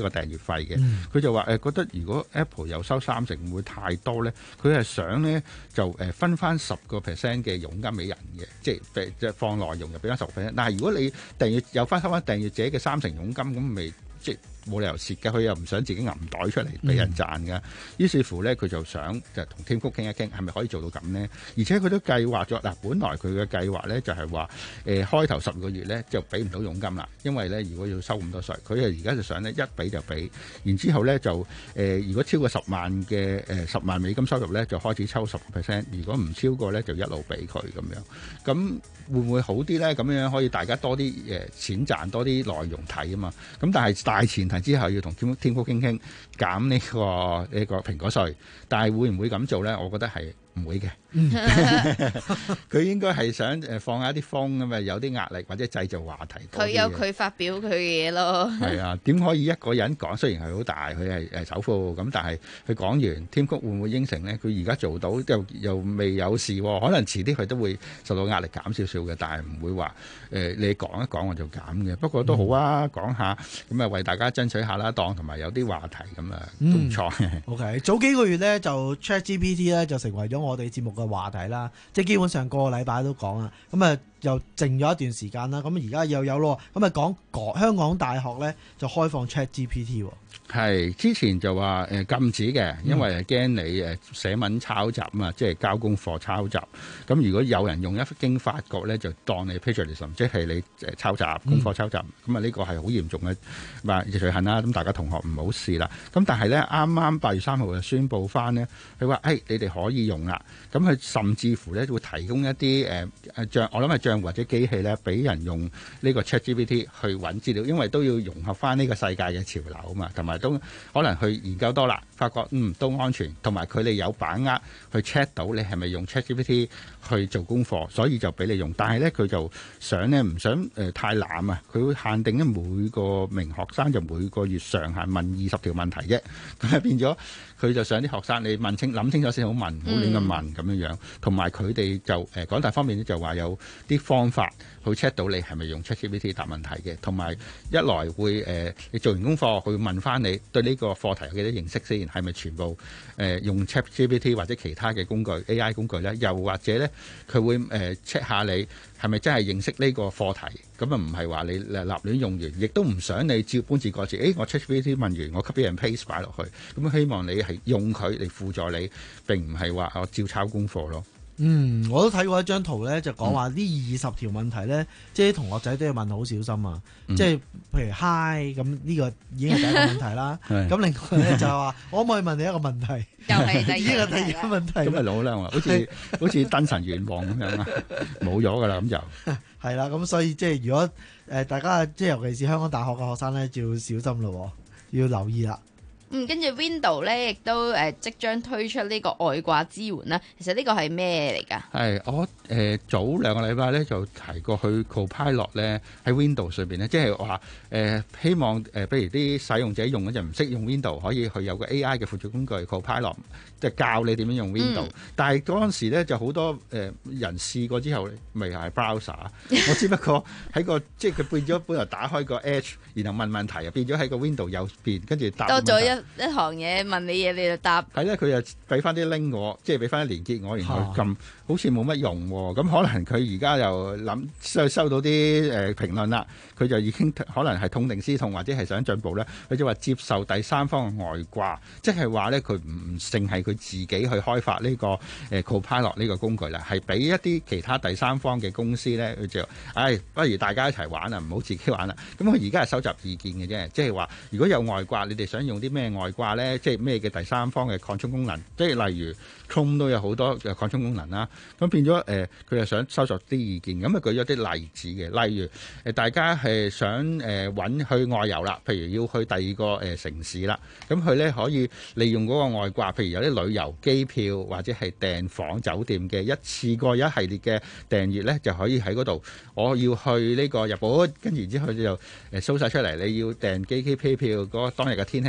個訂閱費嘅。佢、 嗯、 就話誒、呃、覺得如果 Apple 又收三成會唔會太多咧？佢係想咧就誒分翻十個 percent 嘅佣金俾人嘅，即係即係放內容就俾翻十個 percent。但係如果你訂閱有翻收翻訂閱者嘅三成佣金，咁咪即係冇理由蝕嘅。佢又唔想自己揞袋出嚟俾人賺㗎。嗯、於是乎咧，佢就想就同 Tim Cook 傾一傾，係咪可以做到咁呢？而且佢都計劃咗嗱，本來佢嘅計劃咧就係話誒開頭十個月咧就俾唔到佣金啦，因為咧如果要收咁多稅，佢係而家就想咧一俾就俾，然之後咧就誒、呃、如果超過十萬嘅誒十萬美金收入咧就開始抽十個 percent， 如果唔超過咧就一路俾佢咁樣。咁會唔會好啲咧？咁樣可以大家多啲誒錢賺，多啲內容睇啊嘛。咁但係大前提之下要同 Tim Cook 傾傾減呢、呢個呢、呢個蘋果稅，但係會唔會咁做咧？我覺得係唔會嘅。佢應該係想誒放下啲風咁啊，有啲壓力或者製造話題。 佢有佢發表佢嘅嘢咯。係啊，點可以一個人講？雖然係好大，佢係誒首富咁，但係佢講完 Tim Cook 會唔會應承咧？佢而家做到又又未有事，可能遲啲佢都會受到壓力減少少嘅，但係唔會話誒、呃、你講一講我就減嘅。不過都好啊，講下咁啊，為大家爭取下啦，當同埋有啲話題咁啊，都唔錯。 嗯、OK， 早幾個月咧就 ChatGPT 咧就成為咗我哋節目嘅話題啦，即係基本上個個禮拜都講啊，咁啊又靜咗一段時間啦，咁而家又有咯，咁啊講講香港大學咧就開放 ChatGPT。 係之前就話誒禁止嘅，因為驚你誒寫文抄襲啊嘛，即係交功課抄襲。咁如果有人用一經發覺咧，就當你 plagiarism， 即係你誒抄襲功課抄襲。咁啊呢個係好嚴重嘅話罪行啦。咁大家同學唔好試啦。咁但係咧啱啱八月三號就宣佈翻呢，佢話誒你哋可以用啦。咁佢甚至乎咧會提供一啲誒誒帳，我諗係帳戶或者機器咧，俾人用呢個 ChatGPT 去揾資料，因為都要融合翻呢個世界嘅潮流啊嘛，同埋都可能去研究多啦，發覺嗯都安全，同埋佢哋有把握去 check 到你係咪用 ChatGPT 去做功課，所以就俾你用。但係咧佢就想咧唔想誒、呃、太濫啊，佢會限定咧每個名學生就每個月上限問二十條問題啫，咁啊變咗佢就想啲學生你問清諗清楚先好問，唔好亂咁問咁樣樣。同埋佢哋就誒、呃、港大方面咧就話有啲方法去 check 到你係咪用 ChatGPT 答問題嘅，同埋一來會誒、呃、你做完功課佢會問翻你對呢個課題有幾多認識先，係咪全部誒、呃、用 ChatGPT 或者其他嘅工具 A I 工具咧？又或者咧佢會誒 check 下你係咪真係認識呢個課題？咁啊唔係話你立亂用完，亦都唔想你照搬字過字。誒我 ChatGPT 問完，我 copy and paste 擺落去，咁希望你係用佢嚟輔助你，並唔係話我照抄功課咯。 嗯，我都睇過一張圖咧，就講話呢二十條問題咧，嗯、即係啲同學仔都要問好小心啊！嗯、即係譬如 hi 咁呢個已經係第一個問題啦。咁另外咧就係話，可唔可以問你一個問題？ 又係第二， 已經係第二個問題。 咁咪老啦，好似好似燈神願望咁樣啊，冇咗噶啦，咁就係啦。咁所以即係如果誒大家即係尤其是香港大學嘅學生咧，就要小心咯，要留意啦。 嗯，跟住 Windows 咧，亦都誒即將推出呢個外掛支援啦。其實呢個係咩嚟㗎？係我誒、呃、早兩個禮拜咧就提過去 Copilot 咧喺 Windows 上邊咧，即係話誒希望誒，譬、呃、如啲使用者用嗰陣唔識用 Windows，可以去有個 A I 嘅輔助工具 Copilot，即係教你點樣用 Windows。嗯、但係嗰陣時咧就好多誒、呃、人試過之後，咪係 browser。我只不過喺個即係佢變咗本來打開個 Edge，然後問問題，變咗喺個 Windows 右邊，跟住答。多咗一一行嘢問你嘢，你就答。 係咧，佢又俾翻啲 link 我，即係俾翻啲連結我，然後撳，好似冇乜用喎。咁可能佢而家又諗收收到啲誒評論啦，佢就已經可能係痛定思痛，或者係想進步咧。佢就話接受第三方嘅外掛，即係話咧佢唔淨係佢自己去開發呢個誒 Copilot 呢個工具啦，係俾一啲其他第三方嘅公司咧，佢就誒、哎，不如大家一齊玩啊，唔好自己玩啦。咁佢而家係收集意見嘅啫，即係話如果有外掛，你哋想用啲咩外掛咧？即係咩嘅第三方嘅擴充功能？即係例如 Chrome 都有好多嘅擴充功能啦。咁變咗誒，佢、呃、又想收集啲意見，咁啊舉咗啲例子嘅。例如誒、呃，大家係想誒揾、呃、去外遊啦，譬如要去第二個誒、呃、城市啦，咁佢咧可以利用嗰個外掛，譬如有啲旅遊機票或者係訂房酒店嘅一次過一系列嘅訂閱咧，就可以喺嗰度。我要去呢個日本，跟住之後就誒 show 晒出嚟，你要訂機機票票嗰當日嘅天氣點樣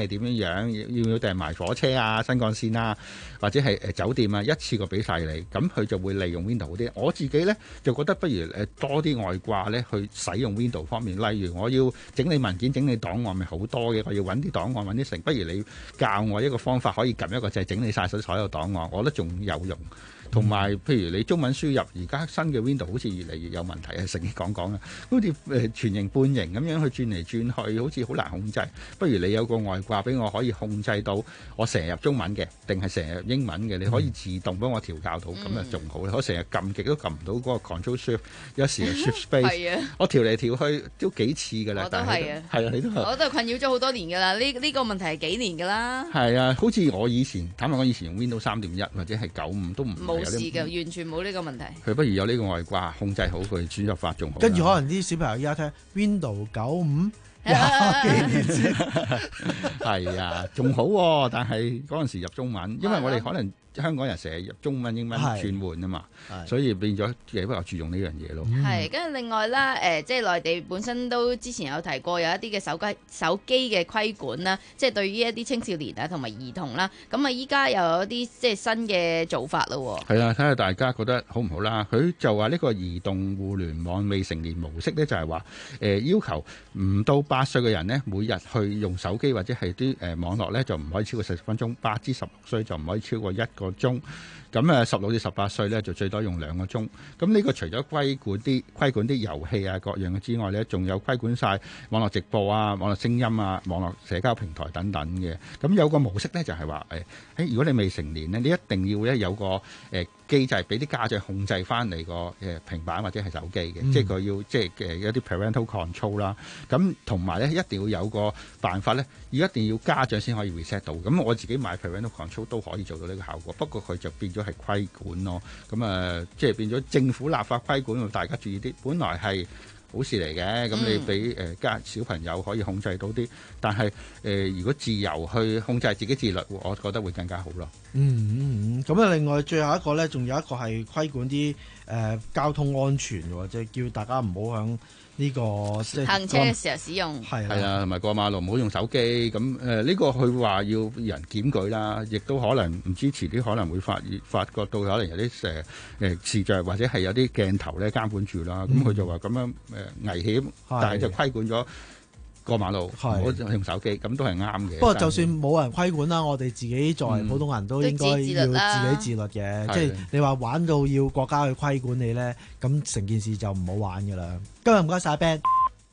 樣，要唔要訂埋火車啊、新幹線啊，或者係誒酒店啊，一次過俾晒你，咁佢就會利用 Window 啲。我自己呢，就覺得不如誒多啲外掛呢去使用 Window 方面，例如我要整理文件、整理檔案咪好多嘅，我要揾啲檔案揾啲成，不如你教我一個方法，可以撳一個掣整理晒所所有檔案，我覺得仲有用。同埋，譬如你中文輸入，而家新嘅 Window 好似越嚟越有問題啊！成日講講啊，好似誒全形半形咁樣去轉嚟轉去，好似好難控制。不如你有個外掛俾我，可以控制到我成日入中文嘅，定係成日入英文嘅，你可以自動幫我調校到，咁啊仲好。我成日撳極都撳唔到嗰個 Control Shift，有時係 Shift Space，我調嚟調去都幾次㗎啦。 我都係啊， 係啊，你都係。 我都係困擾咗好多年㗎啦。呢呢、呢個問題係幾年㗎啦。 係啊，好似我以前坦白講，以前用 Windows 三點一或者係九五都唔冇事嘅，完全冇呢個問題。 佢不如有呢個外掛控制好佢輸入法仲好。 跟住可能啲小朋友依家聽 Windows 九五廿幾年前， 係啊，仲好喎。但係嗰陣時入中文，因為我哋可能香港人成日入中文、英文轉換啊嘛，所以變咗亦比較注重呢樣嘢咯。 係，跟住另外啦，誒、呃，即係內地本身都之前有提過有一啲嘅手機手機嘅規管啦，即係對於一啲青少年啊同埋兒童啦，咁啊依家又有啲即係新嘅做法咯。 係啊，睇下大家覺得好唔好啦。佢就話呢個移動互聯網未成年模式咧，就係話誒要求唔到八歲嘅人呢，每日去用手機或者係啲誒網絡咧，就唔可以超過四十分鐘；八至十六歲就唔可以超過一個鐘。咁誒十六至十八歲咧就最多用兩個鐘。咁呢個除咗規管啲規管啲遊戲啊各樣嘅之外咧，仲有規管晒網絡直播啊、網絡聲音啊、網絡社交平台等等嘅。咁有個模式咧就係話誒，誒如果你未成年咧，你一定要咧有個誒、呃、機制俾啲家長控制翻你個誒平板或者係手機嘅、嗯，即係佢要即係嘅一啲 parental control 啦。咁同埋咧一定要有個辦法咧，要一定要家長先可以 reset 到。咁我自己買 parental control 都可以做到呢個效果，不過佢就變咗係規管咯。咁啊、呃，即係變咗政府立法規管，大家注意啲。本來係好事嚟嘅，咁你俾誒家小朋友可以控制到啲，但係誒、呃、如果自由去控制自己自律，我覺得會更加好咯。 嗯嗯，咁啊，另外最後一個咧，仲有一個係規管啲誒、呃、交通安全喎，即係叫大家唔好響呢個即係行車嘅時候使用。 係係啊，同埋過馬路唔好用手機。咁誒呢個佢話要人檢舉啦，亦都可能唔支持啲可能會發發覺到可能有啲誒誒視像或者係有啲鏡頭咧監管住啦。咁、嗯、佢就話咁樣誒危險，但係就規管咗過馬路唔好用手機，咁都係啱嘅。 不過就算冇人規管啦，我哋自己作為普通人都應該要自己自律嘅。嗯、即係你話玩到要國家去規管你咧，咁成件事就唔好玩噶啦。今日唔該晒 Ben。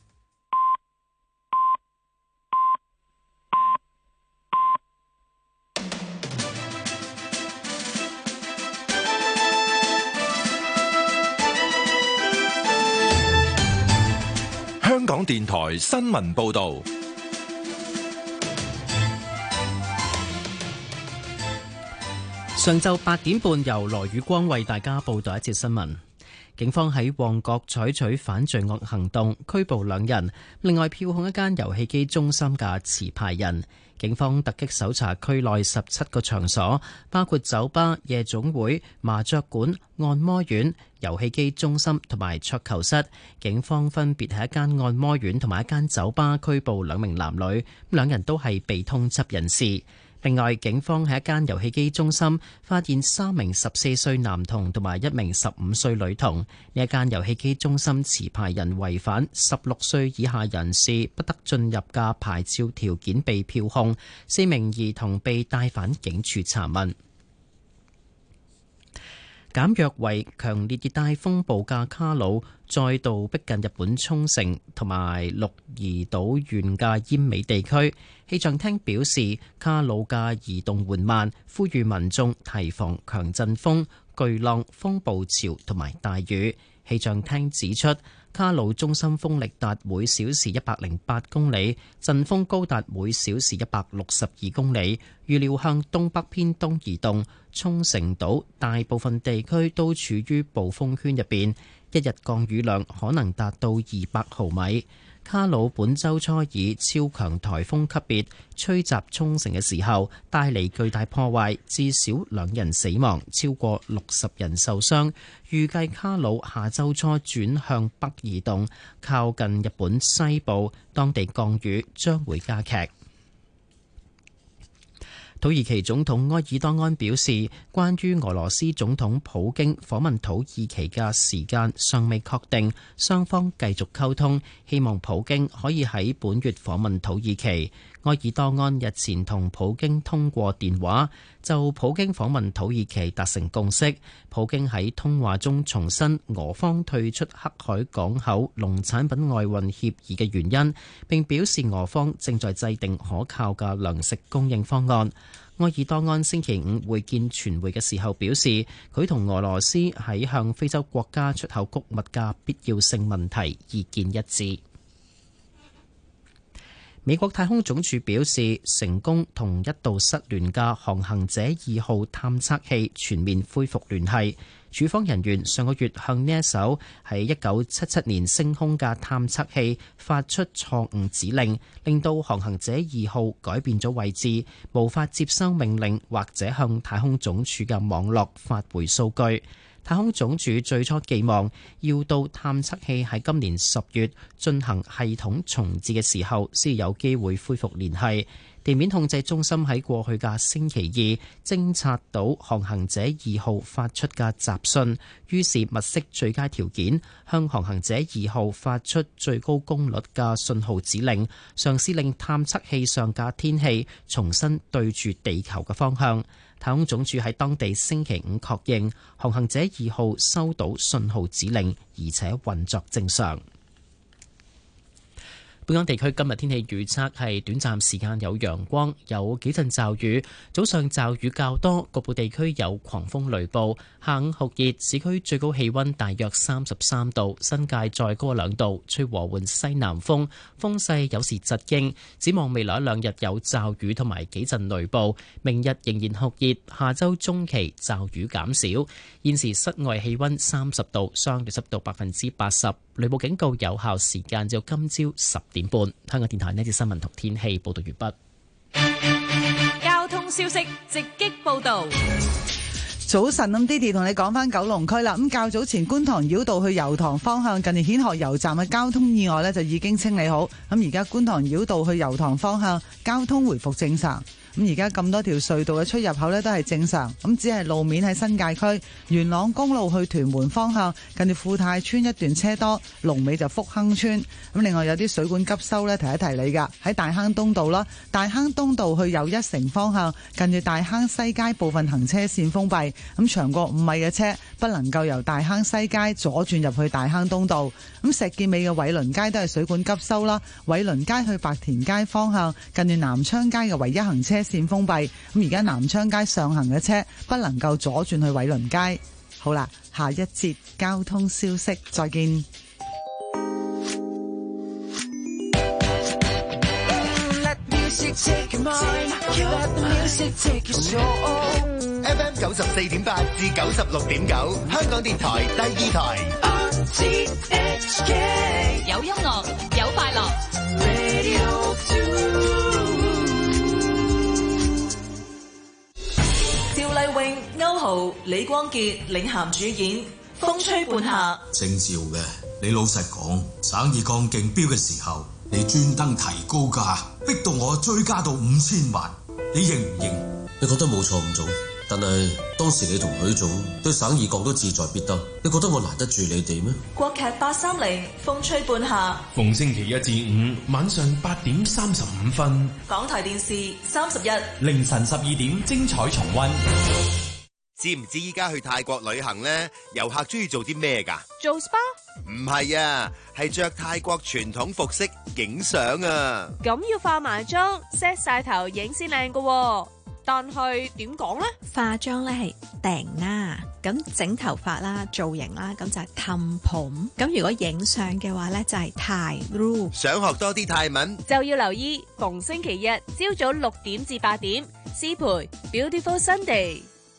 香港電台新聞報道。 上晝八點半，由羅宇光為大家報道一節新聞。警方喺旺角採取反罪惡行動，拘捕兩人，另外票控一間遊戲機中心嘅持牌人。警方突擊搜查區內十七個場所，包括酒吧、夜總會、麻雀館、按摩院、遊戲機中心同埋桌球室。警方分別喺一間按摩院同埋一間酒吧拘捕兩名男女，兩人都係被通緝人士。另外，警方喺一間遊戲機中心發現三名十四歲男童同埋一名十五歲女童。呢一間遊戲機中心持牌人違反十六歲以下人士不得進入嘅牌照條件被票控，四名兒童被帶返警署查問。減弱為強烈熱帶風暴嘅卡努再度逼近日本沖繩同埋鹿兒島縣嘅奄美地區。氣象廳表示，卡努嘅移動緩慢，呼籲民眾提防強陣風、巨浪、風暴潮同埋大雨。氣象廳指出，卡努中心風力達每小時一百零八公里，陣風高達每小時一百六十二公里，預料向東北偏東移動。沖繩島大部分地區都處於暴風圈入邊，一日降雨量可能達到二百毫米。卡努本週初以超強颱風級別吹襲沖繩嘅時候，帶嚟巨大破壞，至少兩人死亡，超過六十人受傷。預計卡努下週初轉向北移動，靠近日本西部，當地降雨將會加劇。 土耳其總統埃爾多安表示，關於俄羅斯總統普京訪問土耳其嘅時間尚未確定，雙方繼續溝通，希望普京可以喺本月訪問土耳其。埃爾多安日前同普京通過電話，就普京訪問土耳其達成共識。普京喺通話中重申俄方退出黑海港口農產品外運協議嘅原因，並表示俄方正在制定可靠嘅糧食供應方案。埃爾多安星期五會見傳媒嘅時候表示，佢同俄羅斯喺向非洲國家出口穀物嘅必要性問題意見一致。美國太空總署表示，成功同一度失聯嘅航行者二號探測器全面恢復聯繫。處方人員上個月向呢一艘喺一九七七年升空嘅探測器發出錯誤指令，令到航行者二號改變咗位置，無法接收命令或者向太空總署嘅網絡發回數據。太空總署最初寄望要到探測器喺今年十月進行系統重置嘅時候，先有機會恢復聯繫。地面控制中心喺過去嘅星期二偵察到航行者二號發出嘅雜訊，於是物色最佳條件，向航行者二號發出最高功率嘅信號指令，嘗試令探測器上嘅天氣重新對住地球嘅方向。太空總署喺當地星期五確認，航行者二號收到信號指令，而且運作正常。本港地區今日天氣預測係短暫時間有陽光，有幾陣驟雨，早上驟雨較多，局部地區有狂風雷暴。下午酷熱，市區最高氣溫大約三十三度，新界再高兩度，吹和緩西南風，風勢有時疾勁。展望未來一兩日有驟雨同埋幾陣雷暴，明日仍然酷熱，下周中期驟雨減少。現時室外氣溫三十度，相對濕度百分之八十，雷暴警告有效時間至今朝十點半。香港電台呢節新聞同天氣報道完畢。 交通消息直擊報道。 早晨，咁 Didi 同你講翻九龍區啦。咁較早前觀塘繞道去油塘方向，近住顯學油站嘅交通意外呢，就已經清理好。咁而家觀塘繞道去油塘方向交通回復正常。咁而家咁多條隧道嘅出入口呢都係正常，咁只係路面喺新界區元朗公路去屯門方向，近住富泰村一段車多，龍尾就福亨村。咁另外有啲水管急修呢，提一提你噶，喺大坑東道啦，大坑東道去又一城方向，近住大坑西街部分行車線封閉，咁長過五米嘅車不能夠由大坑西街左轉入去大坑東道。咁石硤尾嘅偉倫街都係水管急修啦，偉倫街去白田街方向，近住南昌街嘅唯一行車線封閉，咁而家南昌街上行嘅車不能夠左轉去偉倫街。好啦，下一節交通消息，再見。 F M 九十四點八至九十六點九，香港電台第二台。 有音樂，有快樂。趙麗穎、歐豪、李光潔領銜主演《風吹半夏》。 正照嘅，你老實講，省二鋼競標嘅時候，你專登提高價，逼到我追加到五千萬，你認唔認？ 你覺得冇錯唔做，但係當時你同許總對省二鋼都志在必得，你覺得我難得住你哋咩？ 國劇八三零《風吹半夏》， 逢星期一至五晚上八點三十五分， 港台電視三十一， 凌晨十二點精彩重溫。 知唔知依家去泰國旅行呢？遊客中意做啲咩㗎？ 做 S P A？ 唔係啊，係着泰國傳統服飾影相啊。 咁要化埋妝 set 晒頭影先靚㗎。但係點講呢？ 化妝咧係定啦，咁整頭髮啦、造型啦，咁就係氹蓬。咁如果影相嘅話咧，就係泰 ru。 想學多啲泰文， 就要留意逢星期日朝早六點至八點，思培 Beautiful Sunday。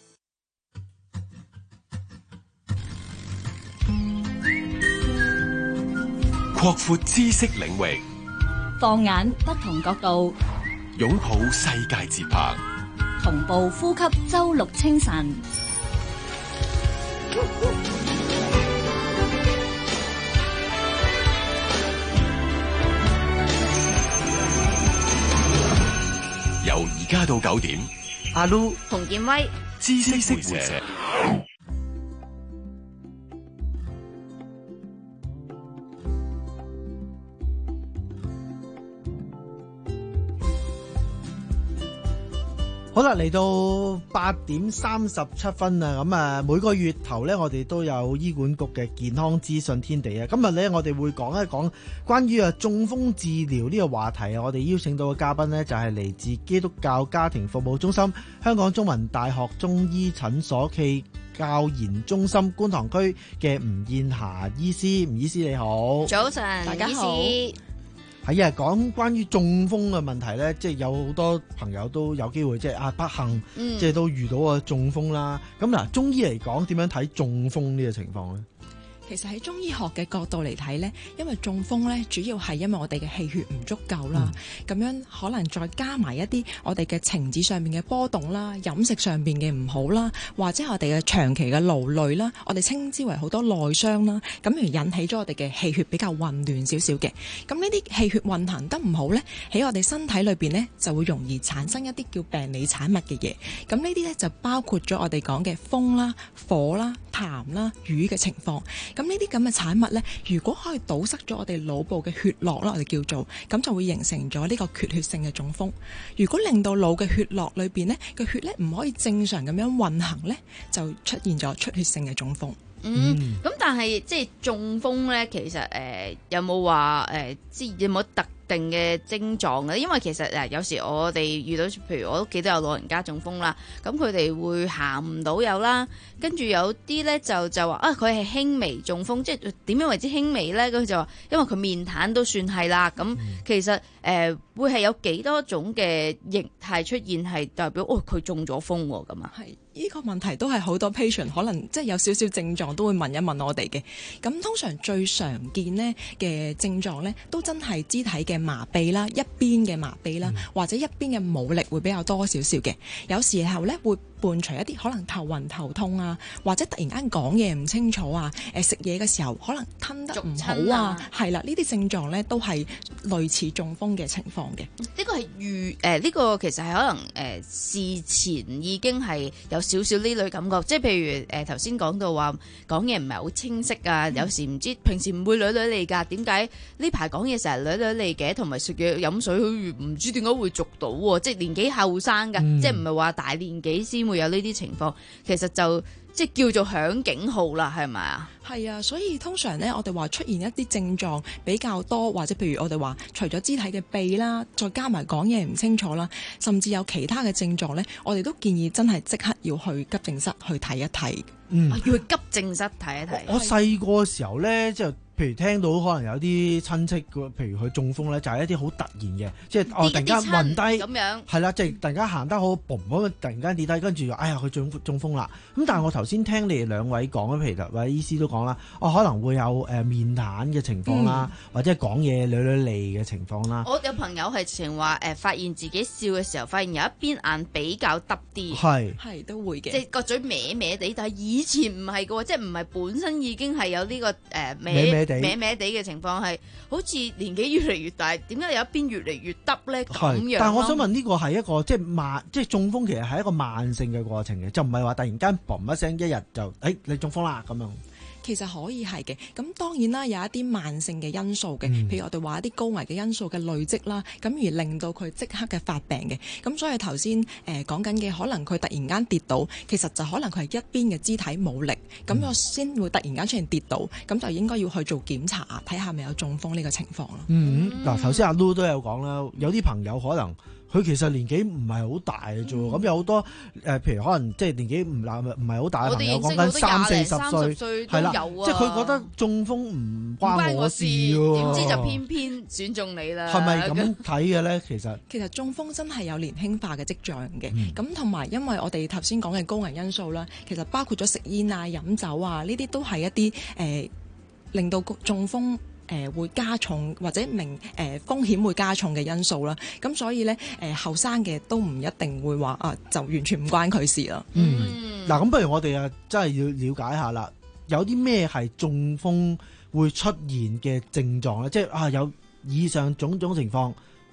擴闊知識領域， 放眼不同角度， 擁抱世界節拍， 同步呼吸周六清晨。 由而家到九點， 阿 Lu、 洪建威、 知識會社。 好啦，嚟到八點三十七分啊！咁啊，每個月頭呢，我哋都有醫管局嘅健康資訊天地啊。今日呢，我哋會講一講關於啊中風治療呢個話題啊。我哋邀請到嘅嘉賓呢，就係嚟自基督教家庭服務中心、香港中文大學中醫診所暨教研中心觀塘區嘅吳燕霞醫師。吳醫師你好， 早晨， 大家好。 係啊，講關於中風嘅問題咧，即係有好多朋友都有機會即係啊不幸， 嗯、 即係都遇到啊中風啦。咁嗱，中醫嚟講點樣睇中風呢個情況咧？ 其實喺中醫學嘅角度嚟睇呢，因為中風呢主要係因為我哋嘅氣血唔足夠啦，咁、嗯、樣可能再加埋一啲我哋嘅情志上面嘅波動啦、飲食上面嘅唔好啦，或者我哋嘅長期嘅勞累啦，我哋稱之為好多內傷啦，咁而引起咗我哋嘅氣血比較混亂少少嘅。咁呢啲氣血運行得唔好呢，喺我哋身體裏邊呢就會容易產生一啲叫病理產物嘅嘢。咁呢啲呢就包括咗我哋講嘅風啦、火啦、痰啦、瘀嘅情況。咁呢啲咁嘅產物呢，如果可以堵塞咗我哋腦部嘅血絡啦，我哋叫做，咁就會形成咗呢個缺血性嘅中風。如果令到腦嘅血絡裏邊呢個血呢唔可以正常咁樣運行呢，就出現咗出血性嘅中風。 嗯，咁、嗯、但係即係中風呢，其實誒、呃、有冇話誒，即、呃、有冇特定嘅症狀嘅？因為其實誒有時我哋遇到，譬如我屋企都有老人家中風啦，咁佢哋會行唔到有啦，跟住有啲呢就就話啊，佢係輕微中風，即係點樣為之輕微呢？咁佢就話因為佢面癱都算係啦。咁其實誒、呃、會係有幾多種嘅形態出現係代表哦佢中咗風喎咁啊？係。 呢個問題都係好多 patient 可能即係有少少症狀都會問一問我哋嘅。咁通常最常見呢嘅症狀呢，都真係肢體嘅麻痹啦，一邊嘅麻痹啦，嗯、或者一邊嘅冇力會比較多少少嘅。有時候呢會伴隨一啲可能頭暈頭痛啊，或者突然間講嘢唔清楚啊，誒食嘢嘅時候可能吞得唔好啊，係啦，呢啲症狀呢都係類似中風嘅情況嘅。 呢個係預誒呢個其實係可能誒、呃、事前已經係有少少呢類感覺，即係譬如誒頭先講到話講嘢唔係好清晰啊，嗯、有時唔知平時唔會女女嚟㗎，點解呢排講嘢成日女女嚟嘅，同埋食嘢飲水唔知點解會濁到喎，即係年紀後生㗎，嗯、即係唔係話大年紀先會有呢啲情況，其實就即係叫做響警號啦，係咪啊？ 係啊，所以通常呢，我哋話出現一啲症狀比較多，或者譬如我哋話除咗肢體嘅痹啦，再加埋講嘢唔清楚啦，甚至有其他嘅症狀呢，我哋都建議真係即刻要去急症室去睇一睇。 嗯，要去急症室睇一睇。 我細個嘅時候呢，即係譬如聽到可能有啲親戚，譬如佢中風咧，就係、是、一啲好突然嘅，即係哦突然間暈低咁樣， 係啦，即係突然間行得好嘣咁，突然間跌低，跟住哎呀佢中中風啦。咁但係我頭先聽你哋兩位講咧，譬如位醫師都講啦，哦可能會有誒、呃、面癱嘅情況啦，嗯、或者講嘢捋捋脷嘅情況啦。 我有朋友係情話誒，發現自己笑嘅時候，發現有一邊眼比較耷啲， 係係都會嘅， 即係個嘴歪歪地，但係以前唔係嘅喎，即係唔係本身已經係有呢、這個誒、呃、歪歪地歪歪地嘅情況，係好似年紀越嚟越大，點解有一邊越嚟越耷咧咁樣？ 但係我想問呢個係一個即係慢，即係中風其實係一個慢性嘅過程嘅，就唔係話突然間嘣一聲一日就誒、哎、你中風啦咁樣。 其實可以係嘅，咁當然啦，有一啲慢性嘅因素嘅， 嗯、 譬如我哋話一啲高危嘅因素嘅累積啦，咁而令到佢即刻嘅發病嘅。咁所以頭先誒講緊嘅，可能佢突然間跌倒，其實就可能佢係一邊嘅肢體冇力，咁、嗯、我先會突然間出現跌倒，咁就應該要去做檢查，睇下係咪有中風呢個情況咯。 嗯，嗱頭先阿 Lu 都有講啦，有啲朋友可能。佢其實年紀唔係好大嘅啫，咁、嗯、有好多誒、呃，譬如可能即係年紀唔難唔係好大嘅朋友，講緊三四十歲，係啦，即係佢覺得中風唔關我事喎， 點知就偏偏選中你啦？ 係咪咁睇嘅咧？其實其實中風真係有年輕化嘅跡象嘅，咁同埋因為我哋頭先講嘅高危因素啦，其實包括咗食煙啊、飲酒啊，呢啲都係一啲誒、呃、令到中風。誒、呃、會加重或者明誒、呃、風險會加重嘅因素啦，咁所以咧誒後生嘅都唔一定會話啊就完全唔關佢事啦。 嗯，嗱咁、嗯、不如我哋啊真係要了解下啦，有啲咩係中風會出現嘅症狀咧？即係啊有以上種種情況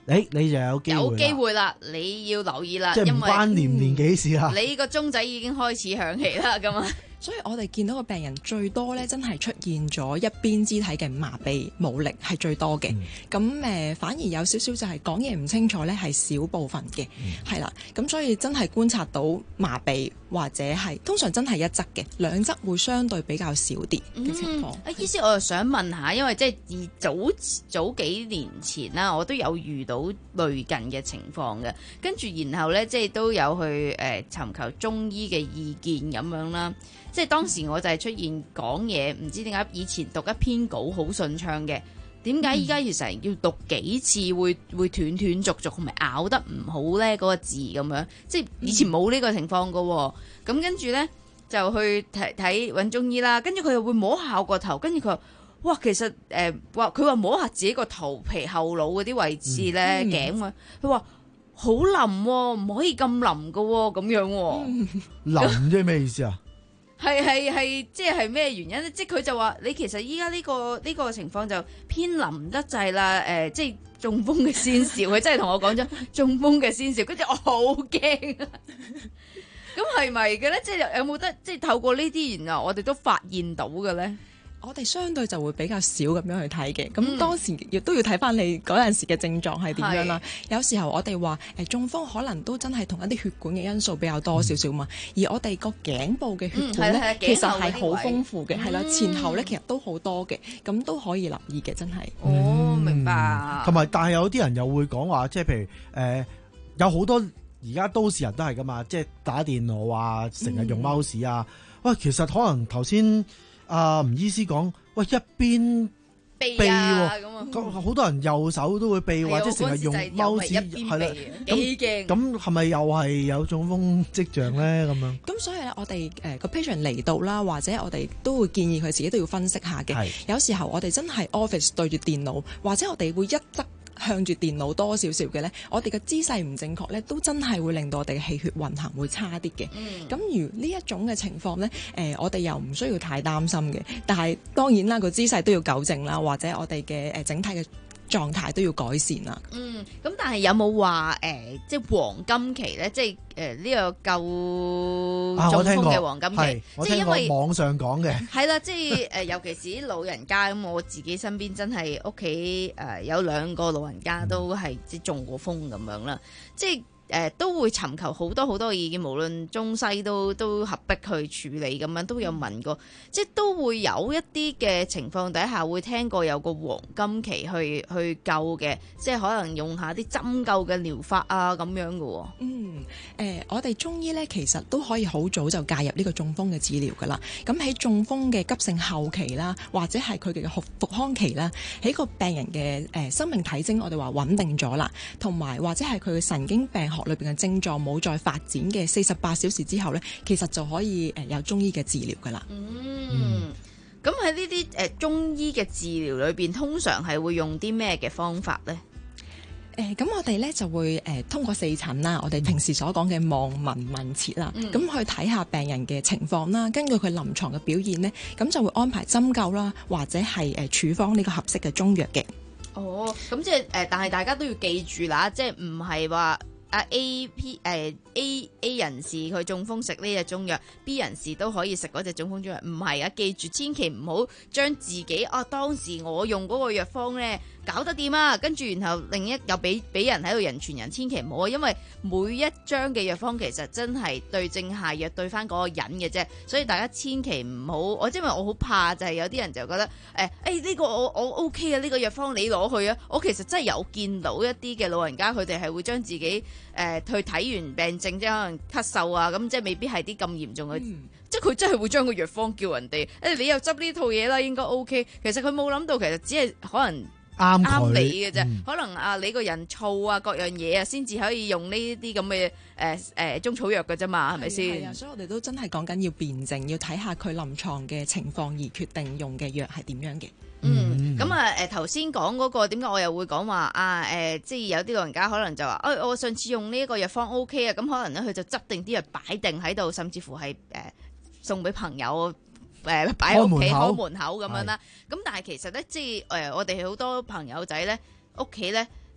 誒你就有機會啦， 有機會啦，你要留意啦， 即係唔關年唔年幾事啦。 你個鐘仔已經開始響起啦，咁啊。 所以我哋見到個病人最多咧，真係出現咗一邊肢體嘅麻痹無力係最多嘅。咁誒、呃、反而有少少就係講嘢唔清楚咧，係少部分嘅，係啦、嗯。咁所以真係觀察到麻痹或者係通常真係一側嘅，兩側會相對比較少啲嘅情況。 啊，醫師我又想問下，因為即係以早早幾年前啦，我都有遇到類近嘅情況嘅，跟住然後咧即係都有去誒、呃、尋求中醫嘅意見咁樣啦。即係當時我就係出現講嘢，唔知點解以前讀一篇稿好順暢嘅，點解依家要成日要讀幾次會會斷斷續續，同埋咬得唔好咧嗰個字咁樣？即係以前冇呢個情況㗎喎。咁跟住咧就去睇睇揾中醫啦，跟住佢又會摸下我個頭，跟住佢話：哇，其實誒話佢話摸下自己個頭皮後腦嗰啲位置咧、嗯、頸啊，佢話好腍喎，唔可以咁腍㗎喎，咁樣喎。 腍即係咩意思啊？ 係係係，即係咩原因咧？即係佢就話你其實依家呢個呢、呢個情況就偏臨得滯啦。誒、呃，即係中風嘅先兆，佢真係同我講咗中風嘅先兆，跟住我好驚啊！咁係咪嘅咧？即係有冇得即係透過呢啲，然後我哋都發現到嘅咧？ 我哋相對就會比較少咁樣去睇嘅，咁、嗯、當時亦都要睇翻你嗰陣時嘅症狀係點樣啦。有時候我哋話誒中風可能都真係同一啲血管嘅因素比較多少少嘛，嗯、而我哋個頸部嘅血管咧、嗯，其實係好豐富嘅，係啦、嗯，前後咧其實都好多嘅，咁都可以留意嘅，真係。 哦，明白。 同埋，但係有啲人又會講話，即係譬如誒、呃，有好多而家都市人都係噶嘛，即係打電腦啊，成日用 mouse 啊，喂、嗯，其實可能頭先。啊，吳醫師講，喂，一邊避啊咁啊，好多人右手都會避，或者成日用 mouse， 係啦， 幾驚。 咁係咪又係有中風跡象咧？咁樣。 咁所以咧，我哋誒個 patient 嚟到啦，或者我哋都會建議佢自己都要分析下嘅。有時候我哋真係 office 對住電腦，或者我哋會一側向住電腦多少少嘅咧，我哋嘅姿勢唔正確咧，都真係會令到我哋嘅氣血運行會差啲嘅。咁、嗯、如呢一種嘅情況咧，誒、呃、我哋又唔需要太擔心嘅。但係當然啦，個姿勢都要糾正啦，或者我哋嘅誒整體嘅狀態都要改善啦。 嗯，咁但係有冇話誒，即係黃金期咧？即係誒呢個救中風嘅黃金期， 啊、我聽過，即係因為網上講嘅係啦，即係誒，尤其是啲老人家咁，我自己身邊真係屋企誒有兩個老人家都係即係中過風咁樣啦，即係。誒、呃、都會尋求好多好多意見，無論中西都都合璧去處理咁樣，都有問過，即係都會有一啲嘅情況底下會聽過有個黃金期去去救嘅，即係可能用下啲針灸嘅療法啊咁樣嘅喎。 嗯，誒、呃、我哋中醫咧其實都可以好早就介入呢個中風嘅治療㗎啦。咁喺中風嘅急性後期啦，或者係佢哋嘅復復康期啦，喺個病人嘅誒、呃、生命體徵我哋話穩定咗啦，同埋或者係佢嘅神經病學裏邊嘅症狀冇再發展嘅四十八小時之後咧，其實就可以誒有中醫嘅治療噶啦。 嗯，咁喺呢啲誒中醫嘅治療裏邊，通常係會用啲咩嘅方法咧？ 誒、呃，咁我哋咧就會誒、呃、通過四診啦，我哋平時所講嘅望聞問切啦，咁、嗯、去睇下病人嘅情況啦，根據佢臨床嘅表現咧，咁就會安排針灸啦，或者係誒處方呢個合適嘅中藥嘅。 哦，咁即係誒、呃，但係大家都要記住啦，即係唔係話。啊 A P 誒、呃、A A 人士佢中風食呢隻中藥 ，B 人士都可以食嗰隻中風中藥，唔係啊！記住千祈唔好將自己啊當時我用嗰個藥方咧搞得掂啊，跟住然後另一又俾俾人喺度人傳人，千祈唔好啊！因為每一張嘅藥方其實真係對症下藥，對翻嗰個人嘅啫，所以大家千祈唔好。我因為我好怕就係有啲人就覺得誒誒呢個我我 OK 啊，呢、呢個藥方你攞去啊！我其實真係有見到一啲嘅老人家，佢哋係會將自己。誒、呃，去睇完病症，即係可能咳嗽啊，咁即係未必係啲咁嚴重嘅、嗯，即係佢真係會將個藥方叫人哋，誒、哎，你又執呢套嘢啦，應該 OK。其實佢冇諗到，其實只係可能啱啱你嘅啫、嗯，可能啊你個人燥啊，各樣嘢啊，先至可以用呢啲咁嘅誒誒中草藥嘅啫嘛，係咪先？係啊， 所以我哋都真係講緊要辨證，要睇下佢臨床嘅情況而決定用嘅藥係點樣嘅。 嗯，咁啊，誒頭先講嗰個點解我又會講話啊？誒、呃，即係有啲老人家可能就話，誒、哎，我上次用呢一個藥方 O K 啊，咁可能咧佢就執定啲藥擺定喺度，甚至乎係誒、呃、送俾朋友誒擺喺屋企開門口咁樣啦。咁但係其實咧，即係誒、呃、我哋好多朋友仔咧屋企咧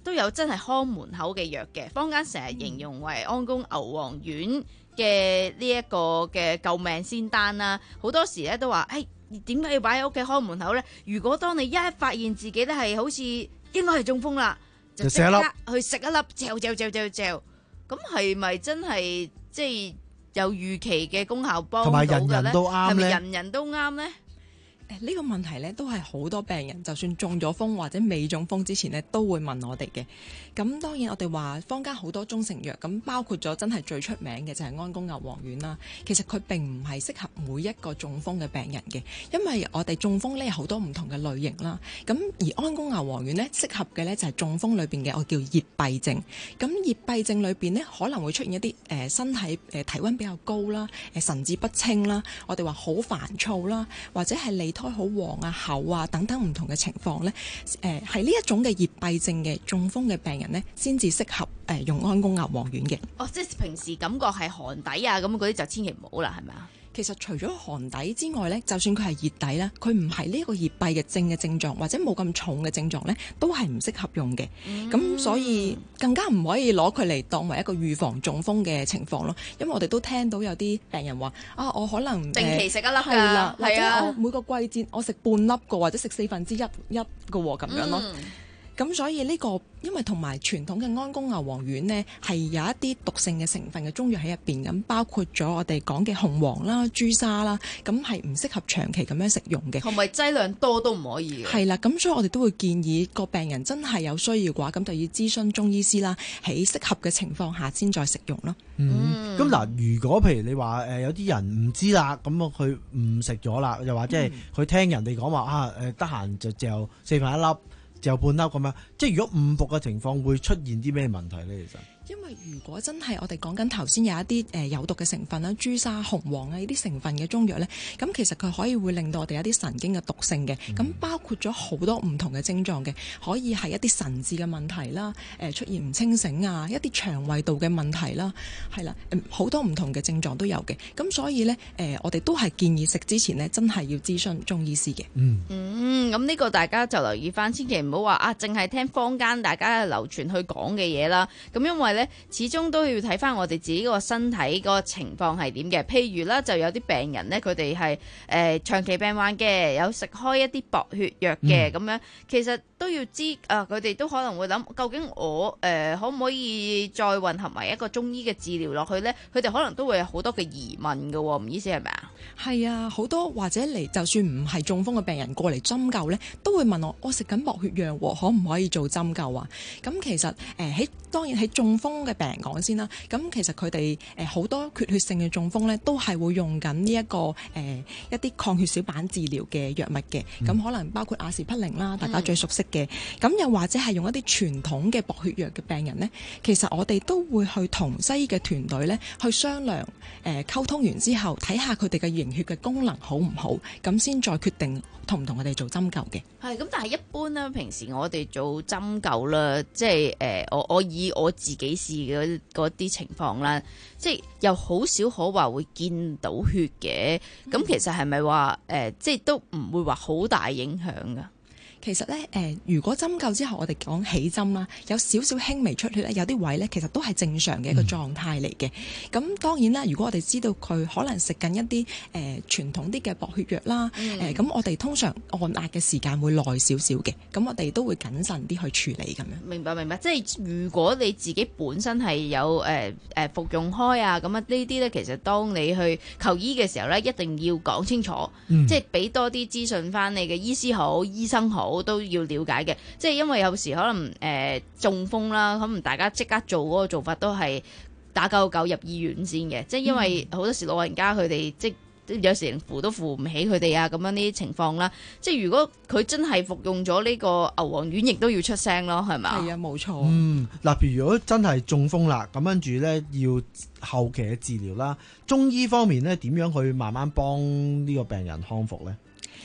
都有真係看門口嘅藥嘅，坊間成日形容為安宮牛黃丸嘅呢一個嘅救命仙丹啦。好多時咧都話，誒點解要擺喺屋企看門口咧？如果當你一發現自己咧係好似應該係中風啦，就即刻去食一粒，嚼嚼嚼嚼嚼，咁係咪真係即係有預期嘅功效幫到嘅咧？ 同埋人人都啱咧？ 係咪人人都啱咧？ 誒呢個問題咧，都係好多病人就算中咗風或者未中風之前呢，都會問我哋嘅。咁當然我哋話坊間好多中成藥，咁包括咗真係最出名嘅就係安宮牛黃丸啦。其實佢並唔係適合每一個中風嘅病人嘅，因為我哋中風呢有好多唔同嘅類型啦。咁而安宮牛黃丸呢，適合嘅呢就係中風裏邊嘅我叫熱閉症。咁熱閉症裏邊呢，可能會出現一啲誒、呃、身體誒體溫比較高啦，誒、呃、神志不清啦，我哋話好煩躁啦，或者係脷苔好黃啊、厚啊等等唔同嘅情況咧，誒係呢一種嘅熱閉症嘅中風嘅病人咧，先至適合誒、呃、用安宮牛黃丸嘅。 哦，即係平時感覺係寒底啊，咁嗰啲就千祈唔好啦，係咪啊？ 其實除咗寒底之外咧，就算佢係熱底啦，佢唔係呢個熱閉嘅症嘅症狀，或者冇咁重嘅症狀咧，都係唔適合用嘅。咁、嗯、所以更加唔可以攞佢嚟當為一個預防中風嘅情況咯。因為我哋都聽到有啲病人話啊，我可能定期食一粒㗎， 係啦，或者啊， 我每個季節我食半粒個，或者食四分之一一個咁樣咯。嗯咁所以呢、呢個，因為同埋傳統嘅安宮牛黃丸呢，係有一啲毒性嘅成分嘅中藥喺入邊，咁包括咗我哋講嘅紅黃啦、朱砂啦，咁係唔適合長期咁樣食用嘅。 同埋劑量多都唔可以嘅。 係啦，咁所以我哋都會建議個病人真係有需要嘅話，咁就要諮詢中醫師啦，喺適合嘅情況下先再食用咯。 嗯，咁嗱、嗯，如果譬如你話誒有啲人唔知啦，咁佢唔食咗啦，又或者係佢聽人哋講話啊誒得閒就嚼四分一粒。就半粒咁樣，即係如果誤服嘅情況會出現啲咩問題呢？其實因為如果真係我哋講緊頭先有一啲誒有毒嘅成分啦，朱砂、紅黃啊呢啲成分嘅中藥呢，咁其實佢可以會令到我哋有啲神經嘅毒性嘅，咁、嗯、包括咗好多唔同嘅症狀嘅，可以係一啲神志嘅問題啦，誒出現唔清醒啊，一啲腸胃道嘅問題啦，係啦，好多唔同嘅症狀都有嘅，咁所以呢，誒我哋都係建議食之前呢，真係要諮詢中醫師嘅。 嗯， 嗯，咁呢個大家就留意翻，千祈唔好話啊，淨係聽坊間大家流傳去講嘅嘢啦，咁因為咧，始終都要睇翻我哋自己個身體個情況係點嘅。譬如啦，就有啲病人咧，佢哋係誒長期病患嘅，有食開一啲薄血藥嘅咁、嗯、樣，其實都要知啊，佢哋都可能會諗，究竟我誒、呃、可唔可以再混合埋一個中醫嘅治療落去咧？佢哋可能都會有好多嘅疑問嘅，唔意思係咪啊？ 係啊，好多或者嚟就算唔係中風嘅病人過嚟針灸咧，都會問我：我食緊薄血藥，可唔可以做針灸啊？咁其實誒喺、呃、當然喺中風嘅病人講先啦。咁其實佢哋誒好多缺血性嘅中風咧，都係會用緊呢一個誒、呃、一啲抗血小板治療嘅藥物嘅。咁、嗯、可能包括阿士匹靈啦，大家最熟悉嘅。咁、嗯、又或者係用一啲傳統嘅薄血藥嘅病人咧，其實我哋都會去同西醫嘅團隊咧去商量，誒、呃、溝通完之後睇下佢哋嘅凝血嘅功能好唔好，咁先再決定同唔同我哋做針灸嘅。 係咁，但係一般咧，平時我哋做針灸啦，即係誒、呃，我我以我自己試嘅嗰啲情況啦，即係又好少可話會見到血嘅。咁、嗯、其實係咪話誒，即係都唔會話好大影響噶？ 其實咧，誒、呃，如果針灸之後，我哋講起針啦，有少少輕微出血咧，有啲位咧，其實都係正常嘅一個狀態嚟嘅。咁、嗯、當然啦，如果我哋知道佢可能食緊一啲誒傳統啲嘅薄血藥啦，誒、嗯，咁、呃、我哋通常按壓嘅時間會耐少少嘅，咁我哋都會謹慎啲去處理咁樣。明白明白，即係如果你自己本身係有誒誒、呃呃、服用開啊，咁啊呢啲咧，其實當你去求醫嘅時候咧，一定要講清楚，嗯、即係俾多啲資訊翻你嘅醫師好、醫生好。都要了解嘅，即係因為有時可能誒、呃、中風啦，可能大家即刻做嗰個做法都係打九九入醫院先嘅，即係因為好多時老人家佢哋即有時連扶都扶唔起佢哋啊，咁樣呢啲情況啦，即係如果佢真係服用咗呢個牛黃丸，亦都要出聲咯，係咪？係啊，冇錯。嗯， 嗱，譬如如果真係中風啦，咁跟住咧要後期嘅治療啦，中醫方面咧點樣去慢慢幫呢個病人康復咧？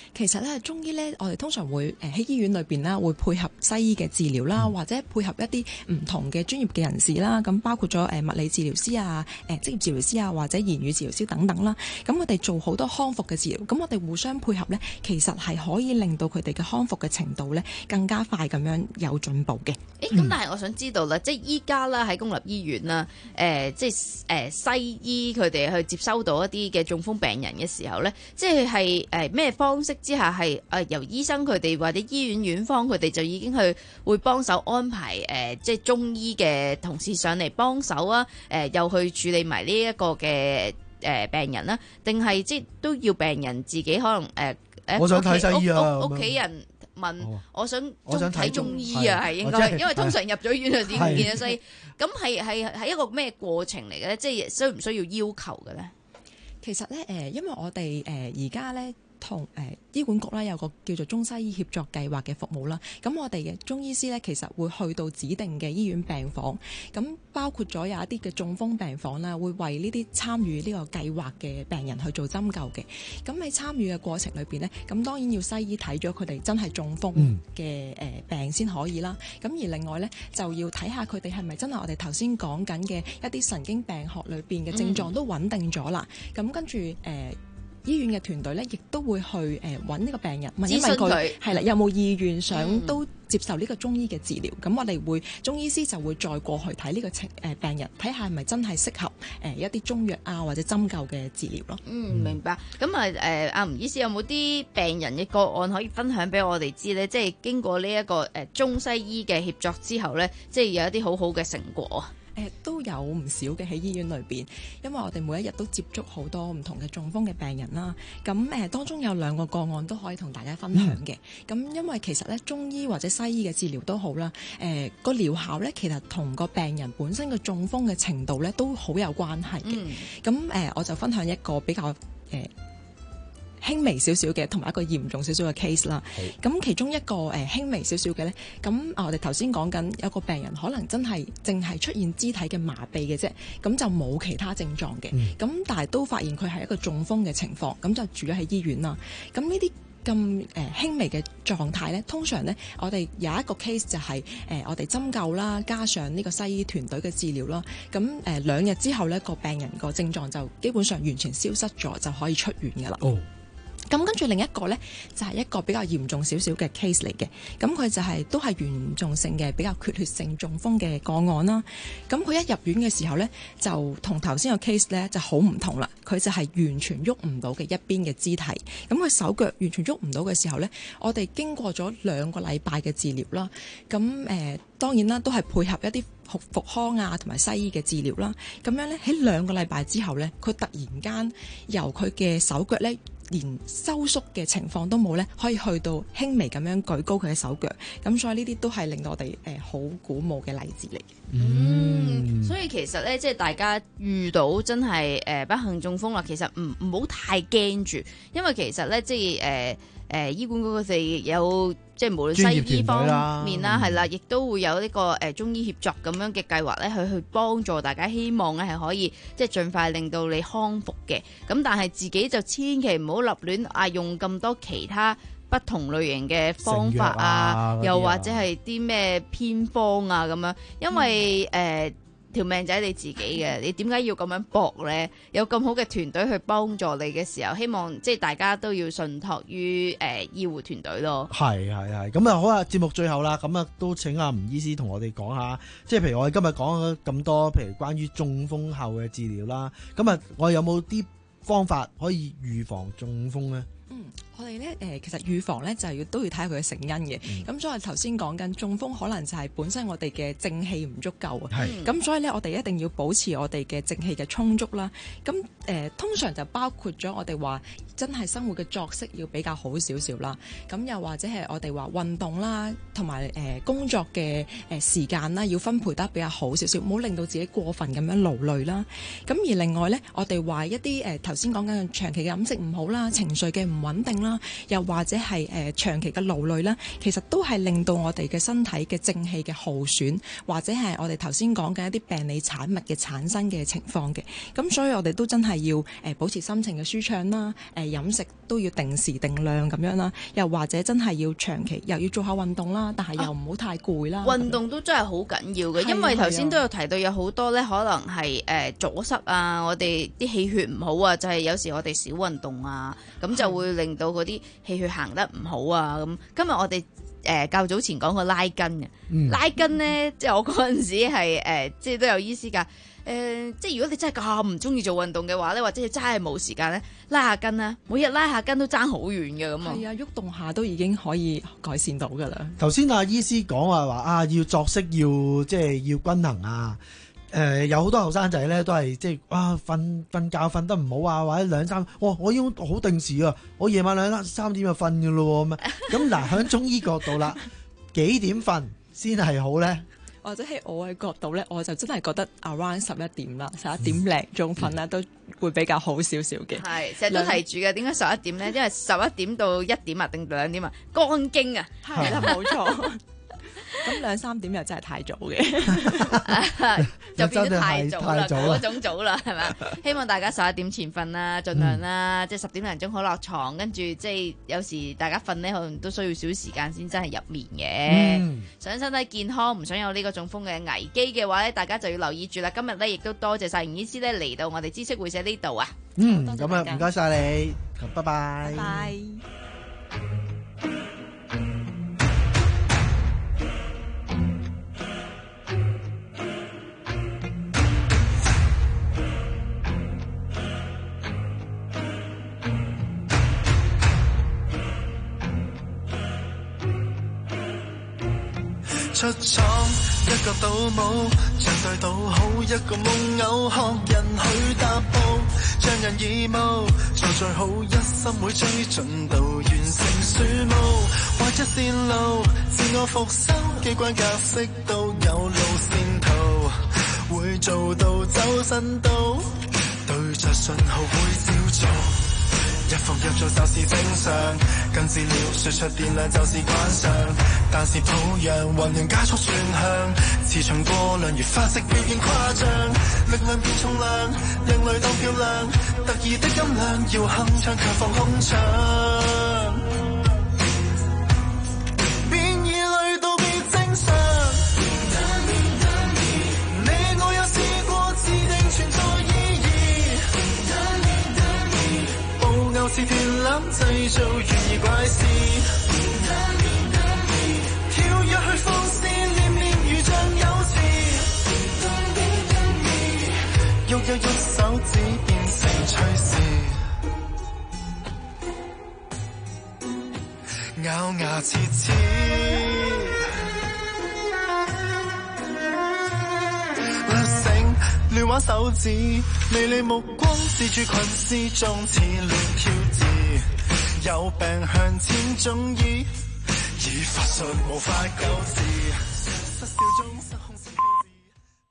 其實咧，中醫咧，我哋通常會誒喺醫院裏邊啦，會配合西醫嘅治療啦，嗯、或者配合一啲唔同嘅專業嘅人士啦，咁包括咗誒物理治療師啊、誒職業治療師啊，或者言語治療師等等啦。咁我哋做好多康復嘅治療，咁我哋互相配合咧，其實係可以令到佢哋嘅康復嘅程度咧更加快咁樣有進步嘅。 誒，咁但係我想知道啦，即係依家啦喺公立醫院啦，誒、呃，即係誒西醫佢哋去接收到一啲嘅中風病人嘅時候咧，即係係誒咩方式之下係誒、呃、由醫生佢哋或者醫院院方佢哋就已經去會幫手安排誒、呃、即係中醫嘅同事上嚟幫手啊，誒、呃、又去處理埋呢一個嘅誒、呃、病人啦，定係即係都要病人自己可能誒誒、呃、 我想睇西醫啊， 屋企人問、哦、我想中睇中醫啊，係應該， 係因為通常入咗院就點見到西醫，咁係係係一個咩過程嚟嘅咧？即係需唔需要要求嘅咧？ 其實咧，誒，因為我哋誒而家咧同誒醫管局咧有個叫做中西醫協作計劃嘅服務啦。咁我哋嘅中醫師咧，其實會去到指定嘅醫院病房，咁包括咗有一啲嘅中風病房啦，會為呢啲參與呢個計劃嘅病人去做針灸嘅。咁喺參與嘅過程裏邊呢，咁當然要西醫睇咗佢哋真係中風嘅誒病先可以啦。咁、嗯、而另外呢，就要睇下佢哋係咪真係我哋頭先講緊嘅一啲神經病學裏邊嘅症狀都穩定咗啦。咁、嗯、跟住誒。呃醫院嘅團隊咧，亦都會去誒揾呢個病人，問一問佢係啦，有冇意願想都接受呢個中醫嘅治療。咁、嗯、我哋會中醫師就會再過去睇呢個情誒病人，睇下係咪真係適合誒一啲中藥啊或者針灸嘅治療咯。 嗯，明白。咁啊誒，阿吳醫師有冇啲病人嘅個案可以分享俾我哋知咧？即係經過呢一個誒中西醫嘅協作之後咧，即係有一啲好好嘅成果啊！ 誒都有唔少嘅喺醫院裏邊，因為我哋每一日都接觸好多唔同嘅中風嘅病人啦。咁誒當中有兩個個案都可以同大家分享嘅。咁、嗯、因為其實咧中醫或者西醫嘅治療都好啦，誒個療效咧其實同個病人本身嘅中風嘅程度咧都好有關係嘅。咁、嗯、誒我就分享一個比較誒。呃輕微少少嘅，同埋一個嚴重少少嘅 case 啦。咁其中一個誒、呃、輕微少少嘅咧，咁我哋頭先講緊有個病人可能真係淨係出現肢體嘅麻痹嘅啫，咁就冇其他症狀嘅。咁、嗯、但係都發現佢係一個中風嘅情況，咁就住咗喺醫院啦。咁呢啲咁誒輕微嘅狀態咧，通常咧我哋有一個 case 就係、是、誒、呃、我哋針灸啦，加上呢個西醫團隊嘅治療啦。咁誒、呃、兩日之後咧，個病人個症狀就基本上完全消失咗，就可以出院㗎啦。哦。咁跟住另一個呢，就係、是、一個比較嚴重少少嘅 case 嚟嘅，咁佢就係、是、都係嚴重性嘅比較缺血性中風嘅個案啦。咁佢一入院嘅時候呢，就同頭先個 case 呢就好唔同啦。佢就係完全喐唔到嘅一邊嘅肢體，咁佢手腳完全喐唔到嘅時候呢，我哋經過咗兩個禮拜嘅治療啦。咁誒、呃、當然啦，都係配合一啲復復康啊同埋西醫嘅治療啦。咁樣呢，喺兩個禮拜之後呢，佢突然間由佢嘅手腳呢，連收縮嘅情況都冇咧，可以去到輕微咁樣舉高佢嘅手腳，咁所以呢啲都係令到我哋誒好鼓舞嘅例子嚟嘅。 嗯，所以其實咧，即係大家遇到真係誒、呃、不幸中風啦，其實唔唔好太驚住，因為其實咧即係誒。呃誒、呃、醫管局佢哋有即係無論西醫方面啦，係啦，亦都會有呢、這個誒、呃、中醫協作咁樣嘅計劃咧，去去幫助大家，希望咧係可以即係盡快令到你康復嘅。咁但係自己就千祈唔好立亂啊，用咁多其他不同類型嘅方法啊，啊又或者係啲咩偏方啊咁樣，因為誒。嗯呃條命仔你自己嘅，你點解要咁樣搏呢？有咁好嘅團隊去幫助你嘅時候，希望即係大家都要信託於誒、呃、醫護團隊咯。係係係，咁啊好啊！節目最後啦，咁啊都請阿吳醫師同我哋講下，即係譬如我哋今日講咗咁多，譬如關於中風後嘅治療啦，咁啊我有冇啲方法可以預防中風呢？ 嗯，我哋咧誒，其實預防咧就要都要睇下佢嘅成因嘅。咁、嗯、所以頭先講緊中風，可能就係本身我哋嘅正氣唔足夠啊。咁、嗯、所以咧，我哋一定要保持我哋嘅正氣嘅充足啦。咁誒、呃，通常就包括咗我哋話真係生活嘅作息要比較好少少啦。咁又或者係我哋話運動啦，同埋誒工作嘅誒時間啦，要分配得比較好少少，唔好令到自己過分咁樣勞累啦。咁而另外咧，我哋話一啲誒頭先講緊長期嘅飲食唔好啦，情緒嘅唔唔穩定啦，又或者係誒、呃、長期嘅勞累啦，其實都係令到我哋嘅身體嘅正氣嘅耗損，或者係我哋頭先講嘅一啲病理產物嘅產生嘅情況嘅。咁所以我哋都真係要誒、呃、保持心情嘅舒暢啦，誒、呃、飲食都要定時定量咁樣啦，又或者真係要長期又要做下運動啦，但係又唔好太攰啦。 運動都真係好緊要嘅，因為頭先都有提到有好多咧，可能係誒、呃、阻塞啊，我哋啲氣血唔好啊，就係、是、有時我哋少運動啊，咁就會令到嗰啲氣血行得唔好啊。咁今日我哋誒、呃、較早前講過拉筋嘅，嗯、拉筋咧，即係我嗰陣時係誒、呃，即係都有醫師㗎。誒、呃，即係如果你真係咁唔中意做運動嘅話咧，或者你真係冇時間咧，拉下筋啦，每日拉下筋都爭好遠嘅咁啊。係啊，喐動下都已經可以改善到噶啦。 頭先阿醫師講話話啊，要作息要即係要均衡啊。誒、呃，有好多後生仔咧都係即係啊，瞓瞓覺瞓得唔好啊，或者兩三，哇，我已經好定時啊，我夜晚兩三點就瞓噶咯咁啊。咁嗱，喺中醫角度啦，幾點瞓先係好咧？ 或者喺我嘅角度咧，我就真係覺得 around 十一點啦，十一點零鐘瞓啦，都會比較好少少嘅。係成日都提住嘅，點解十一點咧？因為十一點到一點啊，定兩點啊，肝經啊，係啦，冇錯。咁兩三點又真係太早嘅，就變咗太早啦，嗰種早啦，係咪？希望大家十一點前瞓啦，盡量啦，嗯、即係十點零鐘好落床，跟住即係有時大家瞓咧，可能都需要少時間先真係入眠嘅。嗯、想身體健康，唔想有呢個中風嘅危機嘅話咧，大家就要留意住啦。今日咧亦都多謝晒袁醫師咧嚟到我哋知識會社呢度啊。嗯，咁啊唔該晒你，拜拜。拜拜。 出廠一個賭舞，像對賭好一個夢偶，學人去踏步，將人義務做最好，一心會追進度完成樹木，畫一線路，自我復修，機關格式都有路線圖，會做到走神道，對着信號會照做。一復一做就是正常，跟資料輸出電量就是慣常，但是抱恙還能加速轉向，磁場過量如花式表現誇張，力量變重量，人類當漂亮，特異的音量要鏗鏘強放空場，變異類都變正常，你我有試過自定存在意義，是電纜製造懸疑怪事，跳躍去放肆，念念如像有詞，喐一喐手指變成趣事，咬牙切齒，略醒亂玩手指，微利目光自住群絲中似亂挑字，有病向前中醫，以法術無法救治，失笑中